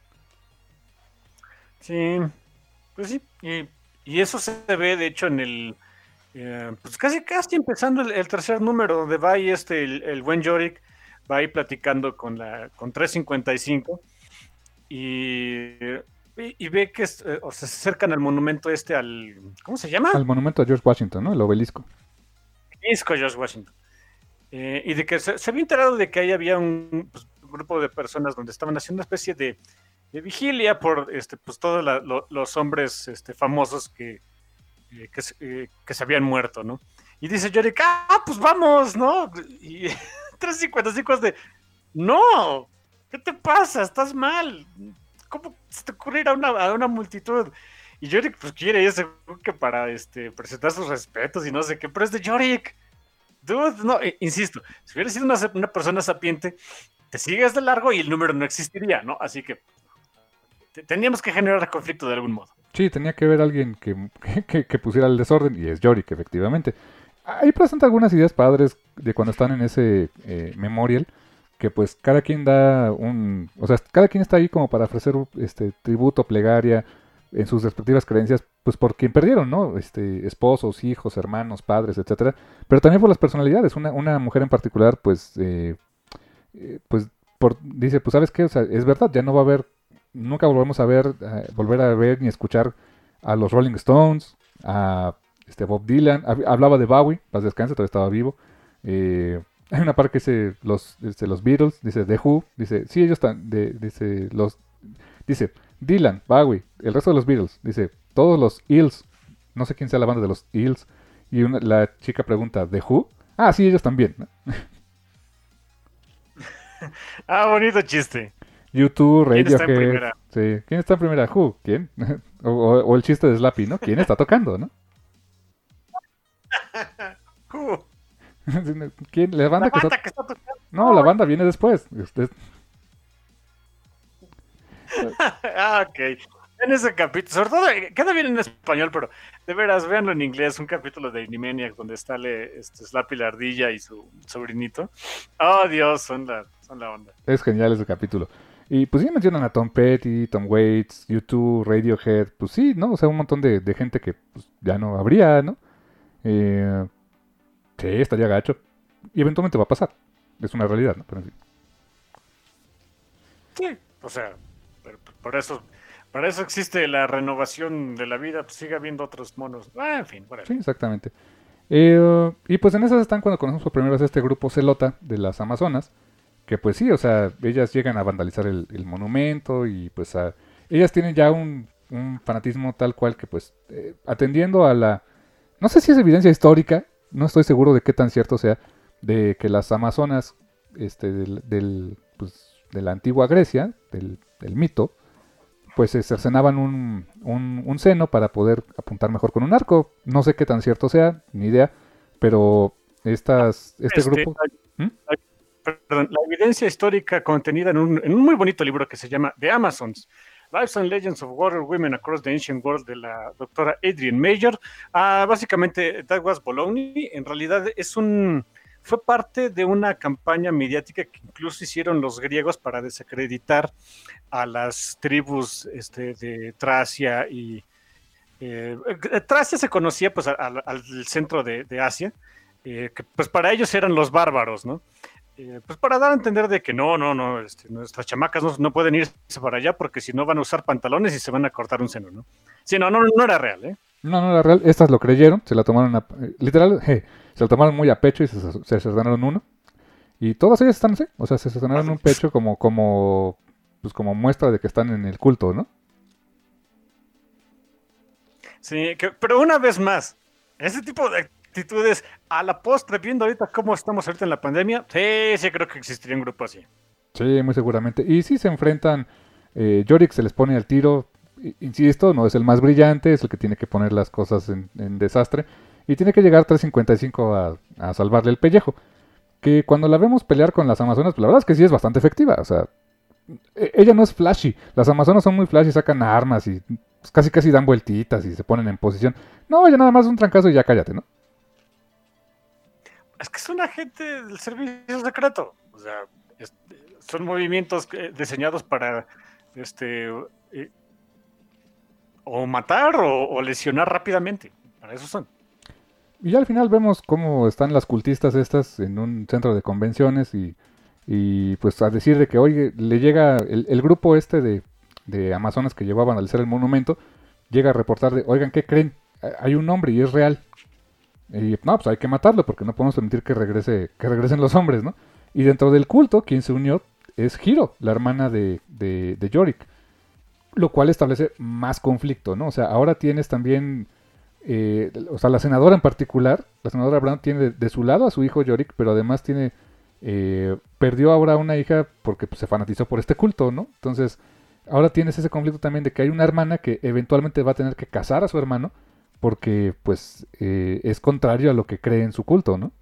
Sí, pues sí, y, y eso se ve de hecho en el, eh, pues casi casi empezando el, el tercer número, donde va ahí este, el, el buen Yorick, va ahí platicando con la, con trescientos cincuenta y cinco y, y, y ve que es, eh, o sea, se acercan al monumento este al, ¿cómo se llama? Al monumento a George Washington, ¿no? El obelisco. disco George Washington. Eh, y de que se, se había enterado de que ahí había un, pues, un grupo de personas donde estaban haciendo una especie de, de vigilia por este, pues, todos la, lo, los hombres este, famosos que, eh, que, eh, que se habían muerto, ¿no? Y dice Yorick, ah, pues vamos, ¿no? Y trescientos cincuenta y cinco es de, no, ¿qué te pasa? Estás mal. ¿Cómo se te ocurre ir a una, a una multitud? Y Yorick, pues quiere ir seguro que para este, presentar sus respetos y no sé qué, pero es de Yorick. Dude, no, eh, insisto, si hubiera sido una, una persona sapiente, te sigues de largo y el número no existiría, ¿no? Así que te, teníamos que generar conflicto de algún modo. Sí, tenía que haber alguien que, que, que pusiera el desorden, y es Yorick, efectivamente. Ahí presenta algunas ideas padres de cuando están en ese eh, memorial, que pues cada quien da un... O sea, cada quien está ahí como para ofrecer este tributo, plegaria, en sus respectivas creencias, pues por quien perdieron, ¿no? Este, esposos, hijos, hermanos, padres, etcétera. Pero también por las personalidades. Una, una mujer en particular, pues, eh, eh, pues, por, dice, pues, ¿sabes qué? O sea, es verdad, ya no va a haber, nunca volvemos a ver, eh, volver a ver ni escuchar a los Rolling Stones, a este Bob Dylan. Hablaba de Bowie, paz descanse, todavía estaba vivo. Eh, hay una parte que dice los, dice los Beatles, dice The Who, dice, sí, ellos están, de, dice, los, dice, Dylan, Bowie, el resto de los Beatles, dice, todos los Eels, no sé quién sea la banda de los Eels, y una, la chica pregunta, ¿The Who? Ah, sí, ellos también, ¿no? Ah, bonito chiste. YouTube, ¿Quién está en Radiohead, primera? sí. ¿Quién está en primera? Who, ¿quién? o, o, o el chiste de Slappy, ¿no? ¿Quién está tocando, no? Uh, ¿Quién? La banda, la que, banda está... que está tocando. No, la banda viene después. Usted... Ah, ok. En ese capítulo, sobre todo, eh, queda bien en español, pero de veras, véanlo en inglés, un capítulo de Animaniacs donde está le, este, Slappy la ardilla y su sobrinito. Oh, Dios, son la, son la onda. Es genial ese capítulo. Y pues sí mencionan a Tom Petty, Tom Waits, YouTube, Radiohead, pues sí, ¿no? O sea, un montón de, de gente que pues, ya no habría, ¿no? Eh, sí, estaría gacho. Y eventualmente va a pasar. Es una realidad, ¿no? Pero en fin. Sí, o sea, pero, pues, por eso, para eso existe la renovación de la vida, pues sigue habiendo otros monos. Ah, en fin, Sí, whatever. exactamente. Eh, y pues en esas están cuando conocemos por primera vez a este grupo Celota de las Amazonas, que pues sí, o sea, ellas llegan a vandalizar el, el monumento y pues a, ellas tienen ya un, un fanatismo tal cual que pues eh, atendiendo a la... No sé si es evidencia histórica, no estoy seguro de qué tan cierto sea, de que las Amazonas este, del, del, pues, de la antigua Grecia, del, del mito, pues se cercenaban un, un, un seno para poder apuntar mejor con un arco. No sé qué tan cierto sea, ni idea, pero estas, este Este, grupo... la, ¿Mm? la- perdón, la evidencia histórica contenida en un, en un muy bonito libro que se llama The Amazons, Lives and Legends of Warrior Women Across the Ancient World, de la doctora Adrienne Mayor. Ah, básicamente, That Was Bologna, en realidad es un, fue parte de una campaña mediática que incluso hicieron los griegos para desacreditar a las tribus este, de Tracia y... Eh, Tracia se conocía pues a- a- al centro de, de Asia, eh, que pues para ellos eran los bárbaros, ¿no? Eh, pues para dar a entender de que no, no, no, este, nuestras chamacas no, no pueden irse para allá porque si no van a usar pantalones y se van a cortar un seno, ¿no? Sí, no, no, no era real, ¿eh? No, no era real. Estas lo creyeron, se la tomaron a, eh, literal, je, se la tomaron muy a pecho y se, se cercenaron uno. Y todas ellas están así, o sea, se cercenaron un pecho como, como, pues como muestra de que están en el culto, ¿no? Sí, que, pero una vez más, ese tipo de actitudes a la postre, viendo ahorita cómo estamos ahorita en la pandemia, sí, sí creo que existiría un grupo así. Sí, muy seguramente. Y sí se enfrentan, eh, Yorick se les pone al tiro, i- insisto, no es el más brillante, es el que tiene que poner las cosas en, en desastre. Y tiene que llegar trescientos cincuenta y cinco a, a salvarle el pellejo. Que cuando la vemos pelear con las Amazonas, pues la verdad es que sí es bastante efectiva. O sea, e- ella no es flashy. Las Amazonas son muy flashy, sacan armas y pues, casi casi dan vueltitas y se ponen en posición. No, ella nada más un trancazo y ya cállate, ¿no? Es que es un agente del servicio secreto. O sea, es- son movimientos eh, diseñados para este eh, o matar o, o lesionar rápidamente. Para eso son. Y ya al final vemos cómo están las cultistas estas en un centro de convenciones y, y pues a decir de que, oye, le llega el, el grupo este de, de Amazonas que llevaban a vandalizar el monumento, llega a reportar de, oigan, ¿qué creen? Hay un hombre y es real. Y no, pues hay que matarlo porque no podemos permitir que regrese, que regresen los hombres, ¿no? Y dentro del culto, quien se unió es Hiro, la hermana de, de, de Yorick. Lo cual establece más conflicto, ¿no? O sea, ahora tienes también, eh, o sea, la senadora en particular, la senadora Brown tiene de, de su lado a su hijo Yorick, pero además tiene, eh, perdió ahora una hija porque pues, se fanatizó por este culto, ¿no? Entonces, ahora tienes ese conflicto también de que hay una hermana que eventualmente va a tener que casar a su hermano porque, pues, eh, es contrario a lo que cree en su culto, ¿no?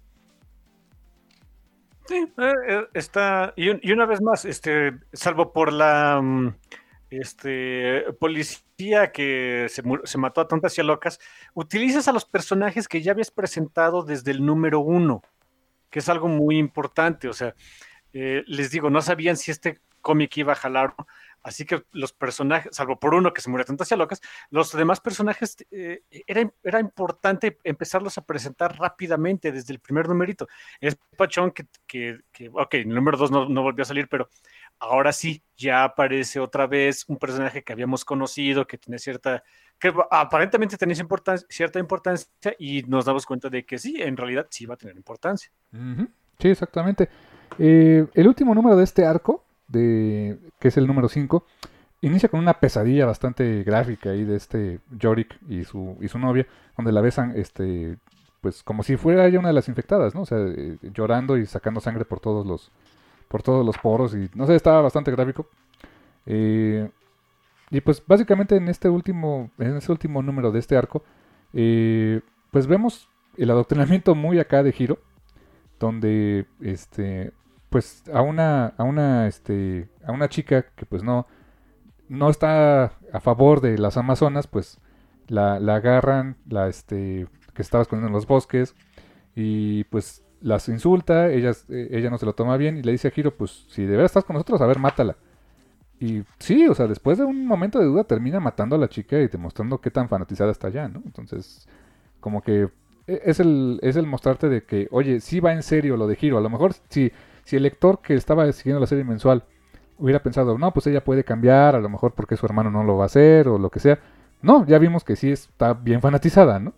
Sí, eh, eh, está, y, un- y una vez más, este, salvo por la mm, este, policía que se, mu- se mató a tontas y a locas, utilizas a los personajes que ya habías presentado desde el número uno, que es algo muy importante. O sea, eh, les digo, no sabían si este cómic iba a jalar, ¿no? Así que los personajes, salvo por uno que se murió a tontas y a locas, los demás personajes eh, era, era importante empezarlos a presentar rápidamente desde el primer numerito. Es Pachón que, que, que ok, el número dos no, no volvió a salir, pero ahora sí, ya aparece otra vez un personaje que habíamos conocido, que tiene cierta, que aparentemente tenía importancia, cierta importancia, y nos damos cuenta de que sí, en realidad sí va a tener importancia. Ujú. Sí, exactamente. Eh, el último número de este arco, de, que es el número cinco, inicia con una pesadilla bastante gráfica ahí de este Yorick y su, y su novia, donde la besan, este, pues como si fuera ella una de las infectadas, ¿no? O sea, eh, llorando y sacando sangre por todos los, por todos los poros y no sé, estaba bastante gráfico. Eh, y pues básicamente en este último, en este último número de este arco, eh, pues vemos el adoctrinamiento muy acá de Hiro, donde este, pues a una, a una, este, a una chica que pues no, no está a favor de las Amazonas, pues la, la agarran, la este, que estaba escondiendo en los bosques y pues las insulta, ella, ella no se lo toma bien y le dice a Hiro, pues si de verdad estás con nosotros, a ver, mátala. Y sí, o sea, después de un momento de duda termina matando a la chica y demostrando qué tan fanatizada está ya, ¿no? Entonces, como que e- es el, es el mostrarte de que, oye, sí va en serio lo de Hiro. A lo mejor si, si el lector que estaba siguiendo la serie mensual hubiera pensado, no, pues ella puede cambiar, a lo mejor porque su hermano no lo va a hacer o lo que sea. No, ya vimos que sí está bien fanatizada, ¿no?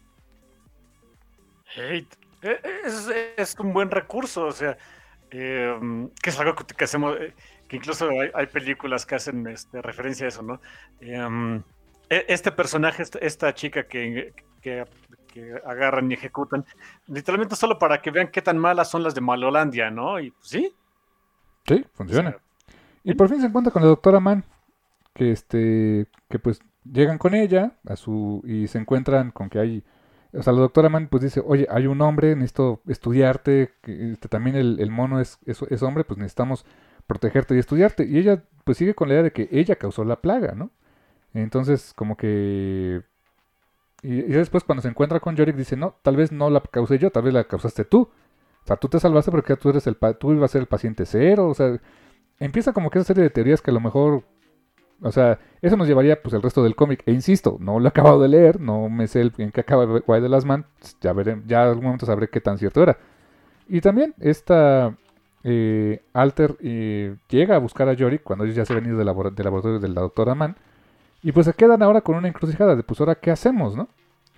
Hey, eh, es, es un buen recurso, o sea, eh, que es algo que, que hacemos, eh, que incluso hay, hay películas que hacen este, referencia a eso, ¿no? Eh, e- este personaje, esta, esta chica que, que, que agarran y ejecutan, literalmente solo para que vean qué tan malas son las de Malolandia, ¿no? Y pues sí, Sí, o funciona. sea, Y por fin se encuentra con la doctora Mann, que este, que pues llegan con ella a su y se encuentran con que hay, o sea, la doctora Mann pues dice, oye, hay un hombre, necesito estudiarte, que este, también el, el mono es, es, es hombre, pues necesitamos protegerte y estudiarte. Y ella pues sigue con la idea de que ella causó la plaga, ¿no? Entonces como que y, y después cuando se encuentra con Yorick dice, no, tal vez no la causé yo, tal vez la causaste tú. O sea, tú te salvaste porque tú eres el pa- tú ibas a ser el paciente cero, o sea, empieza como que esa serie de teorías que a lo mejor, o sea, eso nos llevaría pues el resto del cómic. E insisto, no lo he acabado de leer, no me sé el, en qué acaba Guay de las Man, ya veré, ya en algún momento sabré qué tan cierto era. Y también esta eh, Alter eh, llega a buscar a Yorick cuando ellos ya se han ido del, labor- del laboratorio de la doctora Mann. Y pues se quedan ahora con una encrucijada de pues ahora qué hacemos, ¿no?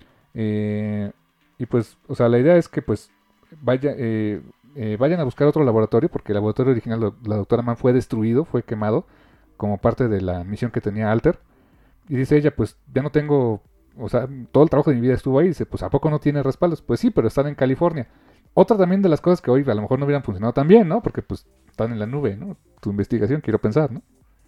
Eh, y pues, o sea, la idea es que pues vaya, eh, eh, vayan a buscar otro laboratorio porque el laboratorio original de la doctora Mann fue destruido, fue quemado como parte de la misión que tenía Alter. Y dice ella, pues ya no tengo, o sea, todo el trabajo de mi vida estuvo ahí. Dice, pues ¿a poco no tiene respaldos? Pues sí, pero están en California. Otra también de las cosas que hoy a lo mejor no hubieran funcionado tan bien, ¿no? Porque pues están en la nube, ¿no? Tu investigación, quiero pensar, ¿no?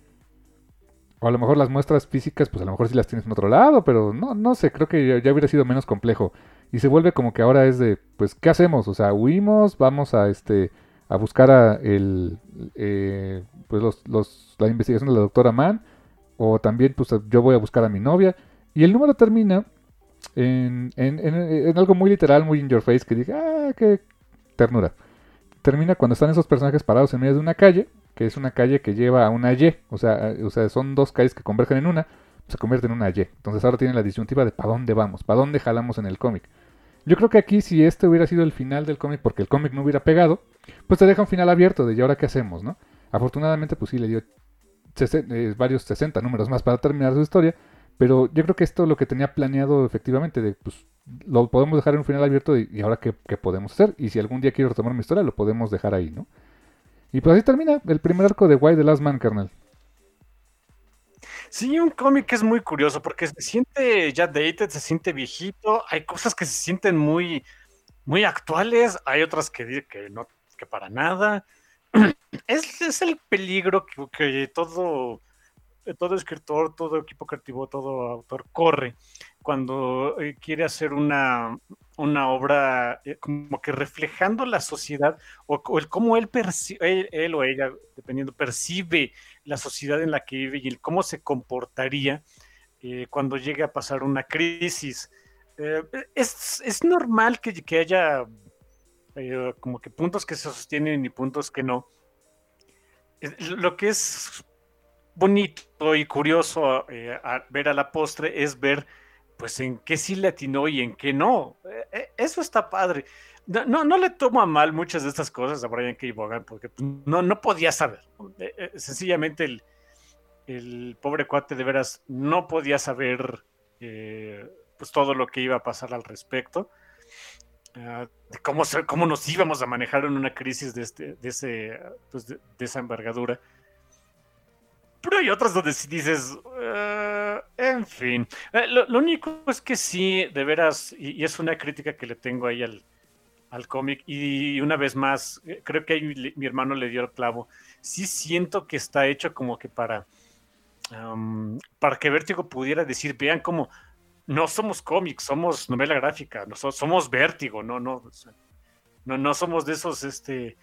O a lo mejor las muestras físicas, pues a lo mejor sí las tienes en otro lado, pero no, no sé, creo que ya, ya hubiera sido menos complejo. Y se vuelve como que ahora es de, pues, ¿qué hacemos? O sea, huimos, vamos a este a buscar a el, eh, pues los, los, la investigación de la doctora Mann, o también, pues, yo voy a buscar a mi novia. Y el número termina en, en, en, en algo muy literal, muy in your face, que dije, ah, qué ternura. Termina cuando están esos personajes parados en medio de una calle, que es una calle que lleva a una Y, o sea, o sea son dos calles que convergen en una, se convierte en una Y. Entonces ahora tienen la disyuntiva de para dónde vamos, para dónde jalamos en el cómic. Yo creo que aquí si este hubiera sido el final del cómic, porque el cómic no hubiera pegado, pues te deja un final abierto de ¿y ahora qué hacemos, no? Afortunadamente, pues sí, le dio eh, varios sesenta números más para terminar su historia, pero yo creo que esto es lo que tenía planeado efectivamente, de pues lo podemos dejar en un final abierto y, y ahora qué, qué podemos hacer. Y si algún día quiero retomar mi historia, lo podemos dejar ahí, ¿no? Y pues así termina el primer arco de Why the Last Man, carnal. Sí, un cómic que es muy curioso porque se siente ya dated, se siente viejito, hay cosas que se sienten muy, muy actuales, hay otras que, que no, que para nada. Es, es el peligro que, que todo, todo escritor, todo equipo creativo, todo autor corre cuando eh, quiere hacer una, una obra eh, como que reflejando la sociedad o, o el cómo él, él, él o ella, dependiendo, percibe la sociedad en la que vive y el cómo se comportaría eh, cuando llegue a pasar una crisis. Eh, es, es normal que, que haya eh, como que puntos que se sostienen y puntos que no. Lo que es bonito y curioso eh, a ver a la postre es ver pues en qué sí le atinó y en qué no. Eh, eso está padre. No, no, no le tomo a mal muchas de estas cosas a Brian K. Vaughan porque no, no podía saber. Eh, eh, sencillamente el, el pobre cuate de veras no podía saber eh, pues todo lo que iba a pasar al respecto. Uh, de cómo, cómo nos íbamos a manejar en una crisis de, este, de, ese, pues de, de esa envergadura. Pero hay otras donde sí dices, uh, en fin. Uh, lo, lo único es que sí, de veras, y, y es una crítica que le tengo ahí al, al cómic, y una vez más, creo que ahí mi, mi hermano le dio el clavo. Sí siento que está hecho como que para, um, para que Vértigo pudiera decir, vean cómo no somos cómics, somos novela gráfica, no, somos Vértigo, no, no, no, no somos de esos, este,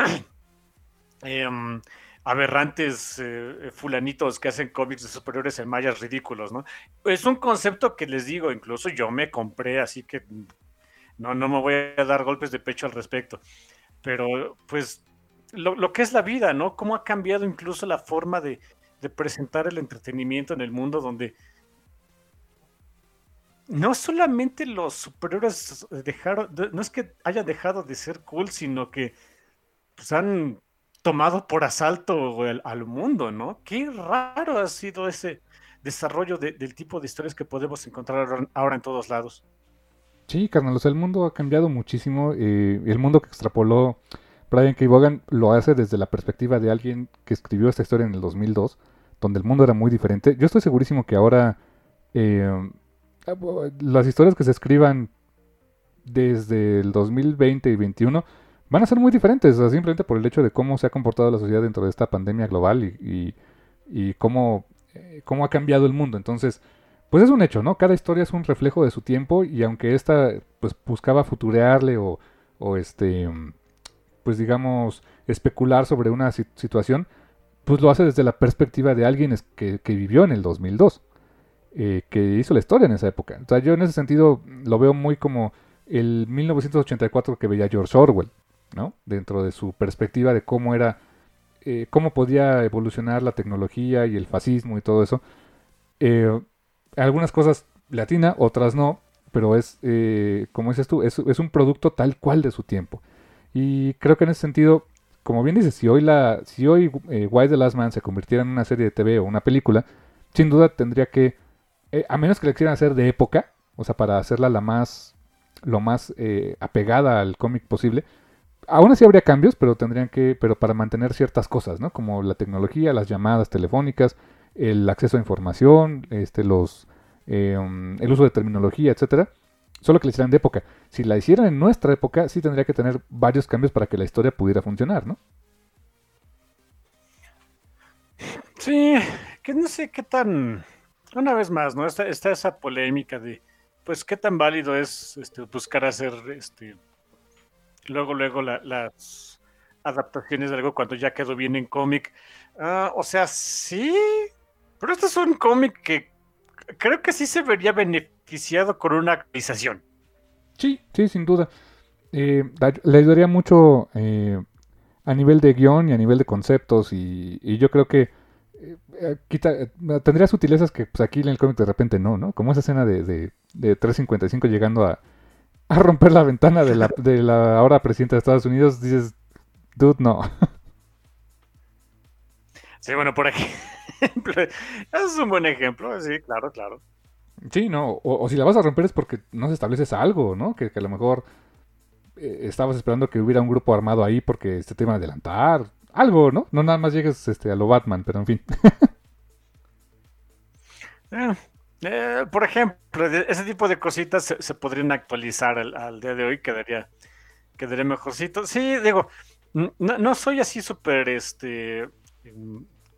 eh, aberrantes eh, fulanitos que hacen cómics de superiores en mayas ridículos, ¿no? Es un concepto que les digo, incluso yo me compré, así que no, no me voy a dar golpes de pecho al respecto, pero pues lo, lo que es la vida, ¿no? Cómo ha cambiado incluso la forma de, de presentar el entretenimiento en el mundo donde no solamente los superhéroes dejaron, no es que hayan dejado de ser cool, sino que pues, han tomado por asalto el, al mundo, ¿no? Qué raro ha sido ese desarrollo de, del tipo de historias que podemos encontrar ahora en todos lados. Sí, carnal, o sea, el mundo ha cambiado muchísimo. Eh, el mundo que extrapoló Brian K. Vaughan lo hace desde la perspectiva de alguien que escribió esta historia en el dos mil dos, donde el mundo era muy diferente. Yo estoy segurísimo que ahora... Eh, las historias que se escriban desde el dos mil veinte y veintiuno van a ser muy diferentes, o sea, simplemente por el hecho de cómo se ha comportado la sociedad dentro de esta pandemia global y, y, y cómo, eh, cómo ha cambiado el mundo. Entonces, pues es un hecho, ¿no? Cada historia es un reflejo de su tiempo y aunque esta pues buscaba futurearle o, o este, pues digamos, especular sobre una situación, pues lo hace desde la perspectiva de alguien que, que vivió en el dos mil dos. Eh, que hizo la historia en esa época. O sea, yo en ese sentido lo veo muy como el mil novecientos ochenta y cuatro que veía George Orwell, ¿no? Dentro de su perspectiva de cómo era, eh, cómo podía evolucionar la tecnología y el fascismo y todo eso. Eh, algunas cosas le atina, otras no, pero es, eh, como dices tú, es, es un producto tal cual de su tiempo. Y creo que en ese sentido, como bien dices, si hoy, la, si hoy eh, Why the Last Man se convirtiera en una serie de T V o una película, sin duda tendría que Eh, a menos que la quisieran hacer de época, o sea, para hacerla la más, lo más eh, apegada al cómic posible, aún así habría cambios, pero tendrían que, pero para mantener ciertas cosas, ¿no? Como la tecnología, las llamadas telefónicas, el acceso a información, este, los, eh, um, el uso de terminología, etcétera. Solo que la hicieran de época. Si la hicieran en nuestra época, sí tendría que tener varios cambios para que la historia pudiera funcionar, ¿no? Sí, que no sé qué tan... Una vez más, ¿no? Está, está esa polémica de, pues, qué tan válido es este, buscar hacer, este, luego, luego la, las adaptaciones de algo cuando ya quedó bien en cómic. Uh, o sea, sí, pero este es un cómic que creo que sí se vería beneficiado con una actualización. Sí, sí, sin duda. Eh, le ayudaría mucho eh, a nivel de guión y a nivel de conceptos y, y yo creo que Eh, quita, eh, tendría sutilezas que pues, aquí en el cómic de repente no, ¿no? Como esa escena de, de, de trescientos cincuenta y cinco llegando a, a romper la ventana de la, de la ahora presidenta de Estados Unidos, dices, dude, no. Sí, bueno, por ejemplo, es un buen ejemplo, sí, claro, claro. Sí, no, o, o si la vas a romper es porque no se estableces algo, ¿no? Que, que a lo mejor eh, estabas esperando que hubiera un grupo armado ahí porque este te iban a adelantar. Algo, ¿no? No nada más llegues este, a lo Batman, pero en fin. Eh, eh, por ejemplo, de- ese tipo de cositas se, se podrían actualizar al, al día de hoy, quedaría, quedaría mejorcito. Sí, digo, n- no, no soy así súper este mm,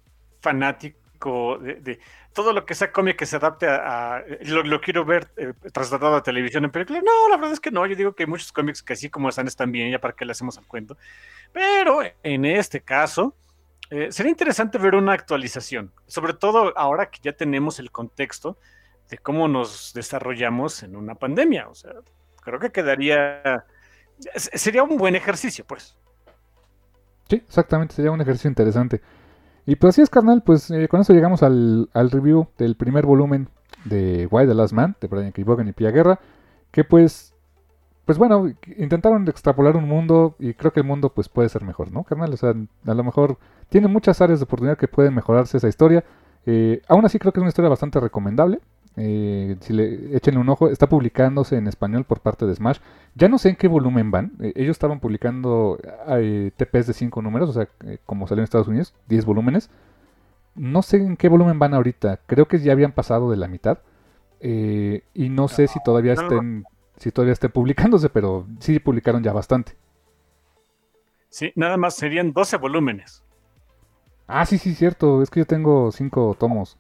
fanático de, de todo lo que sea cómic que se adapte a, a- lo, lo quiero ver eh, trasladado a televisión en película. No, la verdad es que no. Yo digo que hay muchos cómics que así como están están bien, ya para qué le hacemos al cuento. Pero en este caso, eh, sería interesante ver una actualización, sobre todo ahora que ya tenemos el contexto de cómo nos desarrollamos en una pandemia. O sea, creo que quedaría, es- sería un buen ejercicio, pues. Sí, exactamente, sería un ejercicio interesante. Y pues así es, carnal, pues eh, con eso llegamos al, al review del primer volumen de Why the Last Man, de Brian K. Vaughan y Pia Guerra, que pues, pues bueno, intentaron extrapolar un mundo y creo que el mundo pues puede ser mejor, ¿no, carnal? O sea, a lo mejor tiene muchas áreas de oportunidad que pueden mejorarse esa historia. Eh, aún así creo que es una historia bastante recomendable. Eh, si le échenle un ojo, está publicándose en español por parte de Smash. Ya no sé en qué volumen van. Eh, ellos estaban publicando eh, T Ps de cinco números, o sea, eh, como salió en Estados Unidos, diez volúmenes. No sé en qué volumen van ahorita. Creo que ya habían pasado de la mitad. Eh, y no sé si todavía No, estén, si todavía estén publicándose, pero sí publicaron ya bastante. sí, nada más serían doce volúmenes. Ah, sí, sí, cierto. Es que yo tengo cinco tomos.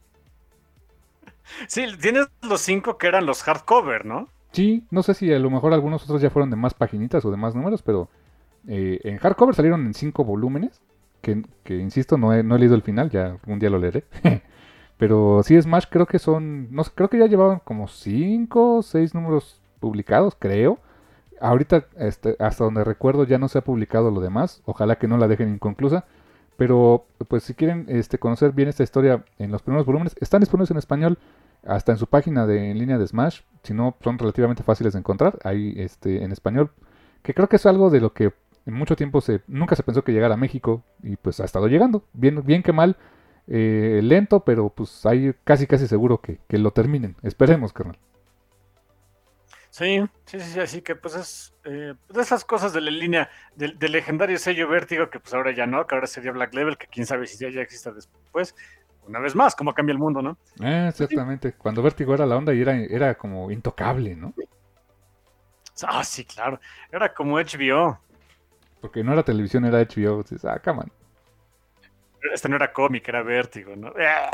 Sí, tienes los cinco que eran los hardcover, ¿no? Sí, no sé si a lo mejor algunos otros ya fueron de más paginitas o de más números, pero eh, en hardcover salieron en cinco volúmenes. Que, que insisto, no he, no he leído el final, ya un día lo leeré. Pero sí, Smash creo que son, no sé, creo que ya llevaban como cinco o seis números publicados, creo. Ahorita, este, hasta donde recuerdo, ya no se ha publicado lo demás. Ojalá que no la dejen inconclusa. Pero, pues, si quieren este, conocer bien esta historia en los primeros volúmenes, están disponibles en español, hasta en su página de, en línea de Smash. Si no, son relativamente fáciles de encontrar. Ahí, este, en español. Que creo que es algo de lo que en mucho tiempo se, nunca se pensó que llegara a México. Y pues ha estado llegando. Bien, bien que mal. Eh, lento, pero pues ahí casi casi seguro que, que lo terminen. Esperemos, carnal. Sí, sí, sí, sí, así que pues es eh, de esas cosas de la línea del, del legendario sello Vértigo, que pues ahora ya no, que ahora sería Black Label, que quién sabe si ya, ya exista después. Una vez más, cómo cambia el mundo, ¿no? Eh, Pues sí. ciertamente. Cuando Vértigo era la onda y era, era como intocable, ¿no? Ah, sí, claro. Era como H B O. Porque no era televisión, era H B O. Dices, ah, come on. Este no era cómic, era Vértigo, ¿no? ¡Ah!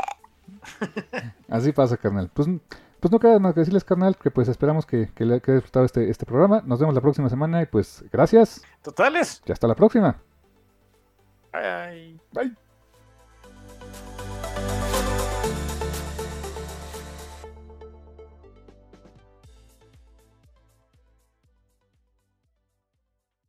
Así pasa, carnal. Pues, pues no queda más que decirles, carnal, que pues esperamos que, que le haya disfrutado este, este programa. Nos vemos la próxima semana y pues gracias. Totales. Y hasta la próxima. Ay. Bye.